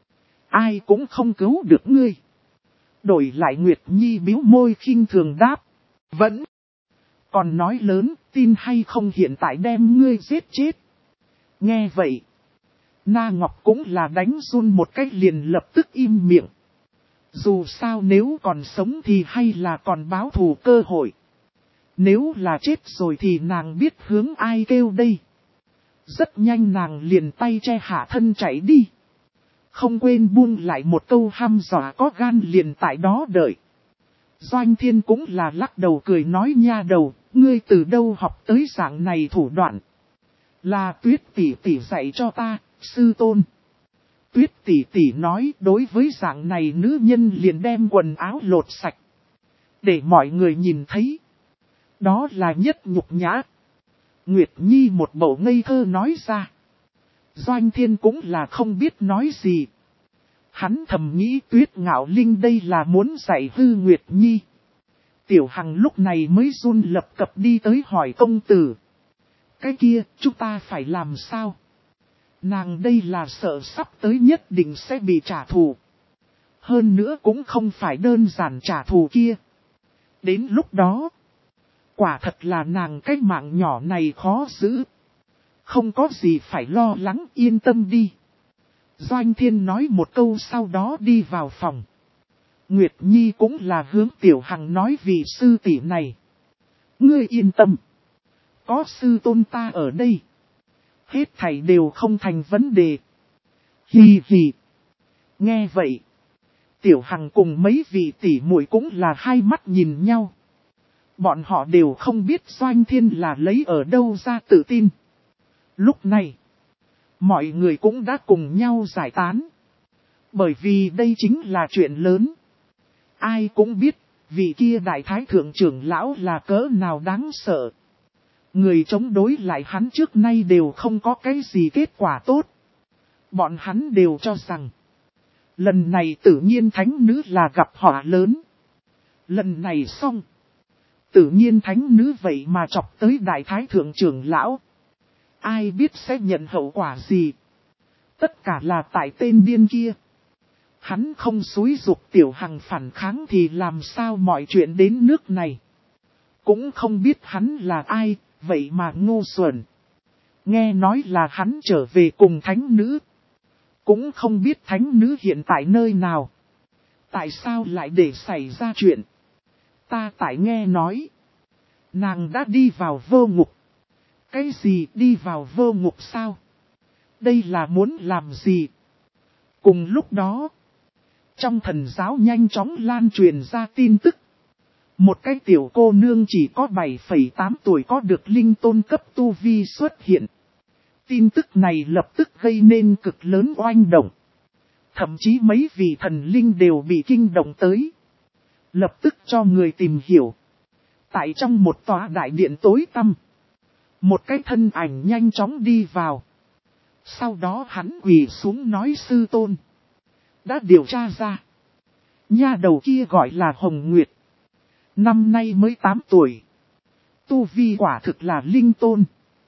Speaker 1: Ai cũng không cứu được ngươi. Đổi lại Nguyệt Nhi bĩu môi khinh thường đáp. Vẫn! Còn nói lớn, tin hay không hiện tại đem ngươi giết chết. Nghe vậy. Na Ngọc cũng là đánh run một cách liền lập tức im miệng. Dù sao nếu còn sống thì hay là còn báo thù cơ hội. Nếu là chết rồi thì nàng biết hướng ai kêu đây. Rất nhanh nàng liền tay che hạ thân chạy đi. Không quên buông lại một câu hăm dọa có gan liền tại đó đợi. Doanh Thiên cũng là lắc đầu cười nói nha đầu, ngươi từ đâu học tới dạng này thủ đoạn. Là Tuyết tỷ tỷ dạy cho ta, sư tôn. Tuyết tỷ tỷ nói đối với dạng này nữ nhân liền đem quần áo lột sạch. Để mọi người nhìn thấy. Đó là nhất nhục nhã. Nguyệt Nhi một bầu ngây thơ nói ra. Doanh Thiên cũng là không biết nói gì. Hắn thầm nghĩ Tuyết Ngạo Linh đây là muốn dạy hư Nguyệt Nhi. Tiểu Hằng lúc này mới run lập cập đi tới hỏi công tử. Cái kia, chúng ta phải làm sao? Nàng đây là sợ sắp tới nhất định sẽ bị trả thù. Hơn nữa cũng không phải đơn giản trả thù kia. Đến lúc đó, quả thật là nàng cái mạng nhỏ này khó giữ. Không có gì phải lo lắng, yên tâm đi. Doanh Thiên nói một câu sau đó đi vào phòng. Nguyệt Nhi cũng là hướng Tiểu Hằng nói vì sư tỷ này. Ngươi yên tâm. Có sư tôn ta ở đây. Hết thảy đều không thành vấn đề. Hì hì. Nghe vậy. Tiểu Hằng cùng mấy vị tỷ muội cũng là hai mắt nhìn nhau. Bọn họ đều không biết Doanh Thiên là lấy ở đâu ra tự tin. Lúc này. Mọi người cũng đã cùng nhau giải tán. Bởi vì đây chính là chuyện lớn. Ai cũng biết, vị kia đại thái thượng trưởng lão là cỡ nào đáng sợ. Người chống đối lại hắn trước nay đều không có cái gì kết quả tốt. Bọn hắn đều cho rằng, lần này tự nhiên thánh nữ là gặp họa lớn. Lần này xong, tự nhiên thánh nữ vậy mà chọc tới đại thái thượng trưởng lão. Ai biết sẽ nhận hậu quả gì. Tất cả là tại tên điên kia. Hắn không xúi giục Tiểu Hằng phản kháng thì làm sao mọi chuyện đến nước này. Cũng không biết hắn là ai, vậy mà ngu xuẩn. Nghe nói là hắn trở về cùng thánh nữ. Cũng không biết thánh nữ hiện tại nơi nào. Tại sao lại để xảy ra chuyện? Ta tại nghe nói. Nàng đã đi vào vô ngục. Cái gì đi vào vô ngục sao? Đây là muốn làm gì? Cùng lúc đó, trong thần giáo nhanh chóng lan truyền ra tin tức. Một cái tiểu cô nương chỉ có 7,8 tuổi có được linh tôn cấp tu vi xuất hiện. Tin tức này lập tức gây nên cực lớn oanh động. Thậm chí mấy vị thần linh đều bị kinh động tới. Lập tức cho người tìm hiểu. Tại trong một tòa đại điện tối tăm, một cái thân ảnh nhanh chóng đi vào. Sau đó hắn quỳ xuống nói sư tôn. Đã điều tra ra. Nha đầu kia gọi là Hồng Nguyệt. Năm nay mới 8 tuổi. Tu vi quả thực là linh tôn.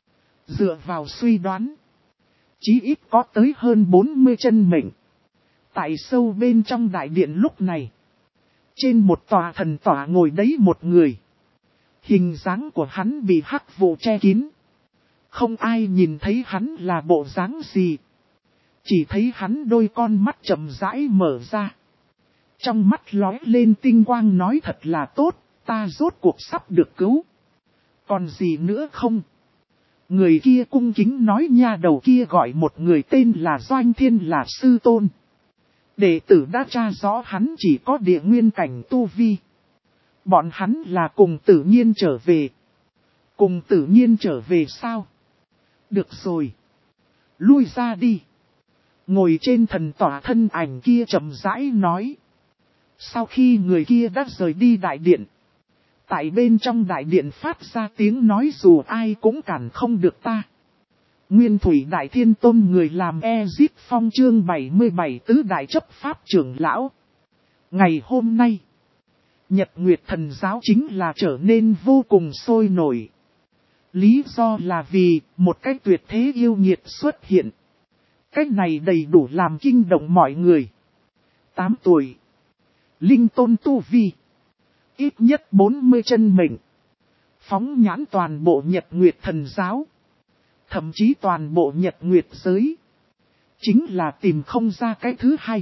Speaker 1: Dựa vào suy đoán, chí ít có tới hơn 40 chân mệnh. Tại sâu bên trong đại điện lúc này, trên một tòa thần tỏa ngồi đấy một người. Hình dáng của hắn bị hắc vụ che kín. Không ai nhìn thấy hắn là bộ dáng gì. Chỉ thấy hắn đôi con mắt chậm rãi mở ra. Trong mắt lóe lên tinh quang nói thật là tốt, ta rốt cuộc sắp được cứu. Còn gì nữa không? Người kia cung kính nói nha đầu kia gọi một người tên là Doanh Thiên là sư tôn. Đệ tử đã tra rõ hắn chỉ có địa nguyên cảnh tu vi. Bọn hắn là cùng tự nhiên trở về. Cùng tự nhiên trở về sao? Được rồi. Lui ra đi. Ngồi trên thần tỏa thân ảnh kia chậm rãi nói. Sau khi người kia đã rời đi đại điện. Tại bên trong đại điện phát ra tiếng nói dù ai cũng cản không được ta. Nguyên Thủy Đại Thiên Tôn người làm Ezip Phong chương 77 tứ đại chấp pháp trưởng lão. Ngày hôm nay, Nhật Nguyệt Thần Giáo chính là trở nên vô cùng sôi nổi. Lý do là vì một cái tuyệt thế yêu nghiệt xuất hiện. Cái này đầy đủ làm kinh động mọi người. 8 tuổi. Linh tôn tu vi. Ít nhất 40 chân mệnh. Phóng nhãn toàn bộ Nhật Nguyệt Thần Giáo. Thậm chí toàn bộ Nhật Nguyệt giới. Chính là tìm không ra cái thứ hai.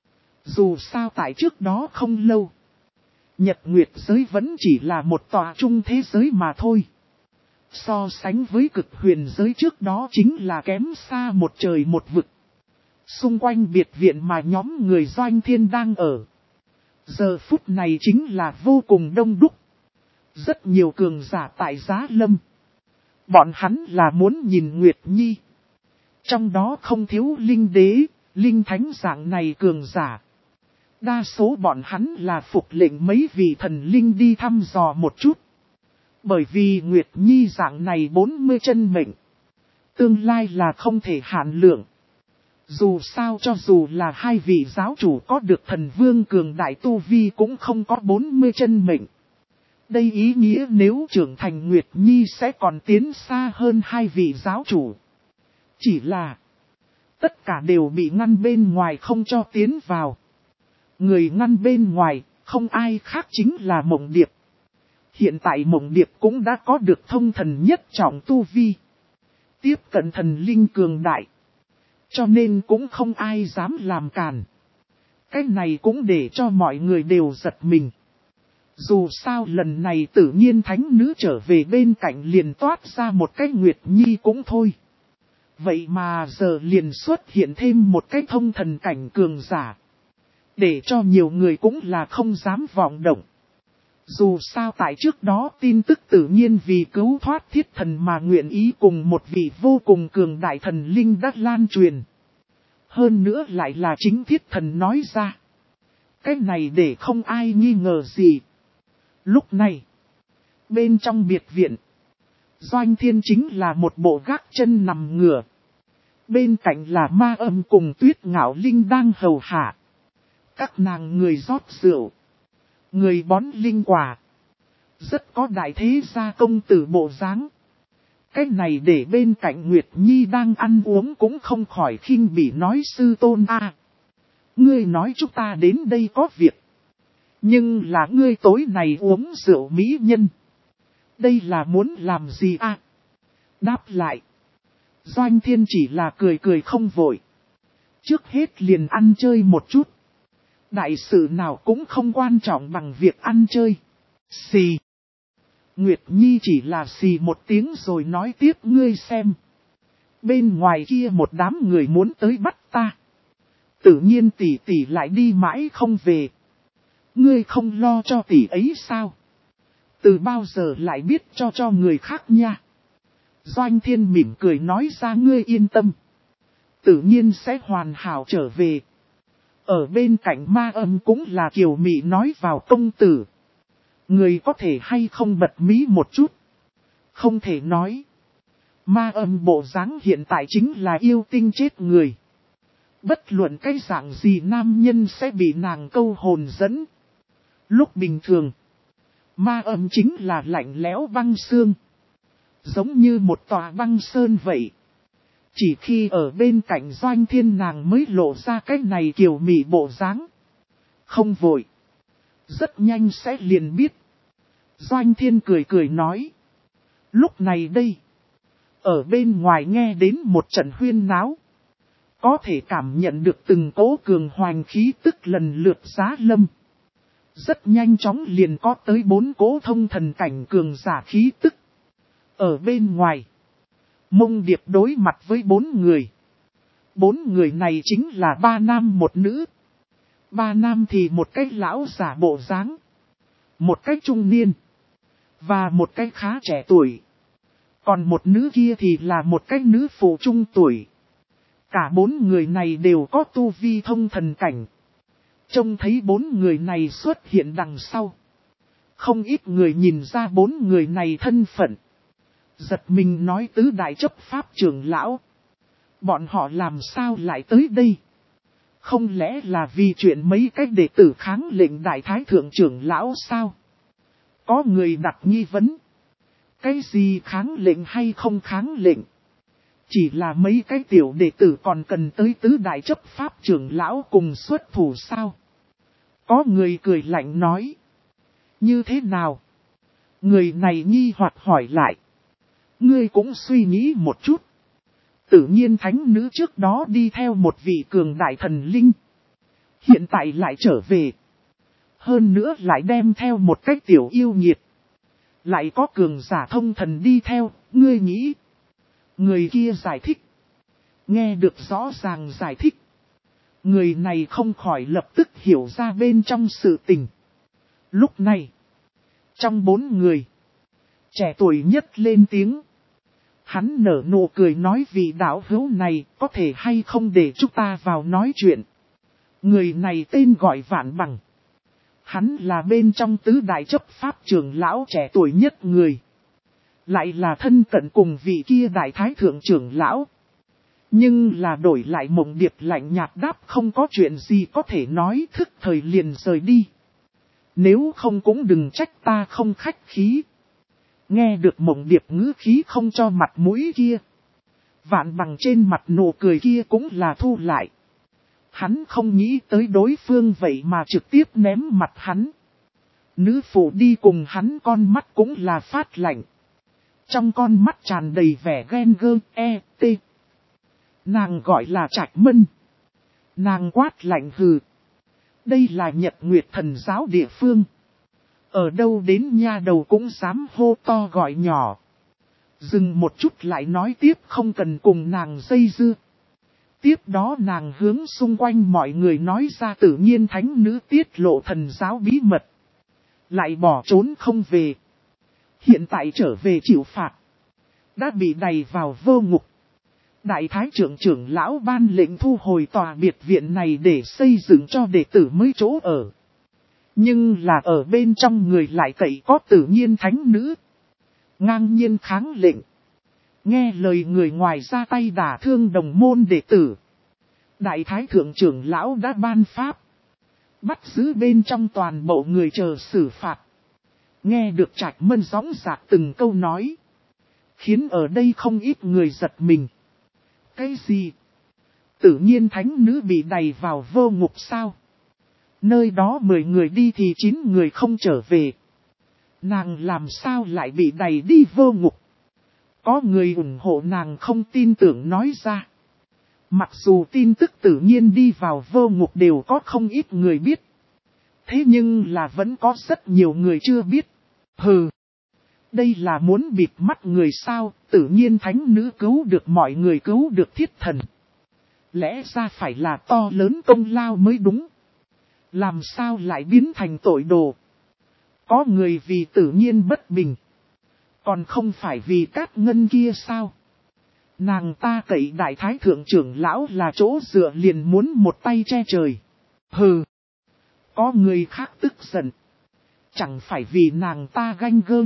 Speaker 1: Dù sao tại trước đó không lâu. Nhật Nguyệt giới vẫn chỉ là một tòa trung thế giới mà thôi. So sánh với cực huyền giới trước đó chính là kém xa một trời một vực. Xung quanh biệt viện mà nhóm người Doanh Thiên đang ở. Giờ phút này chính là vô cùng đông đúc. Rất nhiều cường giả tại Giá Lâm. Bọn hắn là muốn nhìn Nguyệt Nhi. Trong đó không thiếu linh đế, linh thánh dạng này cường giả. Đa số bọn hắn là phục lệnh mấy vị thần linh đi thăm dò một chút. Bởi vì Nguyệt Nhi dạng này 40 chân mệnh. Tương lai là không thể hạn lượng. Dù sao cho dù là hai vị giáo chủ có được thần vương cường đại tu vi cũng không có 40 chân mệnh. Đây ý nghĩa nếu trưởng thành Nguyệt Nhi sẽ còn tiến xa hơn hai vị giáo chủ. Chỉ là tất cả đều bị ngăn bên ngoài không cho tiến vào. Người ngăn bên ngoài không ai khác chính là Mộng Điệp. Hiện tại Mộng Điệp cũng đã có được thông thần nhất trọng tu vi. Tiếp cận thần linh cường đại. Cho nên cũng không ai dám làm cản. Cái này cũng để cho mọi người đều giật mình. Dù sao lần này tự nhiên thánh nữ trở về bên cạnh liền toát ra một cái Nguyệt Nhi cũng thôi. Vậy mà giờ liền xuất hiện thêm một cái thông thần cảnh cường giả. Để cho nhiều người cũng là không dám vọng động. Dù sao tại trước đó tin tức tự nhiên vì cứu thoát thiết thần mà nguyện ý cùng một vị vô cùng cường đại thần linh đã lan truyền. Hơn nữa lại là chính thiết thần nói ra. Cái này để không ai nghi ngờ gì. Lúc này, bên trong biệt viện, Doanh Thiên chính là một bộ gác chân nằm ngửa. Bên cạnh là Ma Âm cùng Tuyết Ngạo Linh đang hầu hạ. Các nàng người rót rượu, người bón linh quả. Rất có đại thế gia công tử bộ dáng. Cái này để bên cạnh Nguyệt Nhi đang ăn uống cũng không khỏi khinh bỉ nói sư tôn a. Ngươi nói chúng ta đến đây có việc. Nhưng là ngươi tối này uống rượu mỹ nhân. Đây là muốn làm gì a? Đáp lại. Doanh Thiên chỉ là cười cười không vội. Trước hết liền ăn chơi một chút. Đại sự nào cũng không quan trọng bằng việc ăn chơi. Xì. Nguyệt Nhi chỉ là xì một tiếng rồi nói tiếp ngươi xem. Bên ngoài kia một đám người muốn tới bắt ta. Tự nhiên tỷ tỷ lại đi mãi không về. Ngươi không lo cho tỷ ấy sao? Từ bao giờ lại biết cho người khác nha? Doanh Thiên mỉm cười nói ra ngươi yên tâm. Tự nhiên sẽ hoàn hảo trở về. Ở bên cạnh Ma Âm cũng là kiều mị nói vào công tử. Người có thể hay không bật mí một chút? Không thể nói. Ma Âm bộ dáng hiện tại chính là yêu tinh chết người. Bất luận cái dạng gì nam nhân sẽ bị nàng câu hồn dẫn. Lúc bình thường, Ma Âm chính là lạnh lẽo băng xương. Giống như một tòa băng sơn vậy. Chỉ khi ở bên cạnh Doanh Thiên nàng mới lộ ra cái này kiều mị bộ dáng. Không vội. Rất nhanh sẽ liền biết. Doanh Thiên cười cười nói. Lúc này đây. Ở bên ngoài nghe đến một trận huyên náo. Có thể cảm nhận được từng cỗ cường hoành khí tức lần lượt giá lâm. Rất nhanh chóng liền có tới 4 cỗ thông thần cảnh cường giả khí tức. Ở bên ngoài. Mông Điệp đối mặt với 4 người. 4 người này chính là 3 nam 1 nữ. 3 nam thì một cái lão giả bộ dáng. Một cái trung niên. Và một cái khá trẻ tuổi. Còn một nữ kia thì là một cái nữ phụ trung tuổi. Cả 4 người này đều có tu vi thông thần cảnh. Trông thấy 4 người này xuất hiện đằng sau. Không ít người nhìn ra 4 người này thân phận. Giật mình nói tứ đại chấp pháp trưởng lão. Bọn họ làm sao lại tới đây? Không lẽ là vì chuyện mấy cách đệ tử kháng lệnh đại thái thượng trưởng lão sao? Có người đặt nghi vấn. Cái gì kháng lệnh hay không kháng lệnh? Chỉ là mấy cái tiểu đệ tử còn cần tới tứ đại chấp pháp trưởng lão cùng xuất thủ sao? Có người cười lạnh nói. Như thế nào? Người này nghi hoặc hỏi lại. Ngươi cũng suy nghĩ một chút. Tự nhiên thánh nữ trước đó đi theo một vị cường đại thần linh. Hiện tại lại trở về. Hơn nữa lại đem theo một cách tiểu yêu nghiệt. Lại có cường giả thông thần đi theo, ngươi nghĩ. Người kia giải thích. Nghe được rõ ràng giải thích. Người này không khỏi lập tức hiểu ra bên trong sự tình. Lúc này, trong 4 người, trẻ tuổi nhất lên tiếng. Hắn nở nụ cười nói vì đạo hữu này có thể hay không để chúng ta vào nói chuyện. Người này tên gọi Vạn Bằng. Hắn là bên trong tứ đại chấp pháp trưởng lão trẻ tuổi nhất người. Lại là thân cận cùng vị kia đại thái thượng trưởng lão. Nhưng là đổi lại Mộng Điệp lạnh nhạt đáp không có chuyện gì có thể nói thức thời liền rời đi. Nếu không cũng đừng trách ta không khách khí. Nghe được Mộng Điệp ngữ khí không cho mặt mũi kia. Vạn Bằng trên mặt nụ cười kia cũng là thu lại. Hắn không nghĩ tới đối phương vậy mà trực tiếp ném mặt hắn. Nữ phụ đi cùng hắn con mắt cũng là phát lạnh. Trong con mắt tràn đầy vẻ ghen gơ t. Nàng gọi là Trạch Mân. Nàng quát lạnh hừ. Đây là Nhật Nguyệt Thần giáo địa phương. Ở đâu đến nha đầu cũng dám hô to gọi nhỏ. Dừng một chút lại nói tiếp không cần cùng nàng dây dưa. Tiếp đó nàng hướng xung quanh mọi người nói ra tự nhiên thánh nữ tiết lộ thần giáo bí mật. Lại bỏ trốn không về. Hiện tại trở về chịu phạt. Đã bị đày vào vô ngục. Đại thái trưởng lão ban lệnh thu hồi tòa biệt viện này để xây dựng cho đệ tử mới chỗ ở. Nhưng là ở bên trong người lại cậy có tự nhiên thánh nữ. Ngang nhiên kháng lệnh. Nghe lời người ngoài ra tay đả thương đồng môn đệ tử. Đại thái thượng trưởng lão đã ban pháp. Bắt giữ bên trong toàn bộ người chờ xử phạt. Nghe được Trạch Mân gióng giạc từng câu nói. Khiến ở đây không ít người giật mình. Cái gì? Tự nhiên thánh nữ bị đày vào vô ngục sao? Nơi đó 10 người đi thì 9 người không trở về. Nàng làm sao lại bị đày đi vô ngục? Có người ủng hộ nàng không tin tưởng nói ra. Mặc dù tin tức tự nhiên đi vào vô ngục đều có không ít người biết. Thế nhưng là vẫn có rất nhiều người chưa biết. Hừ. Đây là muốn bịt mắt người sao, tự nhiên thánh nữ cứu được mọi người, cứu được thiết thần. Lẽ ra phải là to lớn công lao mới đúng. Làm sao lại biến thành tội đồ? Có người vì tự nhiên bất bình. Còn không phải vì Cát Ngân kia sao? Nàng ta cậy đại thái thượng trưởng lão là chỗ dựa liền muốn một tay che trời. Hừ. Có người khác tức giận. Chẳng phải vì nàng ta ganh gơ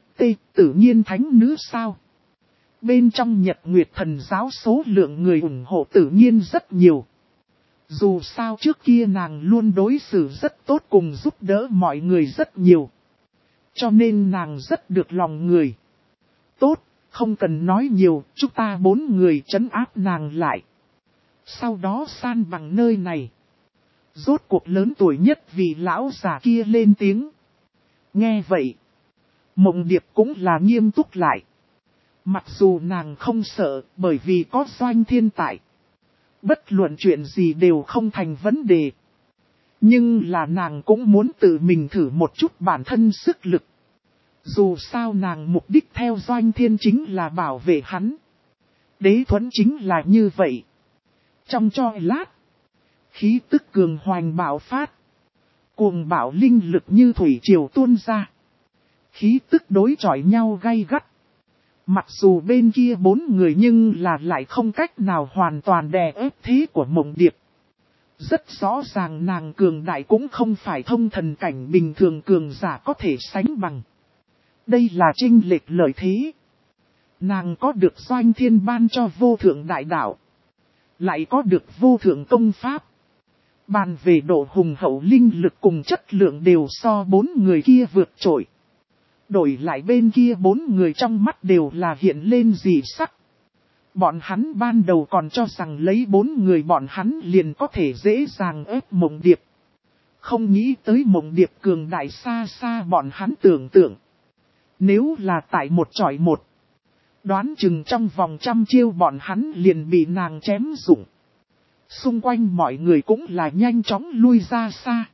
Speaker 1: tự nhiên thánh nữ sao? Bên trong Nhật Nguyệt Thần giáo số lượng người ủng hộ tự nhiên rất nhiều. Dù sao trước kia nàng luôn đối xử rất tốt cùng giúp đỡ mọi người rất nhiều. Cho nên nàng rất được lòng người. Tốt, không cần nói nhiều, chúng ta 4 người trấn áp nàng lại. Sau đó san bằng nơi này. Rốt cuộc lớn tuổi nhất vì lão già kia lên tiếng. Nghe vậy, Mộng Điệp cũng là nghiêm túc lại. Mặc dù nàng không sợ bởi vì có Doanh Thiên tại. Bất luận chuyện gì đều không thành vấn đề. Nhưng là nàng cũng muốn tự mình thử một chút bản thân sức lực. Dù sao nàng mục đích theo Doanh Thiên chính là bảo vệ hắn. Đế Thuẫn chính là như vậy. Trong chốc lát, khí tức cường hoành bạo phát. Cuồng bạo linh lực như thủy triều tuôn ra. Khí tức đối chọi nhau gay gắt. Mặc dù bên kia 4 người nhưng là lại không cách nào hoàn toàn đè ép thế của Mộng Điệp. Rất rõ ràng nàng cường đại cũng không phải thông thần cảnh bình thường cường giả có thể sánh bằng. Đây là chênh lệch lợi thế. Nàng có được Doanh Thiên ban cho vô thượng đại đạo. Lại có được vô thượng công pháp. Bàn về độ hùng hậu linh lực cùng chất lượng đều so 4 người kia vượt trội. Đổi lại bên kia 4 người trong mắt đều là hiện lên dị sắc. Bọn hắn ban đầu còn cho rằng lấy 4 người bọn hắn liền có thể dễ dàng ép Mộng Điệp. Không nghĩ tới Mộng Điệp cường đại xa xa bọn hắn tưởng tượng. Nếu là tại một chọi một, đoán chừng trong vòng 100 chiêu bọn hắn liền bị nàng chém rụng. Xung quanh mọi người cũng là nhanh chóng lui ra xa.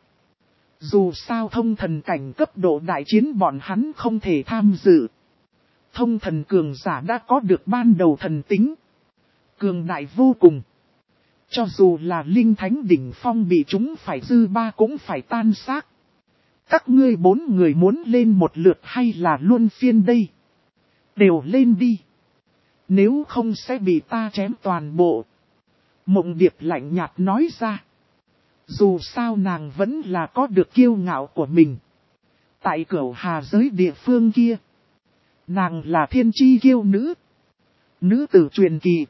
Speaker 1: Dù sao thông thần cảnh cấp độ đại chiến bọn hắn không thể tham dự. Thông thần cường giả đã có được ban đầu thần tính. Cường đại vô cùng. Cho dù là linh thánh đỉnh phong bị chúng phải dư ba cũng phải tan xác. Các ngươi 4 người muốn lên một lượt hay là luân phiên đây? Đều lên đi. Nếu không sẽ bị ta chém toàn bộ. Mộng Điệp lạnh nhạt nói ra. Dù sao nàng vẫn là có được kiêu ngạo của mình. Tại Cửu Hà giới địa phương kia, nàng là thiên chi kiêu nữ. Nữ tử truyền kỳ.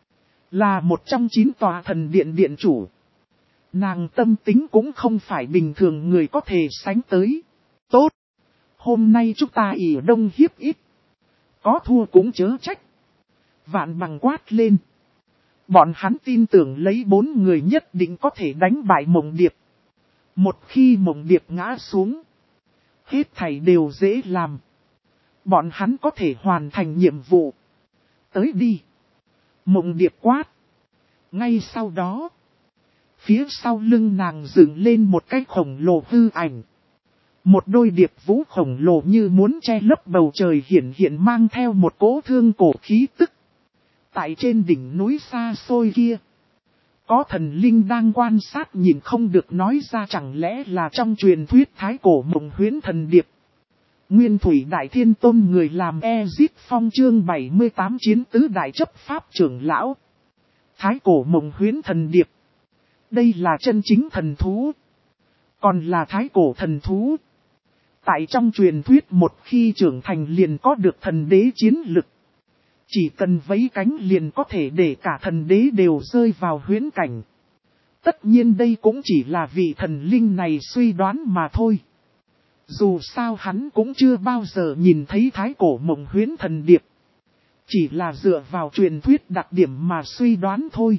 Speaker 1: Là một trong 9 tòa thần điện điện chủ. Nàng tâm tính cũng không phải bình thường người có thể sánh tới. Tốt. Hôm nay chúng ta ỷ đông hiếp ít. Có thua cũng chớ trách. Vạn bằng quát lên. Bọn hắn tin tưởng lấy 4 người nhất định có thể đánh bại Mộng Điệp. Một khi Mộng Điệp ngã xuống, hết thảy đều dễ làm. Bọn hắn có thể hoàn thành nhiệm vụ. Tới đi. Mộng Điệp quát. Ngay sau đó, phía sau lưng nàng dựng lên một cái khổng lồ hư ảnh. Một đôi điệp vũ khổng lồ như muốn che lấp bầu trời hiện mang theo một cỗ thương cổ khí tức. Tại trên đỉnh núi xa xôi kia, có thần linh đang quan sát nhìn không được nói ra chẳng lẽ là trong truyền thuyết thái cổ Mộng Huyễn thần điệp. Nguyên Thủy Đại Thiên Tôn người làm Ezit Phong chương 78 chiến tứ đại chấp pháp trưởng lão. Thái cổ Mộng Huyễn thần điệp. Đây là chân chính thần thú. Còn là thái cổ thần thú. Tại trong truyền thuyết một khi trưởng thành liền có được thần đế chiến lực. Chỉ cần vẫy cánh liền có thể để cả thần đế đều rơi vào huyễn cảnh. Tất nhiên đây cũng chỉ là vị thần linh này suy đoán mà thôi. Dù sao hắn cũng chưa bao giờ nhìn thấy thái cổ Mộng Huyễn thần điệp. Chỉ là dựa vào truyền thuyết đặc điểm mà suy đoán thôi.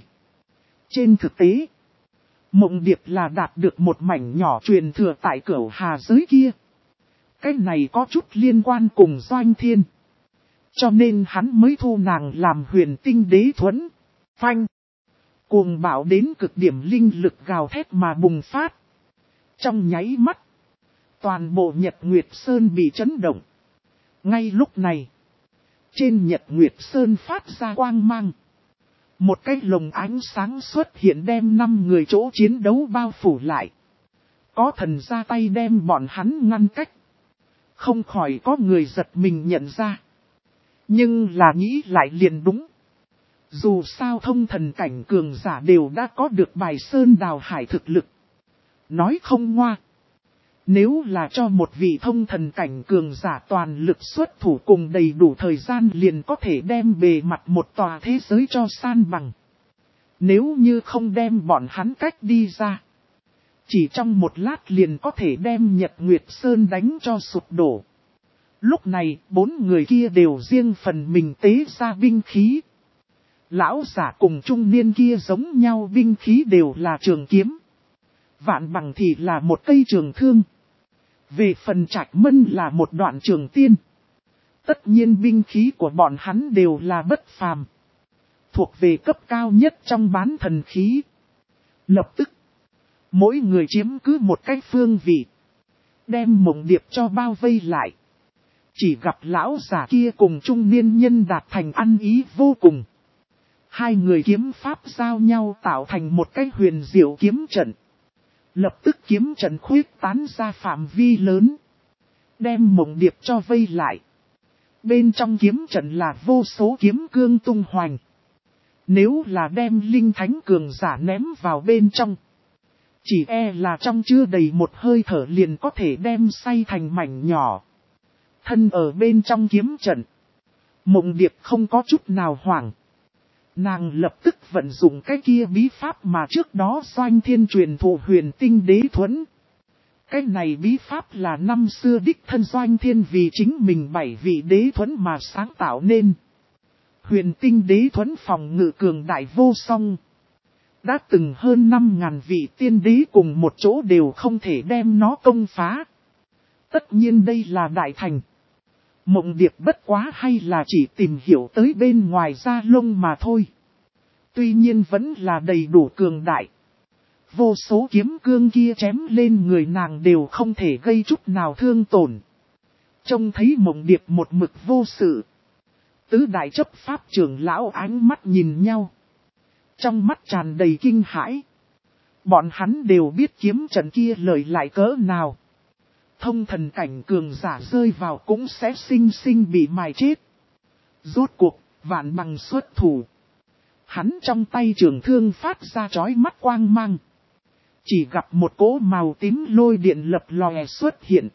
Speaker 1: Trên thực tế, Mộng Điệp là đạt được một mảnh nhỏ truyền thừa tại Cửu Hà giới kia. Cái này có chút liên quan cùng Doanh Thiên. Cho nên hắn mới thu nàng làm Huyền Tinh Đế Thuẫn. Phanh. Cuồng bạo đến cực điểm linh lực gào thét mà bùng phát. Trong nháy mắt, toàn bộ Nhật Nguyệt Sơn bị chấn động. Ngay lúc này, trên Nhật Nguyệt Sơn phát ra quang mang. Một cái lồng ánh sáng xuất hiện đem 5 người chỗ chiến đấu bao phủ lại. Có thần ra tay đem bọn hắn ngăn cách. Không khỏi có người giật mình nhận ra. Nhưng là nghĩ lại liền đúng. Dù sao thông thần cảnh cường giả đều đã có được bài sơn đào hải thực lực. Nói không ngoa. Nếu là cho một vị thông thần cảnh cường giả toàn lực xuất thủ cùng đầy đủ thời gian liền có thể đem bề mặt một tòa thế giới cho san bằng. Nếu như không đem bọn hắn cách đi ra. Chỉ trong một lát liền có thể đem Nhật Nguyệt Sơn đánh cho sụp đổ. Lúc này 4 người kia đều riêng phần mình tế ra binh khí. Lão giả cùng trung niên kia giống nhau binh khí đều là trường kiếm. Vạn Bằng thì là một cây trường thương. Về phần Trạch Mân là một đoạn trường tiên. Tất nhiên binh khí của bọn hắn đều là bất phàm. Thuộc về cấp cao nhất trong bán thần khí. Lập tức, mỗi người chiếm cứ một cái phương vị. Đem Mộng Điệp cho bao vây lại. Chỉ gặp lão giả kia cùng trung niên nhân đạt thành ăn ý vô cùng. Hai người kiếm pháp giao nhau tạo thành một cái huyền diệu kiếm trận. Lập tức kiếm trận khuyết tán ra phạm vi lớn. Đem Mộng Điệp cho vây lại. Bên trong kiếm trận là vô số kiếm cương tung hoành. Nếu là đem linh thánh cường giả ném vào bên trong. Chỉ e là trong chưa đầy một hơi thở liền có thể đem xay thành mảnh nhỏ. Thân ở bên trong kiếm trận. Mộng Điệp không có chút nào hoảng. Nàng lập tức vận dụng cái kia bí pháp mà trước đó Doanh Thiên truyền thụ Huyền Tinh Đế Thuẫn. Cái này bí pháp là năm xưa đích thân Doanh Thiên vì chính mình 7 vị đế thuẫn mà sáng tạo nên. Huyền Tinh Đế Thuẫn phòng ngự cường đại vô song. Đã từng hơn 5.000 vị tiên đế cùng một chỗ đều không thể đem nó công phá. Tất nhiên đây là đại thành. Mộng Điệp bất quá hay là chỉ tìm hiểu tới bên ngoài da lông mà thôi. Tuy nhiên vẫn là đầy đủ cường đại. Vô số kiếm cương kia chém lên người nàng đều không thể gây chút nào thương tổn. Trông thấy Mộng Điệp một mực vô sự. Tứ đại chấp pháp trưởng lão ánh mắt nhìn nhau. Trong mắt tràn đầy kinh hãi. Bọn hắn đều biết kiếm trận kia lợi lại cỡ nào. Thông thần cảnh cường giả rơi vào cũng sẽ sinh sinh bị mài chết. Rốt cuộc, Vạn Bằng xuất thủ. Hắn trong tay trường thương phát ra chói mắt quang mang. Chỉ gặp một cỗ màu tím lôi điện lập lòe xuất hiện.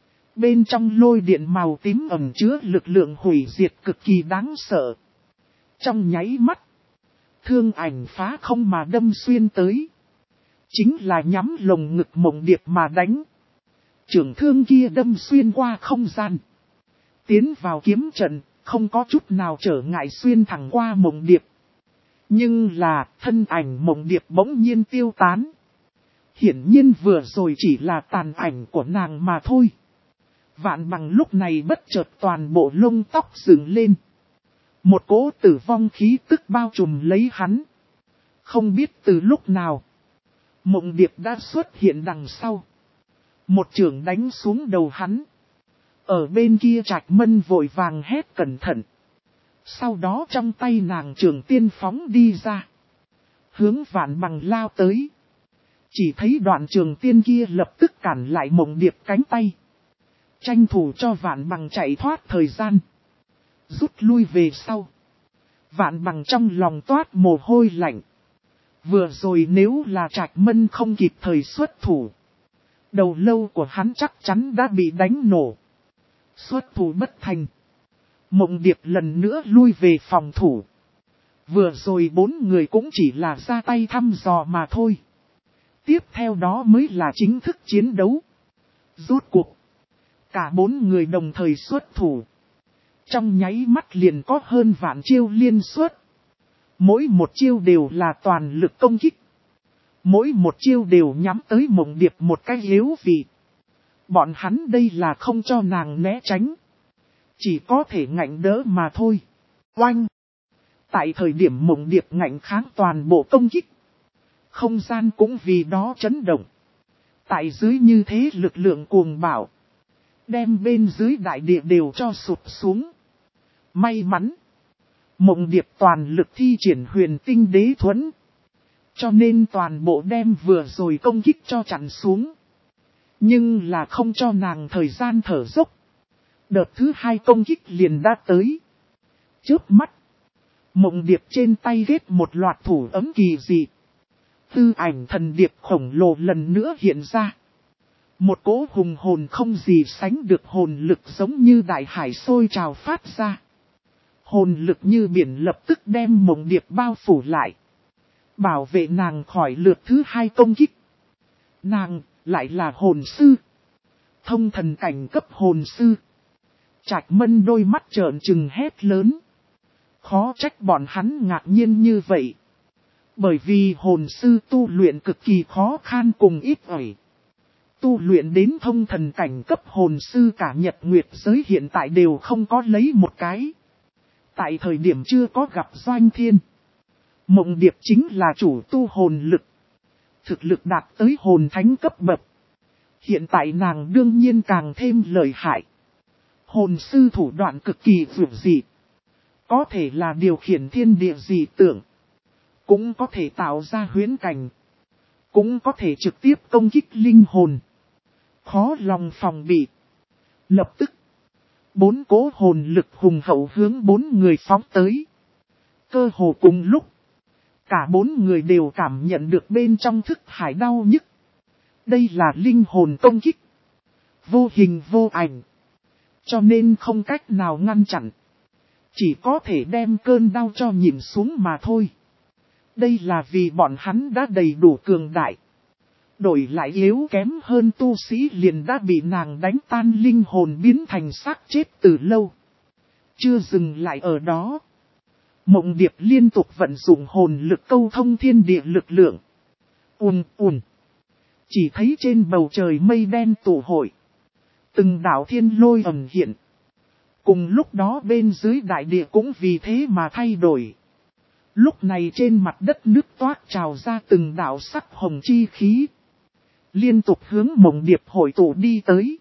Speaker 1: Bên trong lôi điện màu tím ẩn chứa lực lượng hủy diệt cực kỳ đáng sợ. Trong nháy mắt, thương ảnh phá không mà đâm xuyên tới. Chính là nhắm lồng ngực Mộng Điệp mà đánh. Trường thương kia đâm xuyên qua không gian. Tiến vào kiếm trận, không có chút nào trở ngại xuyên thẳng qua Mộng Điệp. Nhưng là, thân ảnh Mộng Điệp bỗng nhiên tiêu tán. Hiển nhiên vừa rồi chỉ là tàn ảnh của nàng mà thôi. Vạn Bằng lúc này bất chợt toàn bộ lông tóc dựng lên. Một cỗ tử vong khí tức bao trùm lấy hắn. Không biết từ lúc nào, Mộng Điệp đã xuất hiện đằng sau. Một chưởng đánh xuống đầu hắn. Ở bên kia Trạch Mân vội vàng hét cẩn thận. Sau đó trong tay nàng trường tiên phóng đi ra. Hướng Vạn Bằng lao tới. Chỉ thấy đoạn trường tiên kia lập tức cản lại Mộng Điệp cánh tay. Tranh thủ cho Vạn Bằng chạy thoát thời gian. Rút lui về sau. Vạn Bằng trong lòng toát mồ hôi lạnh. Vừa rồi nếu là Trạch Mân không kịp thời xuất thủ. Đầu lâu của hắn chắc chắn đã bị đánh nổ. Xuất thủ bất thành. Mộng Điệp lần nữa lui về phòng thủ. Vừa rồi 4 người cũng chỉ là ra tay thăm dò mà thôi. Tiếp theo đó mới là chính thức chiến đấu. Rốt cuộc, cả 4 người đồng thời xuất thủ. Trong nháy mắt liền có hơn vạn chiêu liên xuất. Mỗi một chiêu đều là toàn lực công kích. Mỗi một chiêu đều nhắm tới Mộng Điệp một cái yếu vị. Bọn hắn đây là không cho nàng né tránh. Chỉ có thể ngạnh đỡ mà thôi. Oanh! Tại thời điểm Mộng Điệp ngạnh kháng toàn bộ công kích. Không gian cũng vì đó chấn động. Tại dưới như thế lực lượng cuồng bạo. Đem bên dưới đại địa đều cho sụp xuống. May mắn. Mộng Điệp toàn lực thi triển huyền tinh đế thuẫn. Cho nên toàn bộ đem vừa rồi công kích cho chặn xuống. Nhưng là không cho nàng thời gian thở dốc. Đợt thứ 2 công kích liền đã tới. Chớp mắt. Mộng Điệp trên tay ghét một loạt thủ ấm kỳ dị. Tư ảnh thần điệp khổng lồ lần nữa hiện ra. Một cỗ hùng hồn không gì sánh được hồn lực giống như đại hải sôi trào phát ra. Hồn lực như biển lập tức đem Mộng Điệp bao phủ lại. Bảo vệ nàng khỏi lượt thứ 2 công kích. Nàng lại là hồn sư. Thông thần cảnh cấp hồn sư. Trạch Mân đôi mắt trợn trừng hét lớn. Khó trách bọn hắn ngạc nhiên như vậy. Bởi vì hồn sư tu luyện cực kỳ khó khăn cùng ít ỏi. Tu luyện đến thông thần cảnh cấp hồn sư cả Nhật Nguyệt giới hiện tại đều không có lấy một cái. Tại thời điểm chưa có gặp Doanh Thiên. Mộng Điệp chính là chủ tu hồn lực. Thực lực đạt tới hồn thánh cấp bậc. Hiện tại nàng đương nhiên càng thêm lợi hại. Hồn sư thủ đoạn cực kỳ vượt dị. Có thể là điều khiển thiên địa dị tượng. Cũng có thể tạo ra huyễn cảnh. Cũng có thể trực tiếp công kích linh hồn. Khó lòng phòng bị. Lập tức. 4 cỗ hồn lực hùng hậu hướng 4 người phóng tới. Cơ hồ cùng lúc. Cả 4 người đều cảm nhận được bên trong thức hải đau nhức. Đây là linh hồn công kích. Vô hình vô ảnh. Cho nên không cách nào ngăn chặn. Chỉ có thể đem cơn đau cho nhịn xuống mà thôi. Đây là vì bọn hắn đã đầy đủ cường đại. Đổi lại yếu kém hơn tu sĩ liền đã bị nàng đánh tan linh hồn biến thành xác chết từ lâu. Chưa dừng lại ở đó. Mộng Điệp liên tục vận dụng hồn lực câu thông thiên địa lực lượng. Chỉ thấy trên bầu trời mây đen tụ hội. Từng đạo thiên lôi ẩn hiện. Cùng lúc đó bên dưới đại địa cũng vì thế mà thay đổi. Lúc này trên mặt đất nước toát trào ra từng đạo sắc hồng chi khí. Liên tục hướng Mộng Điệp hội tụ đi tới.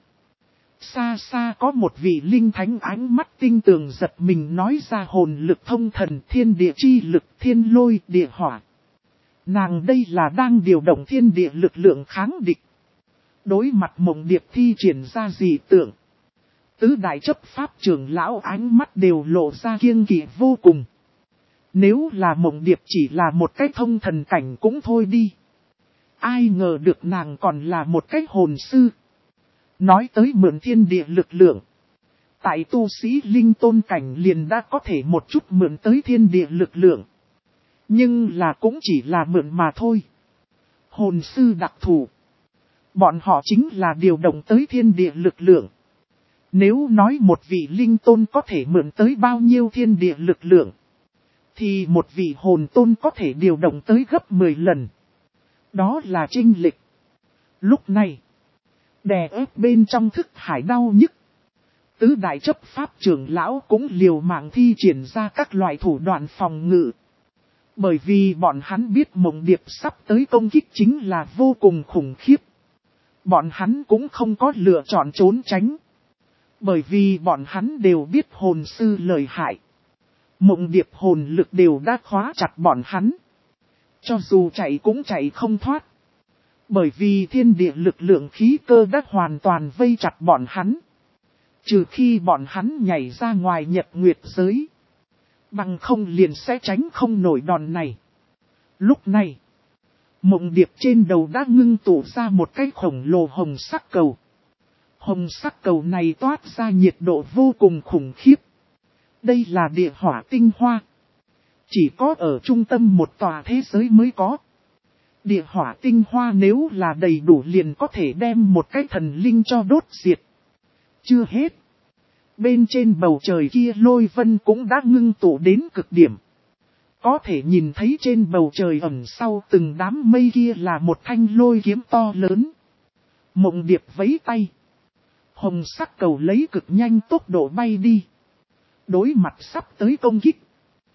Speaker 1: Xa xa có một vị linh thánh ánh mắt tinh tường giật mình nói ra hồn lực thông thần thiên địa chi lực thiên lôi địa hỏa. Nàng đây là đang điều động thiên địa lực lượng kháng địch. Đối mặt Mộng Điệp thi triển ra dị tượng. Tứ đại chấp pháp trưởng lão ánh mắt đều lộ ra kiêng kỵ vô cùng. Nếu là Mộng Điệp chỉ là một cái thông thần cảnh cũng thôi đi. Ai ngờ được nàng còn là một cái hồn sư. Nói tới mượn thiên địa lực lượng. Tại tu sĩ linh tôn cảnh liền đã có thể một chút mượn tới thiên địa lực lượng. Nhưng là cũng chỉ là mượn mà thôi. Hồn sư đặc thù. Bọn họ chính là điều động tới thiên địa lực lượng. Nếu nói một vị linh tôn có thể mượn tới bao nhiêu thiên địa lực lượng. Thì một vị hồn tôn có thể điều động tới gấp 10 lần. Đó là chênh lệch. Lúc này. Đè ép bên trong thức hải đau nhức. Tứ đại chấp pháp trưởng lão cũng liều mạng thi triển ra các loại thủ đoạn phòng ngự. Bởi vì bọn hắn biết Mộng Điệp sắp tới công kích chính là vô cùng khủng khiếp. Bọn hắn cũng không có lựa chọn trốn tránh. Bởi vì bọn hắn đều biết hồn sư lợi hại. Mộng Điệp hồn lực đều đã khóa chặt bọn hắn. Cho dù chạy cũng chạy không thoát. Bởi vì thiên địa lực lượng khí cơ đã hoàn toàn vây chặt bọn hắn. Trừ khi bọn hắn nhảy ra ngoài Nhật Nguyệt giới. Bằng không liền sẽ tránh không nổi đòn này. Lúc này, Mộng Điệp trên đầu đã ngưng tụ ra một cái khổng lồ hồng sắc cầu. Hồng sắc cầu này toát ra nhiệt độ vô cùng khủng khiếp. Đây là địa hỏa tinh hoa. Chỉ có ở trung tâm một tòa thế giới mới có. Địa hỏa tinh hoa nếu là đầy đủ liền có thể đem một cái thần linh cho đốt diệt. Chưa hết. Bên trên bầu trời kia lôi vân cũng đã ngưng tụ đến cực điểm. Có thể nhìn thấy trên bầu trời ẩn sau từng đám mây kia là một thanh lôi kiếm to lớn. Mộng Điệp vẫy tay. Hồng sắc cầu lấy cực nhanh tốc độ bay đi. Đối mặt sắp tới công kích.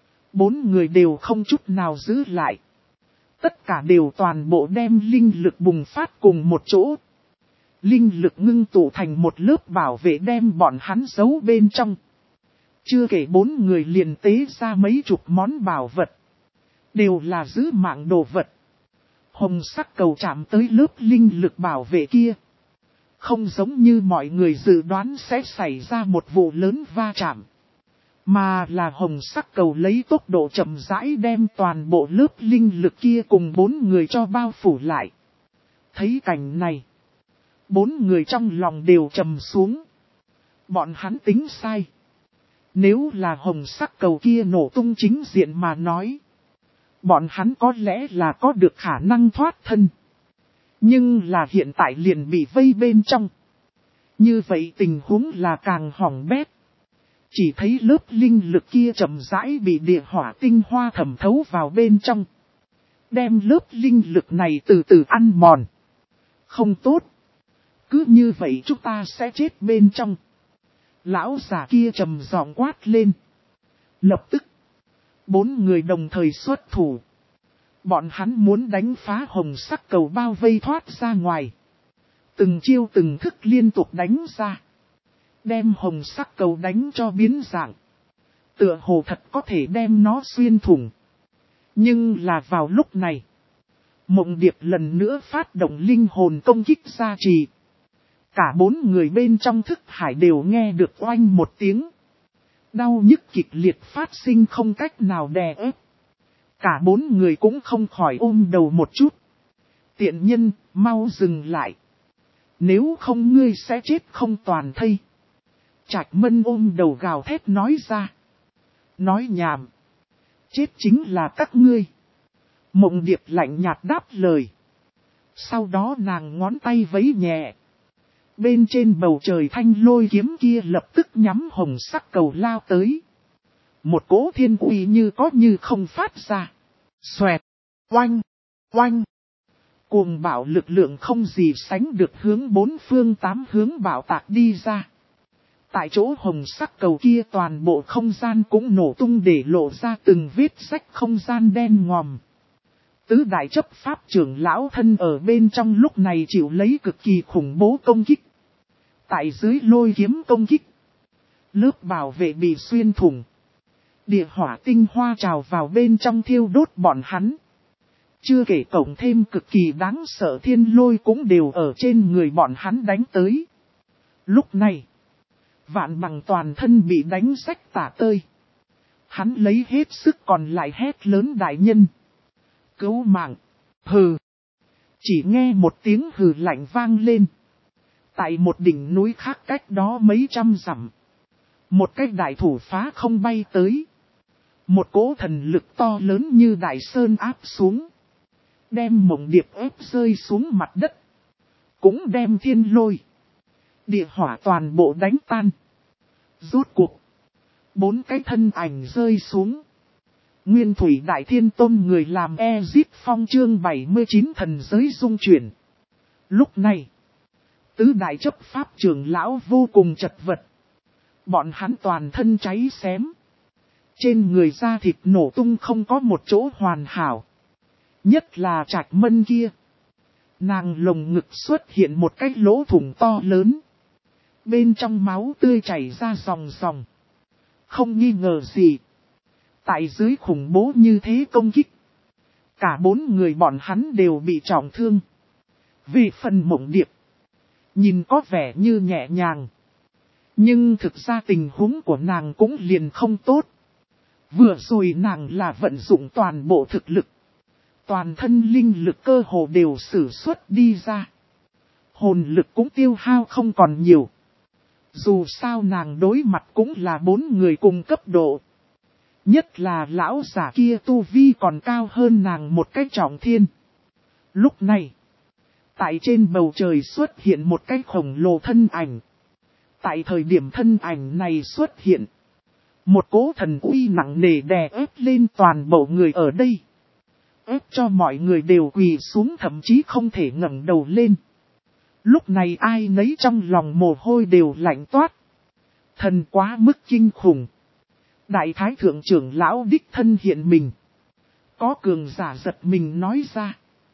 Speaker 1: 4 người đều không chút nào giữ lại. Tất cả đều toàn bộ đem linh lực bùng phát cùng một chỗ. Linh lực ngưng tụ thành một lớp bảo vệ đem bọn hắn giấu bên trong. Chưa kể 4 người liền tế ra mấy chục món bảo vật. Đều là giữ mạng đồ vật. Hồng sắc cầu chạm tới lớp linh lực bảo vệ kia. Không giống như mọi người dự đoán sẽ xảy ra một vụ lớn va chạm. Mà là hồng sắc cầu lấy tốc độ chậm rãi đem toàn bộ lớp linh lực kia cùng 4 người cho bao phủ lại. Thấy cảnh này. 4 người trong lòng đều trầm xuống. Bọn hắn tính sai. Nếu là hồng sắc cầu kia nổ tung chính diện mà nói. Bọn hắn có lẽ là có được khả năng thoát thân. Nhưng là hiện tại liền bị vây bên trong. Như vậy tình huống là càng hỏng bét. Chỉ thấy lớp linh lực kia chậm rãi bị địa hỏa tinh hoa thẩm thấu vào bên trong. Đem lớp linh lực này từ từ ăn mòn. Không tốt. Cứ như vậy chúng ta sẽ chết bên trong. Lão già kia trầm giọng quát lên. Lập tức. 4 người đồng thời xuất thủ. Bọn hắn muốn đánh phá hồng sắc cầu bao vây thoát ra ngoài. Từng chiêu từng thức liên tục đánh ra. Đem hồng sắc cầu đánh cho biến dạng. Tựa hồ thật có thể đem nó xuyên thủng. Nhưng là vào lúc này. Mộng Điệp lần nữa phát động linh hồn công kích gia trì. Cả 4 người bên trong thức hải đều nghe được oanh một tiếng. Đau nhức kịch liệt phát sinh không cách nào đè ép. Cả 4 người cũng không khỏi ôm đầu một chút. Tiện nhân, mau dừng lại. Nếu không ngươi sẽ chết không toàn thây. Trạch Mân ôm đầu gào thét nói ra. Nói nhảm. Chết chính là các ngươi. Mộng Điệp lạnh nhạt đáp lời. Sau đó nàng ngón tay vẫy nhẹ. Bên trên bầu trời thanh lôi kiếm kia lập tức nhắm hồng sắc cầu lao tới. Một cỗ thiên uy như có như không phát ra. Xoẹt, oanh, oanh. Cuồng bạo lực lượng không gì sánh được hướng 4 phương 8 hướng bạo tạc đi ra. Tại chỗ hồng sắc cầu kia toàn bộ không gian cũng nổ tung để lộ ra từng vết rách không gian đen ngòm. Tứ đại chấp pháp trưởng lão thân ở bên trong lúc này chịu lấy cực kỳ khủng bố công kích. Tại dưới lôi kiếm công kích. Lớp bảo vệ bị xuyên thủng. Địa hỏa tinh hoa trào vào bên trong thiêu đốt bọn hắn. Chưa kể cộng thêm cực kỳ đáng sợ thiên lôi cũng đều ở trên người bọn hắn đánh tới. Lúc này. Vạn Bằng toàn thân bị đánh rách tả tơi. Hắn lấy hết sức còn lại hét lớn đại nhân. Cứu mạng. Hừ. Chỉ nghe một tiếng hừ lạnh vang lên. Tại một đỉnh núi khác cách đó mấy trăm dặm. Một cái đại thủ phá không bay tới. Một cỗ thần lực to lớn như đại sơn áp xuống. Đem Mộng Điệp ép rơi xuống mặt đất. Cũng đem thiên lôi. Địa hỏa toàn bộ đánh tan. Rốt cuộc. 4 cái thân ảnh rơi xuống. Nguyên Thủy Đại Thiên Tôn người làm Ezip Phong chương 79 thần giới dung chuyển. Lúc này. Tứ đại chấp pháp trưởng lão vô cùng chật vật. Bọn hắn toàn thân cháy xém. Trên người da thịt nổ tung không có một chỗ hoàn hảo. Nhất là Trạch Mân kia. Nàng lồng ngực xuất hiện một cái lỗ thủng to lớn. Bên trong máu tươi chảy ra ròng ròng. Không nghi ngờ gì. Tại dưới khủng bố như thế công kích. Cả 4 người bọn hắn đều bị trọng thương. Vì phần Mộng Điệp. Nhìn có vẻ như nhẹ nhàng. Nhưng thực ra tình huống của nàng cũng liền không tốt. Vừa rồi nàng là vận dụng toàn bộ thực lực. Toàn thân linh lực cơ hồ đều sử xuất đi ra. Hồn lực cũng tiêu hao không còn nhiều. Dù sao nàng đối mặt cũng là 4 người cùng cấp độ. Nhất là lão giả kia tu vi còn cao hơn nàng một cái trọng thiên. Lúc này. Tại trên bầu trời xuất hiện một cái khổng lồ thân ảnh. Tại thời điểm thân ảnh này xuất hiện, một cỗ thần uy nặng nề đè ép lên toàn bộ người ở đây. Ép cho mọi người đều quỳ xuống, thậm chí không thể ngẩng đầu lên. Lúc này ai nấy trong lòng mồ hôi đều lạnh toát. Thần quá mức kinh khủng. Đại thái thượng trưởng lão đích thân hiện mình. Có cường giả giật mình nói ra.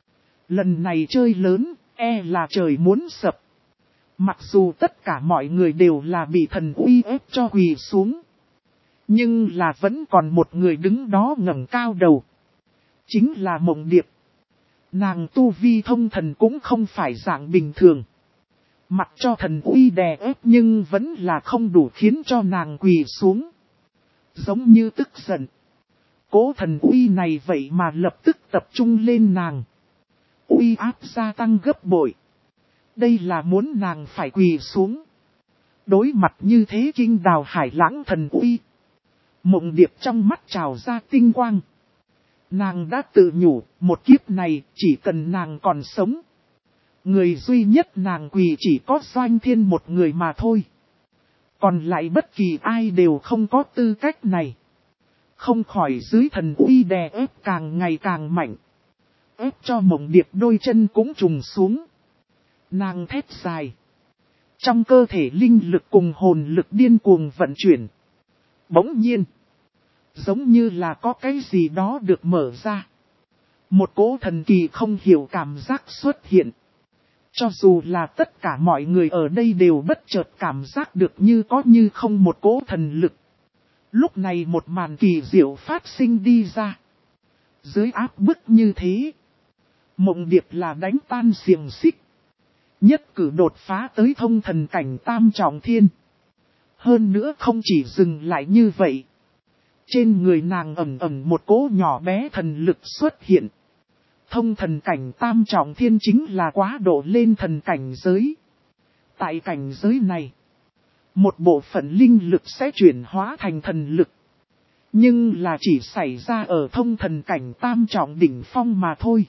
Speaker 1: Lần này chơi lớn, e là trời muốn sập. Mặc dù tất cả mọi người đều là bị thần uy ép cho quỳ xuống. Nhưng là vẫn còn một người đứng đó ngẩng cao đầu. Chính là Mộng Điệp. Nàng tu vi thông thần cũng không phải dạng bình thường. Mặc cho thần uy đè ép nhưng vẫn là không đủ khiến cho nàng quỳ xuống. Giống như tức giận. Cố thần uy này vậy mà lập tức tập trung lên nàng. Uy áp gia tăng gấp bội. Đây là muốn nàng phải quỳ xuống. Đối mặt như thế kinh đào hải lãng thần uy. Mộng Điệp trong mắt trào ra tinh quang. Nàng đã tự nhủ, một kiếp này chỉ cần nàng còn sống. Người duy nhất nàng quỳ chỉ có Doanh Thiên một người mà thôi. Còn lại bất kỳ ai đều không có tư cách này. Không khỏi dưới thần uy đè ép càng ngày càng mạnh. Ép cho Mộng Điệp đôi chân cũng trùng xuống. Nàng thét dài. Trong cơ thể linh lực cùng hồn lực điên cuồng vận chuyển. Bỗng nhiên. Giống như là có cái gì đó được mở ra. Một cỗ thần kỳ không hiểu cảm giác xuất hiện. Cho dù là tất cả mọi người ở đây đều bất chợt cảm giác được như có như không một cỗ thần lực. Lúc này một màn kỳ diệu phát sinh đi ra. Dưới áp bức như thế. Mộng Điệp là đánh tan xiềng xích. Nhất cử đột phá tới thông thần cảnh tam trọng thiên. Hơn nữa không chỉ dừng lại như vậy. Trên người nàng ẩn ẩn một cỗ nhỏ bé thần lực xuất hiện. Thông thần cảnh tam trọng thiên chính là quá độ lên thần cảnh giới. Tại cảnh giới này, một bộ phận linh lực sẽ chuyển hóa thành thần lực. Nhưng là chỉ xảy ra ở thông thần cảnh tam trọng đỉnh phong mà thôi.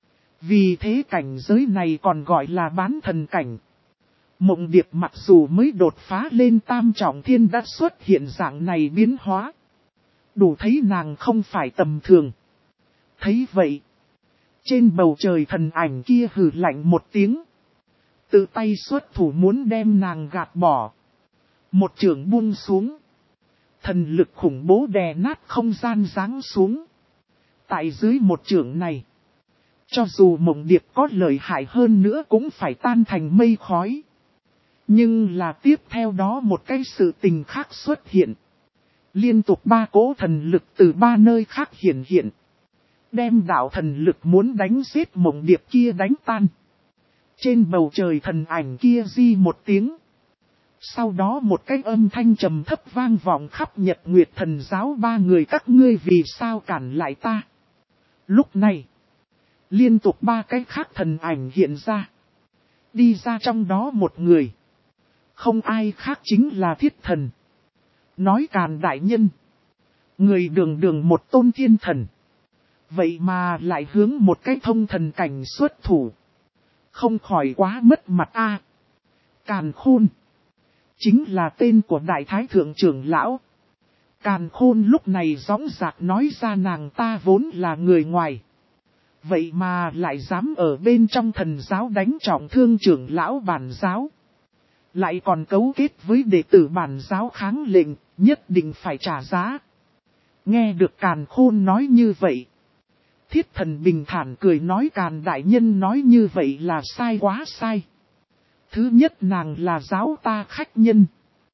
Speaker 1: Vì thế cảnh giới này còn gọi là bán thần cảnh. Mộng Điệp mặc dù mới đột phá lên tam trọng thiên đã xuất hiện dạng này biến hóa. Đủ thấy nàng không phải tầm thường. Thấy vậy. Trên bầu trời thần ảnh kia hừ lạnh một tiếng. Tự tay xuất thủ muốn đem nàng gạt bỏ. Một chưởng buông xuống. Thần lực khủng bố đè nát không gian giáng xuống. Tại dưới một chưởng này. Cho dù Mộng Điệp có lợi hại hơn nữa cũng phải tan thành mây khói. Nhưng là tiếp theo đó một cái sự tình khác xuất hiện. Liên tục 3 cỗ thần lực từ 3 nơi khác hiện hiện. Đem đạo thần lực muốn đánh giết Mộng Điệp kia đánh tan. Trên bầu trời thần ảnh kia di một tiếng. Sau đó một cái âm thanh trầm thấp vang vọng khắp Nhật Nguyệt Thần giáo 3 người các ngươi vì sao cản lại ta. Lúc này, liên tục 3 cái khác thần ảnh hiện ra. Đi ra trong đó một người. Không ai khác chính là Thiết Thần. Nói Càn đại nhân. Người đường đường một tôn thiên thần. Vậy mà lại hướng một cái thông thần cảnh xuất thủ. Không khỏi quá mất mặt a. Càn Khôn. Chính là tên của Đại Thái Thượng trưởng lão. Càn Khôn lúc này dõng dạc nói ra nàng ta vốn là người ngoài. Vậy mà lại dám ở bên trong thần giáo đánh trọng thương trưởng lão bản giáo. Lại còn cấu kết với đệ tử bản giáo kháng lệnh, nhất định phải trả giá. Nghe được Càn Khôn nói như vậy. Thiết Thần bình thản cười nói Càn đại nhân nói như vậy là sai quá sai. Thứ nhất nàng là giáo ta khách nhân.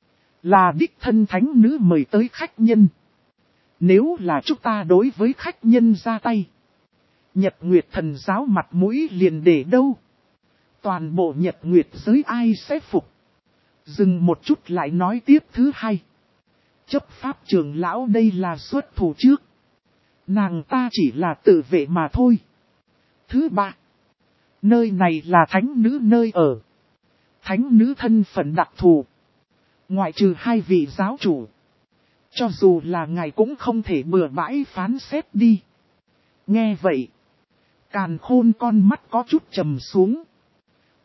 Speaker 1: Là đích thân thánh nữ mời tới khách nhân. Nếu là chúng ta đối với khách nhân ra tay. Nhật Nguyệt Thần giáo mặt mũi liền để đâu. Toàn bộ Nhật Nguyệt giới ai sẽ phục. Dừng một chút lại nói tiếp thứ hai. Chấp pháp trưởng lão đây là xuất thủ trước. Nàng ta chỉ là tự vệ mà thôi. Thứ ba. Nơi này là thánh nữ nơi ở. Thánh nữ thân phận đặc thù. Ngoại trừ 2 vị giáo chủ. Cho dù là ngài cũng không thể bừa bãi phán xét đi. Nghe vậy. Càn Khôn con mắt có chút trầm xuống.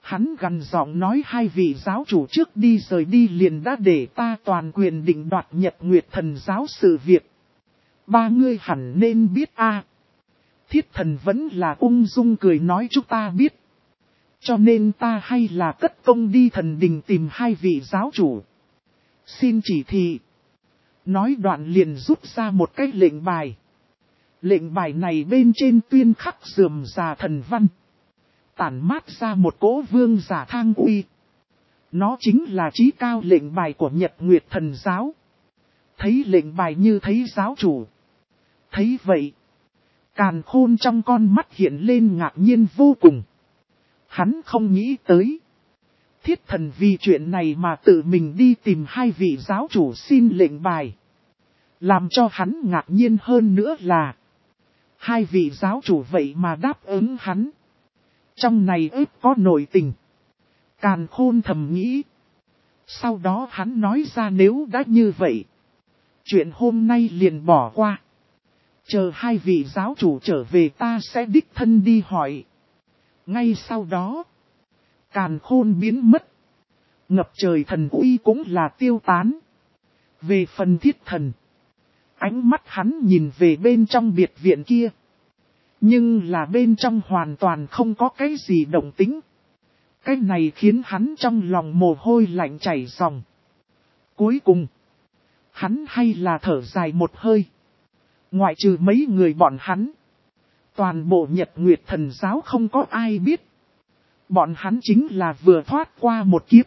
Speaker 1: Hắn gằn giọng nói hai vị giáo chủ trước đi rời đi liền đã để ta toàn quyền định đoạt Nhật Nguyệt Thần giáo sự việc. Ba ngươi hẳn nên biết a. Thiết Thần vẫn là ung dung cười nói chúng ta biết. Cho nên ta hay là cất công đi thần đình tìm hai vị giáo chủ. Xin chỉ thị. Nói đoạn liền rút ra một cái lệnh bài. Lệnh bài này bên trên tuyên khắc rườm rà thần văn. Tản mát ra một cỗ vương giả thang uy. Nó chính là chí cao lệnh bài của Nhật Nguyệt Thần giáo. Thấy lệnh bài như thấy giáo chủ. Thấy vậy. Càn Khôn trong con mắt hiện lên ngạc nhiên vô cùng. Hắn không nghĩ tới. Thiết Thần vì chuyện này mà tự mình đi tìm hai vị giáo chủ xin lệnh bài. Làm cho hắn ngạc nhiên hơn nữa là. Hai vị giáo chủ vậy mà đáp ứng hắn. Trong này ếp có nội tình. Càn Khôn thầm nghĩ. Sau đó hắn nói ra nếu đã như vậy. Chuyện hôm nay liền bỏ qua. Chờ hai vị giáo chủ trở về ta sẽ đích thân đi hỏi. Ngay sau đó. Càn Khôn biến mất. Ngập trời thần uy cũng là tiêu tán. Về phần Thiết Thần. Ánh mắt hắn nhìn về bên trong biệt viện kia. Nhưng là bên trong hoàn toàn không có cái gì động tĩnh. Cái này khiến hắn trong lòng mồ hôi lạnh chảy ròng. Cuối cùng. Hắn hay là thở dài một hơi. Ngoại trừ mấy người bọn hắn. Toàn bộ Nhật Nguyệt Thần giáo không có ai biết. Bọn hắn chính là vừa thoát qua một kiếp.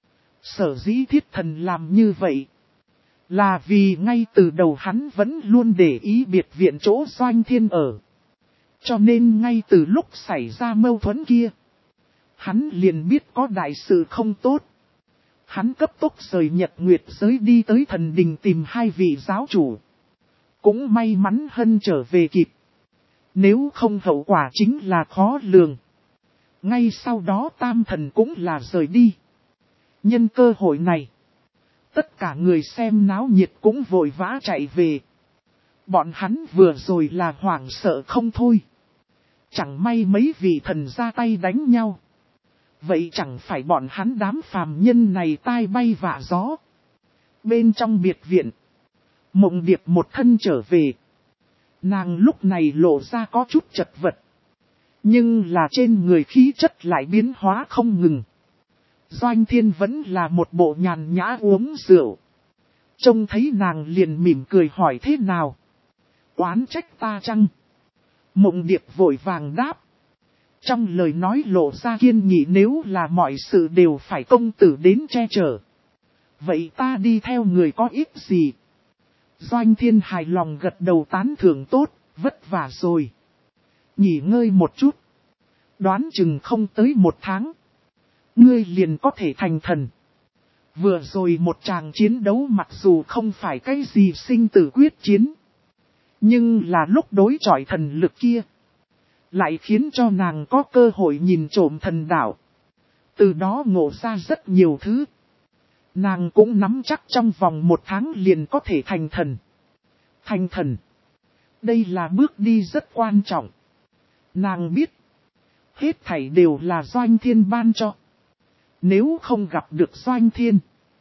Speaker 1: Sở dĩ Thiết Thần làm như vậy. Là vì ngay từ đầu hắn vẫn luôn để ý biệt viện chỗ Doanh Thiên ở. Cho nên ngay từ lúc xảy ra mâu thuẫn kia. Hắn liền biết có đại sự không tốt. Hắn cấp tốc rời Nhật Nguyệt giới đi tới thần đình tìm hai vị giáo chủ. Cũng may mắn Hân trở về kịp. Nếu không hậu quả chính là khó lường. Ngay sau đó Tam Thần cũng là rời đi. Nhân cơ hội này. Tất cả người xem náo nhiệt cũng vội vã chạy về. Bọn hắn vừa rồi là hoảng sợ không thôi. Chẳng may mấy vị thần ra tay đánh nhau. Vậy chẳng phải bọn hắn đám phàm nhân này tai bay vạ gió. Bên trong biệt viện. Mộng Điệp một thân trở về. Nàng lúc này lộ ra có chút chật vật. Nhưng là trên người khí chất lại biến hóa không ngừng. Doanh Thiên vẫn là một bộ nhàn nhã uống rượu. Trông thấy nàng liền mỉm cười hỏi thế nào. Oán trách ta chăng? Mộng Điệp vội vàng đáp. Trong lời nói lộ ra kiên nghị nếu là mọi sự đều phải công tử đến che chở. Vậy ta đi theo người có ích gì? Doanh Thiên hài lòng gật đầu tán thưởng tốt, vất vả rồi. Nghỉ ngơi một chút. Đoán chừng không tới một tháng. Ngươi liền có thể thành thần. Vừa rồi một tràng chiến đấu mặc dù không phải cái gì sinh tử quyết chiến. Nhưng là lúc đối chọi thần lực kia. Lại khiến cho nàng có cơ hội nhìn trộm thần đạo. Từ đó ngộ ra rất nhiều thứ. Nàng cũng nắm chắc trong vòng một tháng liền có thể thành thần. Thành thần. Đây là bước đi rất quan trọng. Nàng biết. Hết thảy đều là Doanh Thiên ban cho. Nếu không gặp được Doanh Thiên.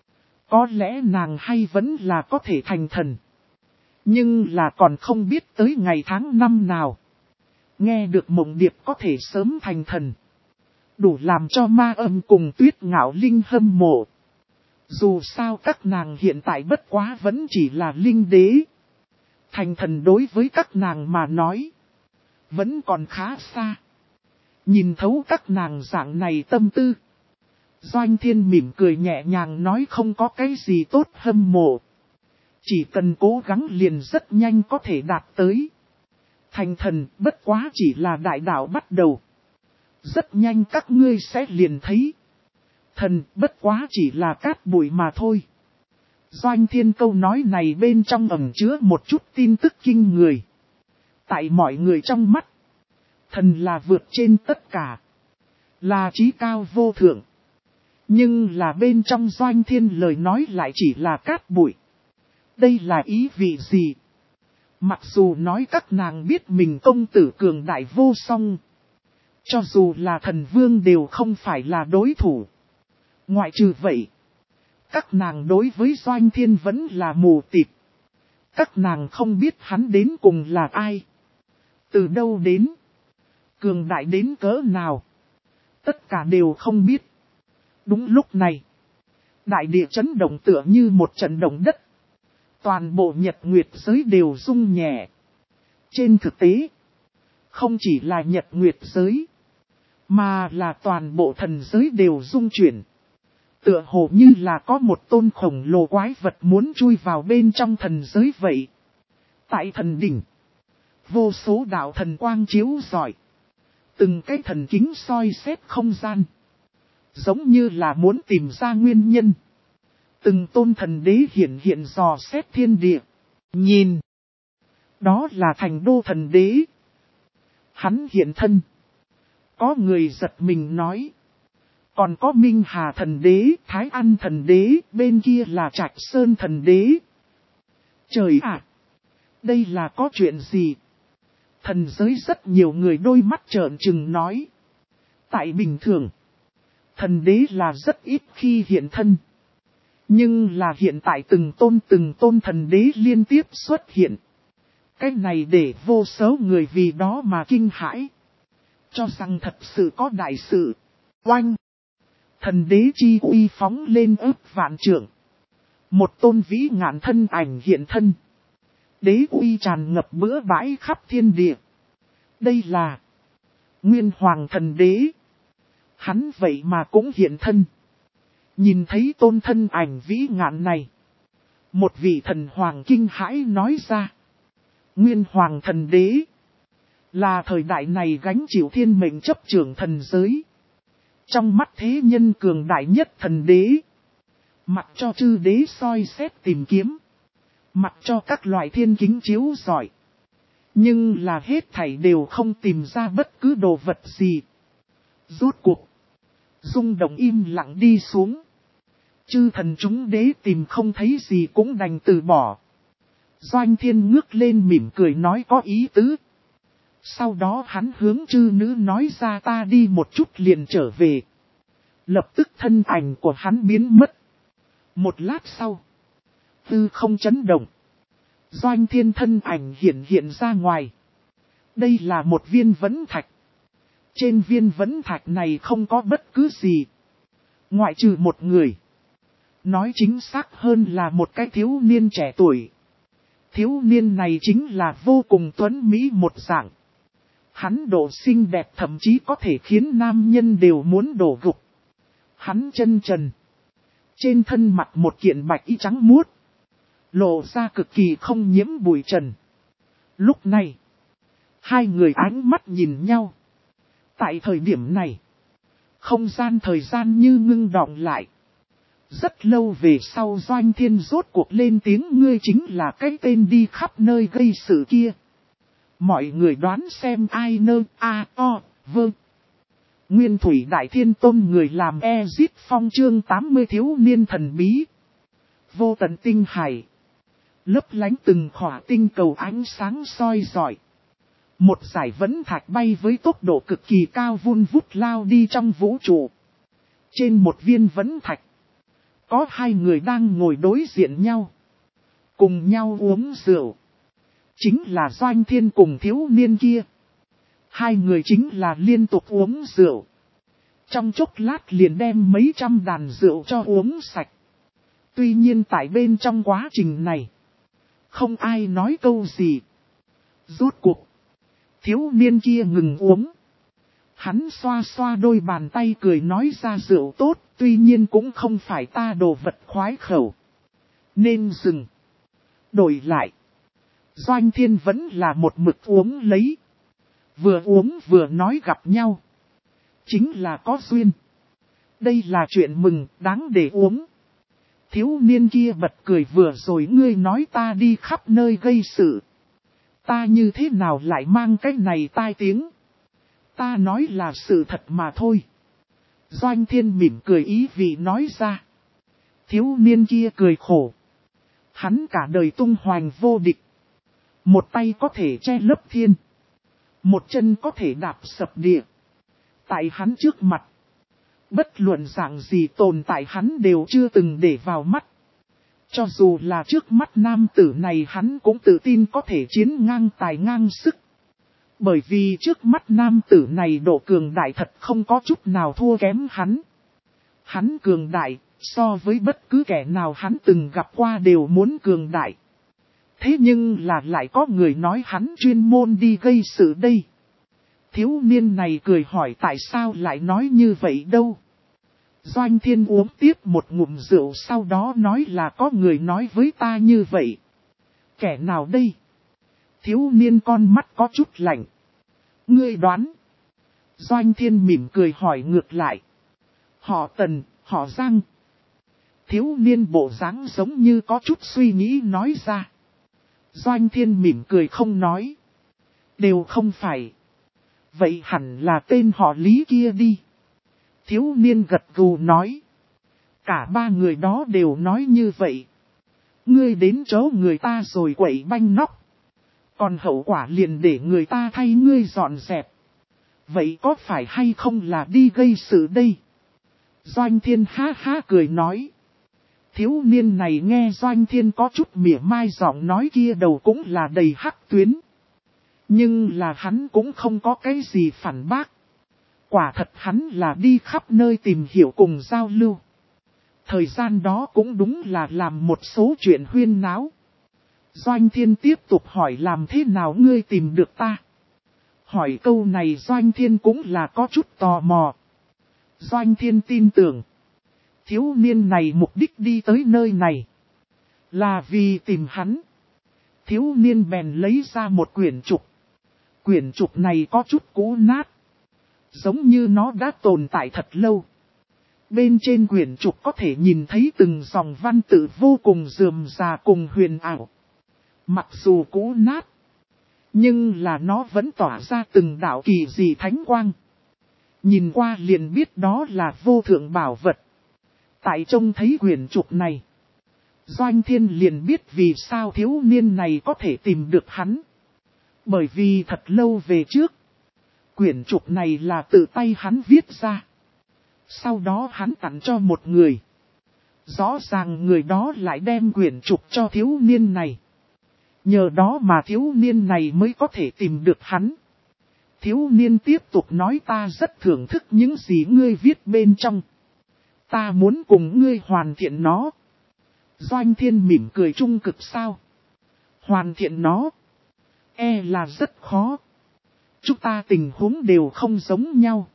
Speaker 1: Có lẽ nàng hay vẫn là có thể thành thần. Nhưng là còn không biết tới ngày tháng năm nào. Nghe được Mộng Điệp có thể sớm thành thần. Đủ làm cho Ma Âm cùng Tuyết Ngạo Linh hâm mộ. Dù sao các nàng hiện tại bất quá vẫn chỉ là linh đế. Thành thần đối với các nàng mà nói. Vẫn còn khá xa. Nhìn thấu các nàng dạng này tâm tư. Doanh Thiên mỉm cười nhẹ nhàng nói không có cái gì tốt hâm mộ. Chỉ cần cố gắng liền rất nhanh có thể đạt tới. Thành thần bất quá chỉ là đại đạo bắt đầu. Rất nhanh các ngươi sẽ liền thấy. Thần bất quá chỉ là cát bụi mà thôi. Doanh Thiên câu nói này bên trong ẩn chứa một chút tin tức kinh người. Tại mọi người trong mắt. Thần là vượt trên tất cả. Là trí cao vô thượng. Nhưng là bên trong Doanh Thiên lời nói lại chỉ là cát bụi. Đây là ý vị gì? Mặc dù nói các nàng biết mình công tử cường đại vô song. Cho dù là thần vương đều không phải là đối thủ. Ngoại trừ vậy, các nàng đối với Doanh Thiên vẫn là mù tịt. Các nàng không biết hắn đến cùng là ai. Từ đâu đến. Cường đại đến cỡ nào. Tất cả đều không biết. Đúng lúc này, đại địa chấn động tựa như một trận động đất. Toàn bộ Nhật Nguyệt giới đều rung nhẹ. Trên thực tế, không chỉ là Nhật Nguyệt giới, mà là toàn bộ thần giới đều rung chuyển. Tựa hồ như là có một tôn khổng lồ quái vật muốn chui vào bên trong thần giới vậy. Tại thần đỉnh, vô số đạo thần quang chiếu rọi. Từng cái thần kính soi xét không gian. Giống như là muốn tìm ra nguyên nhân. Từng tôn thần đế hiện dò xét thiên địa. Nhìn. Đó là thành đô thần đế. Hắn hiện thân. Có người giật mình nói. Còn có Minh Hà thần đế, Thái An thần đế, bên kia là Trạch Sơn thần đế. Trời ạ! Đây là có chuyện gì? Thần giới rất nhiều người đôi mắt trợn trừng nói. Tại bình thường, thần đế là rất ít khi hiện thân. Nhưng là hiện tại từng tôn thần đế liên tiếp xuất hiện. Cái này để vô số người vì đó mà kinh hãi. Cho rằng thật sự có đại sự. Oanh! Thần đế chi uy phóng lên ức vạn trượng. Một tôn vĩ ngạn thân ảnh hiện thân. Đế uy tràn ngập bữa bãi khắp thiên địa. Đây là Nguyên Hoàng thần đế. Hắn vậy mà cũng hiện thân. Nhìn thấy tôn thân ảnh vĩ ngạn này. Một vị thần hoàng kinh hãi nói ra. Nguyên Hoàng thần đế. Là thời đại này gánh chịu thiên mệnh chấp trưởng thần giới. Trong mắt thế nhân cường đại nhất thần đế. Mặc cho chư đế soi xét tìm kiếm. Mặc cho các loại thiên kính chiếu rọi. Nhưng là hết thảy đều không tìm ra bất cứ đồ vật gì. Rốt cuộc. Rung động im lặng đi xuống. Chư thần chúng đế tìm không thấy gì cũng đành từ bỏ. Doanh Thiên ngước lên mỉm cười nói có ý tứ. Sau đó hắn hướng chư nữ nói ra ta đi một chút liền trở về. Lập tức thân ảnh của hắn biến mất. Một lát sau. Tư không chấn động. Doanh Thiên thân ảnh hiện ra ngoài. Đây là một viên vấn thạch. Trên viên vấn thạch này không có bất cứ gì. Ngoại trừ một người. Nói chính xác hơn là một cái thiếu niên trẻ tuổi. Thiếu niên này chính là vô cùng tuấn mỹ một dạng. Hắn độ xinh đẹp thậm chí có thể khiến nam nhân đều muốn đổ gục. Hắn chân trần. Trên thân mặt một kiện bạch y trắng muốt. Lộ ra cực kỳ không nhiễm bụi trần. Lúc này, hai người ánh mắt nhìn nhau. Tại thời điểm này, không gian thời gian như ngưng đọng lại. Rất lâu về sau Doanh Thiên rốt cuộc lên tiếng ngươi chính là cái tên đi khắp nơi gây sự kia. Mọi người đoán xem ai nơ vâng. Nguyên Thủy Đại Thiên Tôn người làm Ezit Phong chương 80 thiếu niên thần bí. Vô tận tinh hải. Lấp lánh từng khỏa tinh cầu ánh sáng soi rọi. Một giải vấn thạch bay với tốc độ cực kỳ cao vun vút lao đi trong vũ trụ. Trên một viên vấn thạch. Có hai người đang ngồi đối diện nhau. Cùng nhau uống rượu. Chính là Doanh Thiên cùng thiếu niên kia. Hai người chính là liên tục uống rượu. Trong chốc lát liền đem mấy trăm đàn rượu cho uống sạch. Tuy nhiên tại bên trong quá trình này. Không ai nói câu gì. Rốt cuộc. Thiếu niên kia ngừng uống. Hắn xoa xoa đôi bàn tay cười nói ra rượu tốt. Tuy nhiên cũng không phải ta đồ vật khoái khẩu. Nên dừng. Đổi lại. Doanh Thiên vẫn là một mực uống lấy. Vừa uống vừa nói gặp nhau. Chính là có duyên. Đây là chuyện mừng, đáng để uống. Thiếu niên kia bật cười vừa rồi ngươi nói ta đi khắp nơi gây sự. Ta như thế nào lại mang cái này tai tiếng. Ta nói là sự thật mà thôi. Doanh Thiên mỉm cười ý vị nói ra. Thiếu niên kia cười khổ. Hắn cả đời tung hoành vô địch. Một tay có thể che lấp thiên. Một chân có thể đạp sập địa. Tại hắn trước mặt, bất luận dạng gì tồn tại hắn đều chưa từng để vào mắt. Cho dù là trước mắt nam tử này hắn cũng tự tin có thể chiến ngang tài ngang sức. Bởi vì trước mắt nam tử này độ cường đại thật không có chút nào thua kém hắn. Hắn cường đại, so với bất cứ kẻ nào hắn từng gặp qua đều muốn cường đại. Thế nhưng là lại có người nói hắn chuyên môn đi gây sự đây. Thiếu niên này cười hỏi tại sao lại nói như vậy đâu. Doanh Thiên uống tiếp một ngụm rượu sau đó nói là có người nói với ta như vậy. Kẻ nào đây? Thiếu niên con mắt có chút lạnh. Ngươi đoán. Doanh Thiên mỉm cười hỏi ngược lại. Họ Tần, họ Giang. Thiếu niên bộ dáng giống như có chút suy nghĩ nói ra. Doanh Thiên mỉm cười không nói. Đều không phải. Vậy hẳn là tên họ Lý kia đi. Thiếu niên gật gù nói. Cả ba người đó đều nói như vậy. Ngươi đến chỗ người ta rồi quậy banh nóc. Còn hậu quả liền để người ta thay ngươi dọn dẹp. Vậy có phải hay không là đi gây sự đây? Doanh Thiên ha ha cười nói. Thiếu niên này nghe Doanh Thiên có chút mỉa mai giọng nói kia đầu cũng là đầy hắc tuyến. Nhưng là hắn cũng không có cái gì phản bác. Quả thật hắn là đi khắp nơi tìm hiểu cùng giao lưu. Thời gian đó cũng đúng là làm một số chuyện huyên náo. Doanh Thiên tiếp tục hỏi làm thế nào ngươi tìm được ta? Hỏi câu này Doanh Thiên cũng là có chút tò mò. Doanh Thiên tin tưởng. Thiếu niên này mục đích đi tới nơi này. Là vì tìm hắn. Thiếu niên bèn lấy ra một quyển trục. Quyển trục này có chút cũ nát. Giống như nó đã tồn tại thật lâu. Bên trên quyển trục có thể nhìn thấy từng dòng văn tự vô cùng rườm rà cùng huyền ảo. Mặc dù cũ nát. Nhưng là nó vẫn tỏa ra từng đạo kỳ dị thánh quang. Nhìn qua liền biết đó là vô thượng bảo vật. Tại trông thấy quyển trục này. Doanh Thiên liền biết vì sao thiếu niên này có thể tìm được hắn. Bởi vì thật lâu về trước. Quyển trục này là tự tay hắn viết ra. Sau đó hắn tặng cho một người. Rõ ràng người đó lại đem quyển trục cho thiếu niên này. Nhờ đó mà thiếu niên này mới có thể tìm được hắn. Thiếu niên tiếp tục nói ta rất thưởng thức những gì ngươi viết bên trong. Ta muốn cùng ngươi hoàn thiện nó. Doanh Thiên mỉm cười trung cực sao. Hoàn thiện nó. Là rất khó. Chúng ta tình huống đều không giống nhau.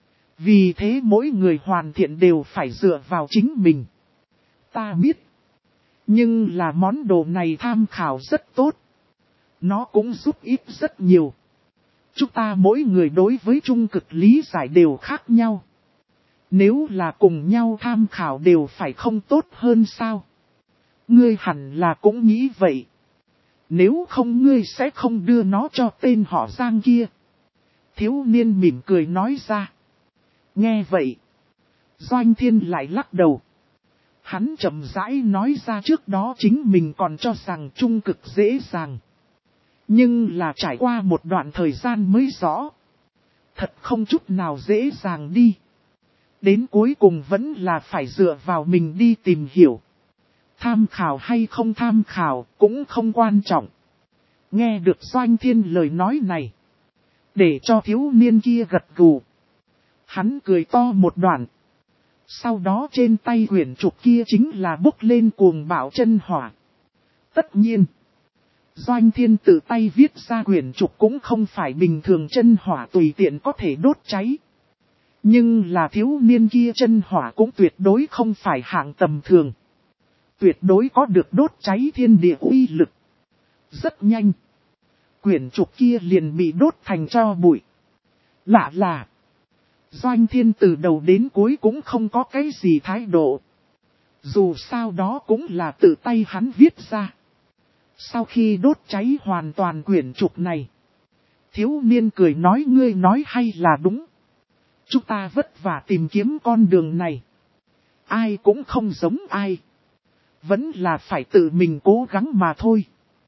Speaker 1: Vì thế mỗi người hoàn thiện đều phải dựa vào chính mình. Ta biết. Nhưng là món đồ này tham khảo rất tốt. Nó cũng giúp ích rất nhiều. Chúng ta mỗi người đối với trung cực lý giải đều khác nhau. Nếu là cùng nhau tham khảo đều phải không tốt hơn sao? Ngươi hẳn là cũng nghĩ vậy. Nếu không ngươi sẽ không đưa nó cho tên họ Giang kia. Thiếu niên mỉm cười nói ra. Nghe vậy. Doanh Thiên lại lắc đầu. Hắn chậm rãi nói ra trước đó chính mình còn cho rằng trung cực dễ dàng. Nhưng là trải qua một đoạn thời gian mới rõ. Thật không chút nào dễ dàng đi. Đến cuối cùng vẫn là phải dựa vào mình đi tìm hiểu. Tham khảo hay không tham khảo cũng không quan trọng. Nghe được Doanh Thiên lời nói này. Để cho thiếu niên kia gật gù. Hắn cười to một đoạn. Sau đó trên tay quyển trục kia chính là bốc lên cuồng bạo chân hỏa. Tất nhiên. Doanh Thiên tự tay viết ra quyển trục cũng không phải bình thường chân hỏa tùy tiện có thể đốt cháy. Nhưng là thiếu niên kia chân hỏa cũng tuyệt đối không phải hạng tầm thường. Tuyệt đối có được đốt cháy thiên địa uy lực. Rất nhanh. Quyển trục kia liền bị đốt thành tro bụi. Lạ là. Doanh Thiên từ đầu đến cuối cũng không có cái gì thái độ. Dù sao đó cũng là tự tay hắn viết ra. Sau khi đốt cháy hoàn toàn quyển trục này. Thiếu niên cười nói ngươi nói hay là đúng. Chúng ta vất vả tìm kiếm con đường này. Ai cũng không giống ai. Vẫn là phải tự mình cố gắng mà thôi.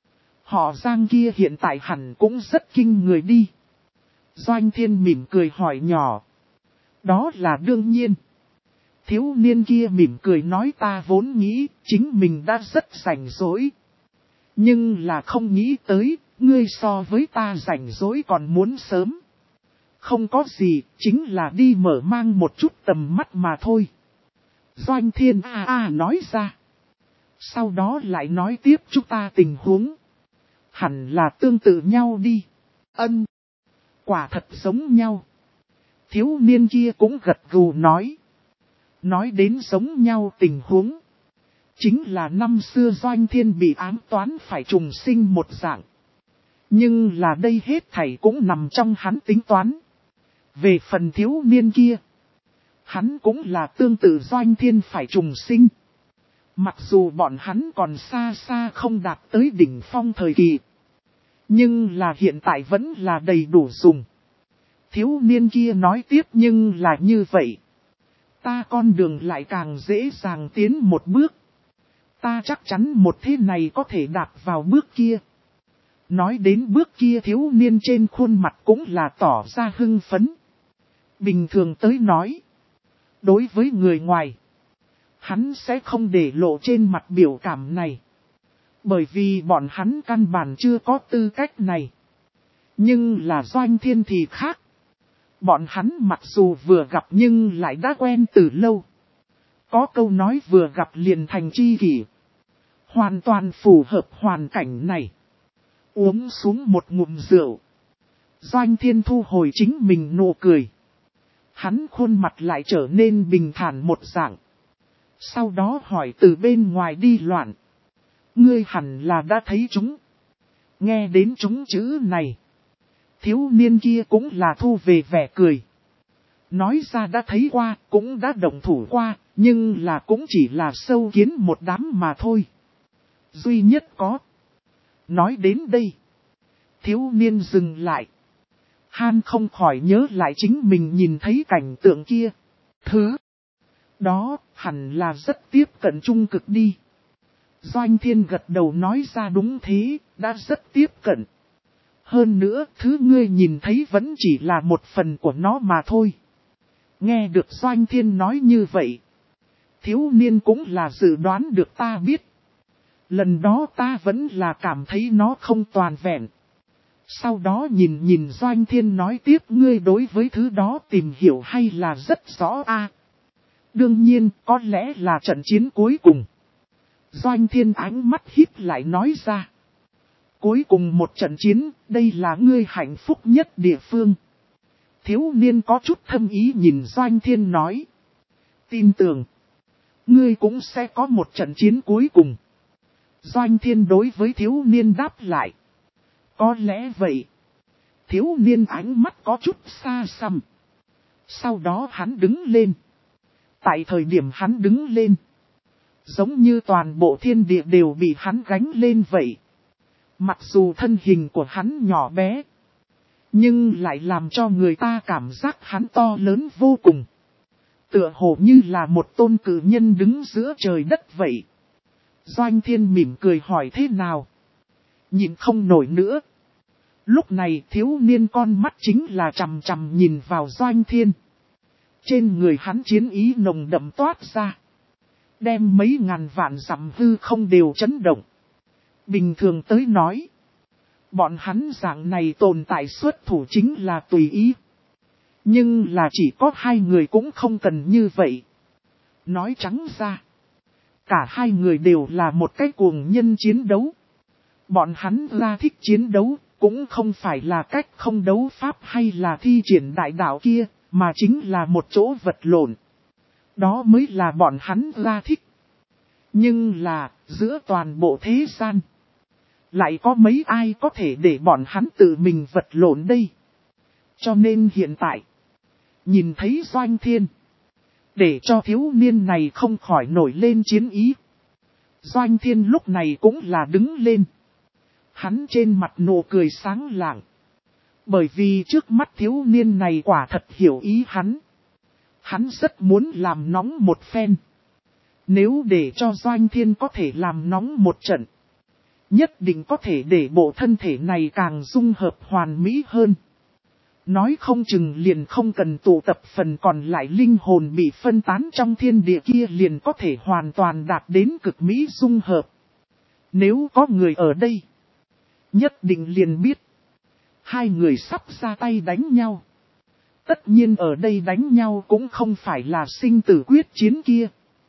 Speaker 1: Họ Giang kia hiện tại hẳn cũng rất kinh người đi. Doanh Thiên mỉm cười hỏi nhỏ. Đó là đương nhiên. Thiếu niên kia mỉm cười nói ta vốn nghĩ chính mình đã rất rảnh rỗi. Nhưng là không nghĩ tới, ngươi so với ta rảnh rỗi còn muốn sớm. Không có gì, chính là đi mở mang một chút tầm mắt mà thôi. Doanh Thiên nói ra. Sau đó lại nói tiếp chúng ta tình huống. Hẳn là tương tự nhau đi. Ân. Quả thật giống nhau. Thiếu niên kia cũng gật gù nói. Nói đến giống nhau tình huống. Chính là năm xưa Doanh Thiên bị ám toán phải trùng sinh một dạng. Nhưng là đây hết thảy cũng nằm trong hắn tính toán. Về phần thiếu niên kia. Hắn cũng là tương tự Doanh Thiên phải trùng sinh. Mặc dù bọn hắn còn xa xa không đạt tới đỉnh phong thời kỳ. Nhưng là hiện tại vẫn là đầy đủ dùng. Thiếu niên kia nói tiếp nhưng là như vậy. Ta con đường lại càng dễ dàng tiến một bước. Ta chắc chắn một thế này có thể đạp vào bước kia. Nói đến bước kia thiếu niên trên khuôn mặt cũng là tỏ ra hưng phấn. Bình thường tới nói. Đối với người ngoài. Hắn sẽ không để lộ trên mặt biểu cảm này. Bởi vì bọn hắn căn bản chưa có tư cách này. Nhưng là Doanh Thiên thì khác. Bọn hắn mặc dù vừa gặp nhưng lại đã quen từ lâu. Có câu nói vừa gặp liền thành tri kỷ. Hoàn toàn phù hợp hoàn cảnh này. Uống xuống một ngụm rượu. Doanh Thiên thu hồi chính mình nụ cười. Hắn khuôn mặt lại trở nên bình thản một dạng. Sau đó hỏi từ bên ngoài đi loạn. Ngươi hẳn là đã thấy chúng. Nghe đến chúng chữ này. Thiếu niên kia cũng là thu về vẻ cười. Nói ra đã thấy qua, cũng đã động thủ qua, nhưng là cũng chỉ là sâu kiến một đám mà thôi. Duy nhất có. Nói đến đây. Thiếu niên dừng lại. Han không khỏi nhớ lại chính mình nhìn thấy cảnh tượng kia. Thứ đó hẳn là rất tiếp cận trung cực đi. Doanh Thiên gật đầu nói ra đúng thế, đã rất tiếp cận. Hơn nữa, thứ ngươi nhìn thấy vẫn chỉ là một phần của nó mà thôi. Nghe được Doanh Thiên nói như vậy. Thiếu niên cũng là dự đoán được ta biết. Lần đó ta vẫn là cảm thấy nó không toàn vẹn. Sau đó nhìn Doanh Thiên nói tiếp ngươi đối với thứ đó tìm hiểu hay là rất rõ a. Đương nhiên, có lẽ là trận chiến cuối cùng. Doanh Thiên ánh mắt híp lại nói ra. Cuối cùng một trận chiến, đây là ngươi hạnh phúc nhất địa phương. Thiếu niên có chút thâm ý nhìn Doanh Thiên nói. Tin tưởng, ngươi cũng sẽ có một trận chiến cuối cùng. Doanh Thiên đối với thiếu niên đáp lại. Có lẽ vậy. Thiếu niên ánh mắt có chút xa xăm. Sau đó hắn đứng lên. Tại thời điểm hắn đứng lên. Giống như toàn bộ thiên địa đều bị hắn gánh lên vậy. Mặc dù thân hình của hắn nhỏ bé. Nhưng lại làm cho người ta cảm giác hắn to lớn vô cùng. Tựa hồ như là một tôn cử nhân đứng giữa trời đất vậy. Doanh Thiên mỉm cười hỏi thế nào. Nhìn không nổi nữa. Lúc này thiếu niên con mắt chính là chằm chằm nhìn vào Doanh Thiên. Trên người hắn chiến ý nồng đậm toát ra. Đem mấy ngàn vạn dặm hư không đều chấn động. Bình thường tới nói. Bọn hắn dạng này tồn tại xuất thủ chính là tùy ý. Nhưng là chỉ có hai người cũng không cần như vậy. Nói trắng ra. Cả hai người đều là một cái cuồng nhân chiến đấu. Bọn hắn ra thích chiến đấu. Cũng không phải là cách không đấu pháp hay là thi triển đại đạo kia. Mà chính là một chỗ vật lộn. Đó mới là bọn hắn ra thích. Nhưng là giữa toàn bộ thế gian. Lại có mấy ai có thể để bọn hắn tự mình vật lộn đây. Cho nên hiện tại. Nhìn thấy Doanh Thiên. Để cho thiếu niên này không khỏi nổi lên chiến ý. Doanh Thiên lúc này cũng là đứng lên. Hắn trên mặt nụ cười sáng lạng. Bởi vì trước mắt thiếu niên này quả thật hiểu ý hắn. Hắn rất muốn làm nóng một phen. Nếu để cho Doanh Thiên có thể làm nóng một trận. Nhất định có thể để bộ thân thể này càng dung hợp hoàn mỹ hơn. Nói không chừng liền không cần tụ tập phần còn lại linh hồn bị phân tán trong thiên địa kia liền có thể hoàn toàn đạt đến cực mỹ dung hợp. Nếu có người ở đây, nhất định liền biết. Hai người sắp ra tay đánh nhau. Tất nhiên ở đây đánh nhau cũng không phải là sinh tử quyết chiến kia,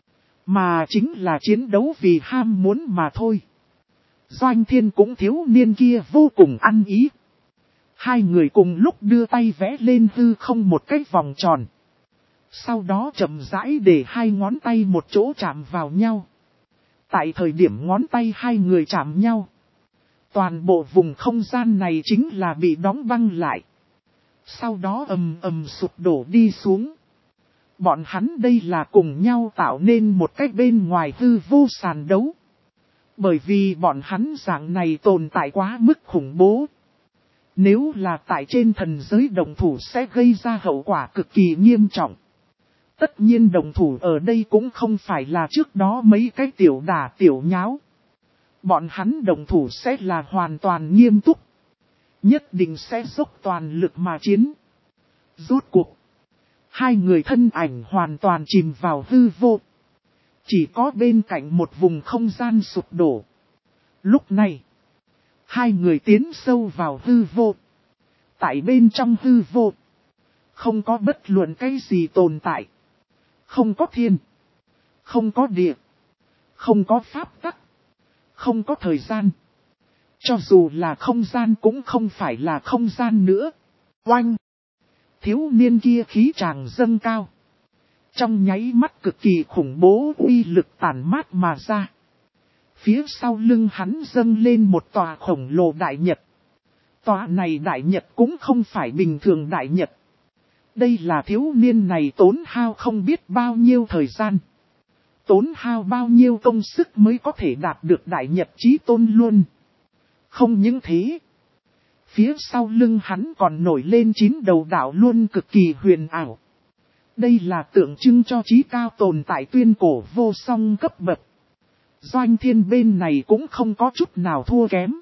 Speaker 1: mà chính là chiến đấu vì ham muốn mà thôi. Doanh Thiên cũng thiếu niên kia vô cùng ăn ý. Hai người cùng lúc đưa tay vẽ lên hư không một cái vòng tròn. Sau đó chậm rãi để hai ngón tay một chỗ chạm vào nhau. Tại thời điểm ngón tay hai người chạm nhau, toàn bộ vùng không gian này chính là bị đóng băng lại. Sau đó ầm ầm sụp đổ đi xuống. Bọn hắn đây là cùng nhau tạo nên một cách bên ngoài hư vô sàn đấu. Bởi vì bọn hắn dạng này tồn tại quá mức khủng bố. Nếu là tại trên thần giới đồng thủ sẽ gây ra hậu quả cực kỳ nghiêm trọng. Tất nhiên đồng thủ ở đây cũng không phải là trước đó mấy cái tiểu đả tiểu nháo. Bọn hắn đồng thủ sẽ là hoàn toàn nghiêm túc. Nhất định sẽ dốc toàn lực mà chiến. Rốt cuộc, hai người thân ảnh hoàn toàn chìm vào hư vô. Chỉ có bên cạnh một vùng không gian sụp đổ. Lúc này, hai người tiến sâu vào hư vô. Tại bên trong hư vô, không có bất luận cái gì tồn tại. Không có thiên, không có địa, không có pháp tắc, không có thời gian. Cho dù là không gian cũng không phải là không gian nữa. Oanh! Thiếu niên kia khí tràng dâng cao. Trong nháy mắt cực kỳ khủng bố uy lực tản mát mà ra. Phía sau lưng hắn dâng lên một tòa khổng lồ đại nhật. Tòa này đại nhật cũng không phải bình thường đại nhật. Đây là thiếu niên này tốn hao không biết bao nhiêu thời gian. Tốn hao bao nhiêu công sức mới có thể đạt được đại nhật chí tôn luôn. Không những thế. Phía sau lưng hắn còn nổi lên 9 đầu đạo luôn cực kỳ huyền ảo. Đây là tượng trưng cho chí cao tồn tại tuyên cổ vô song cấp bậc. Doanh Thiên bên này cũng không có chút nào thua kém.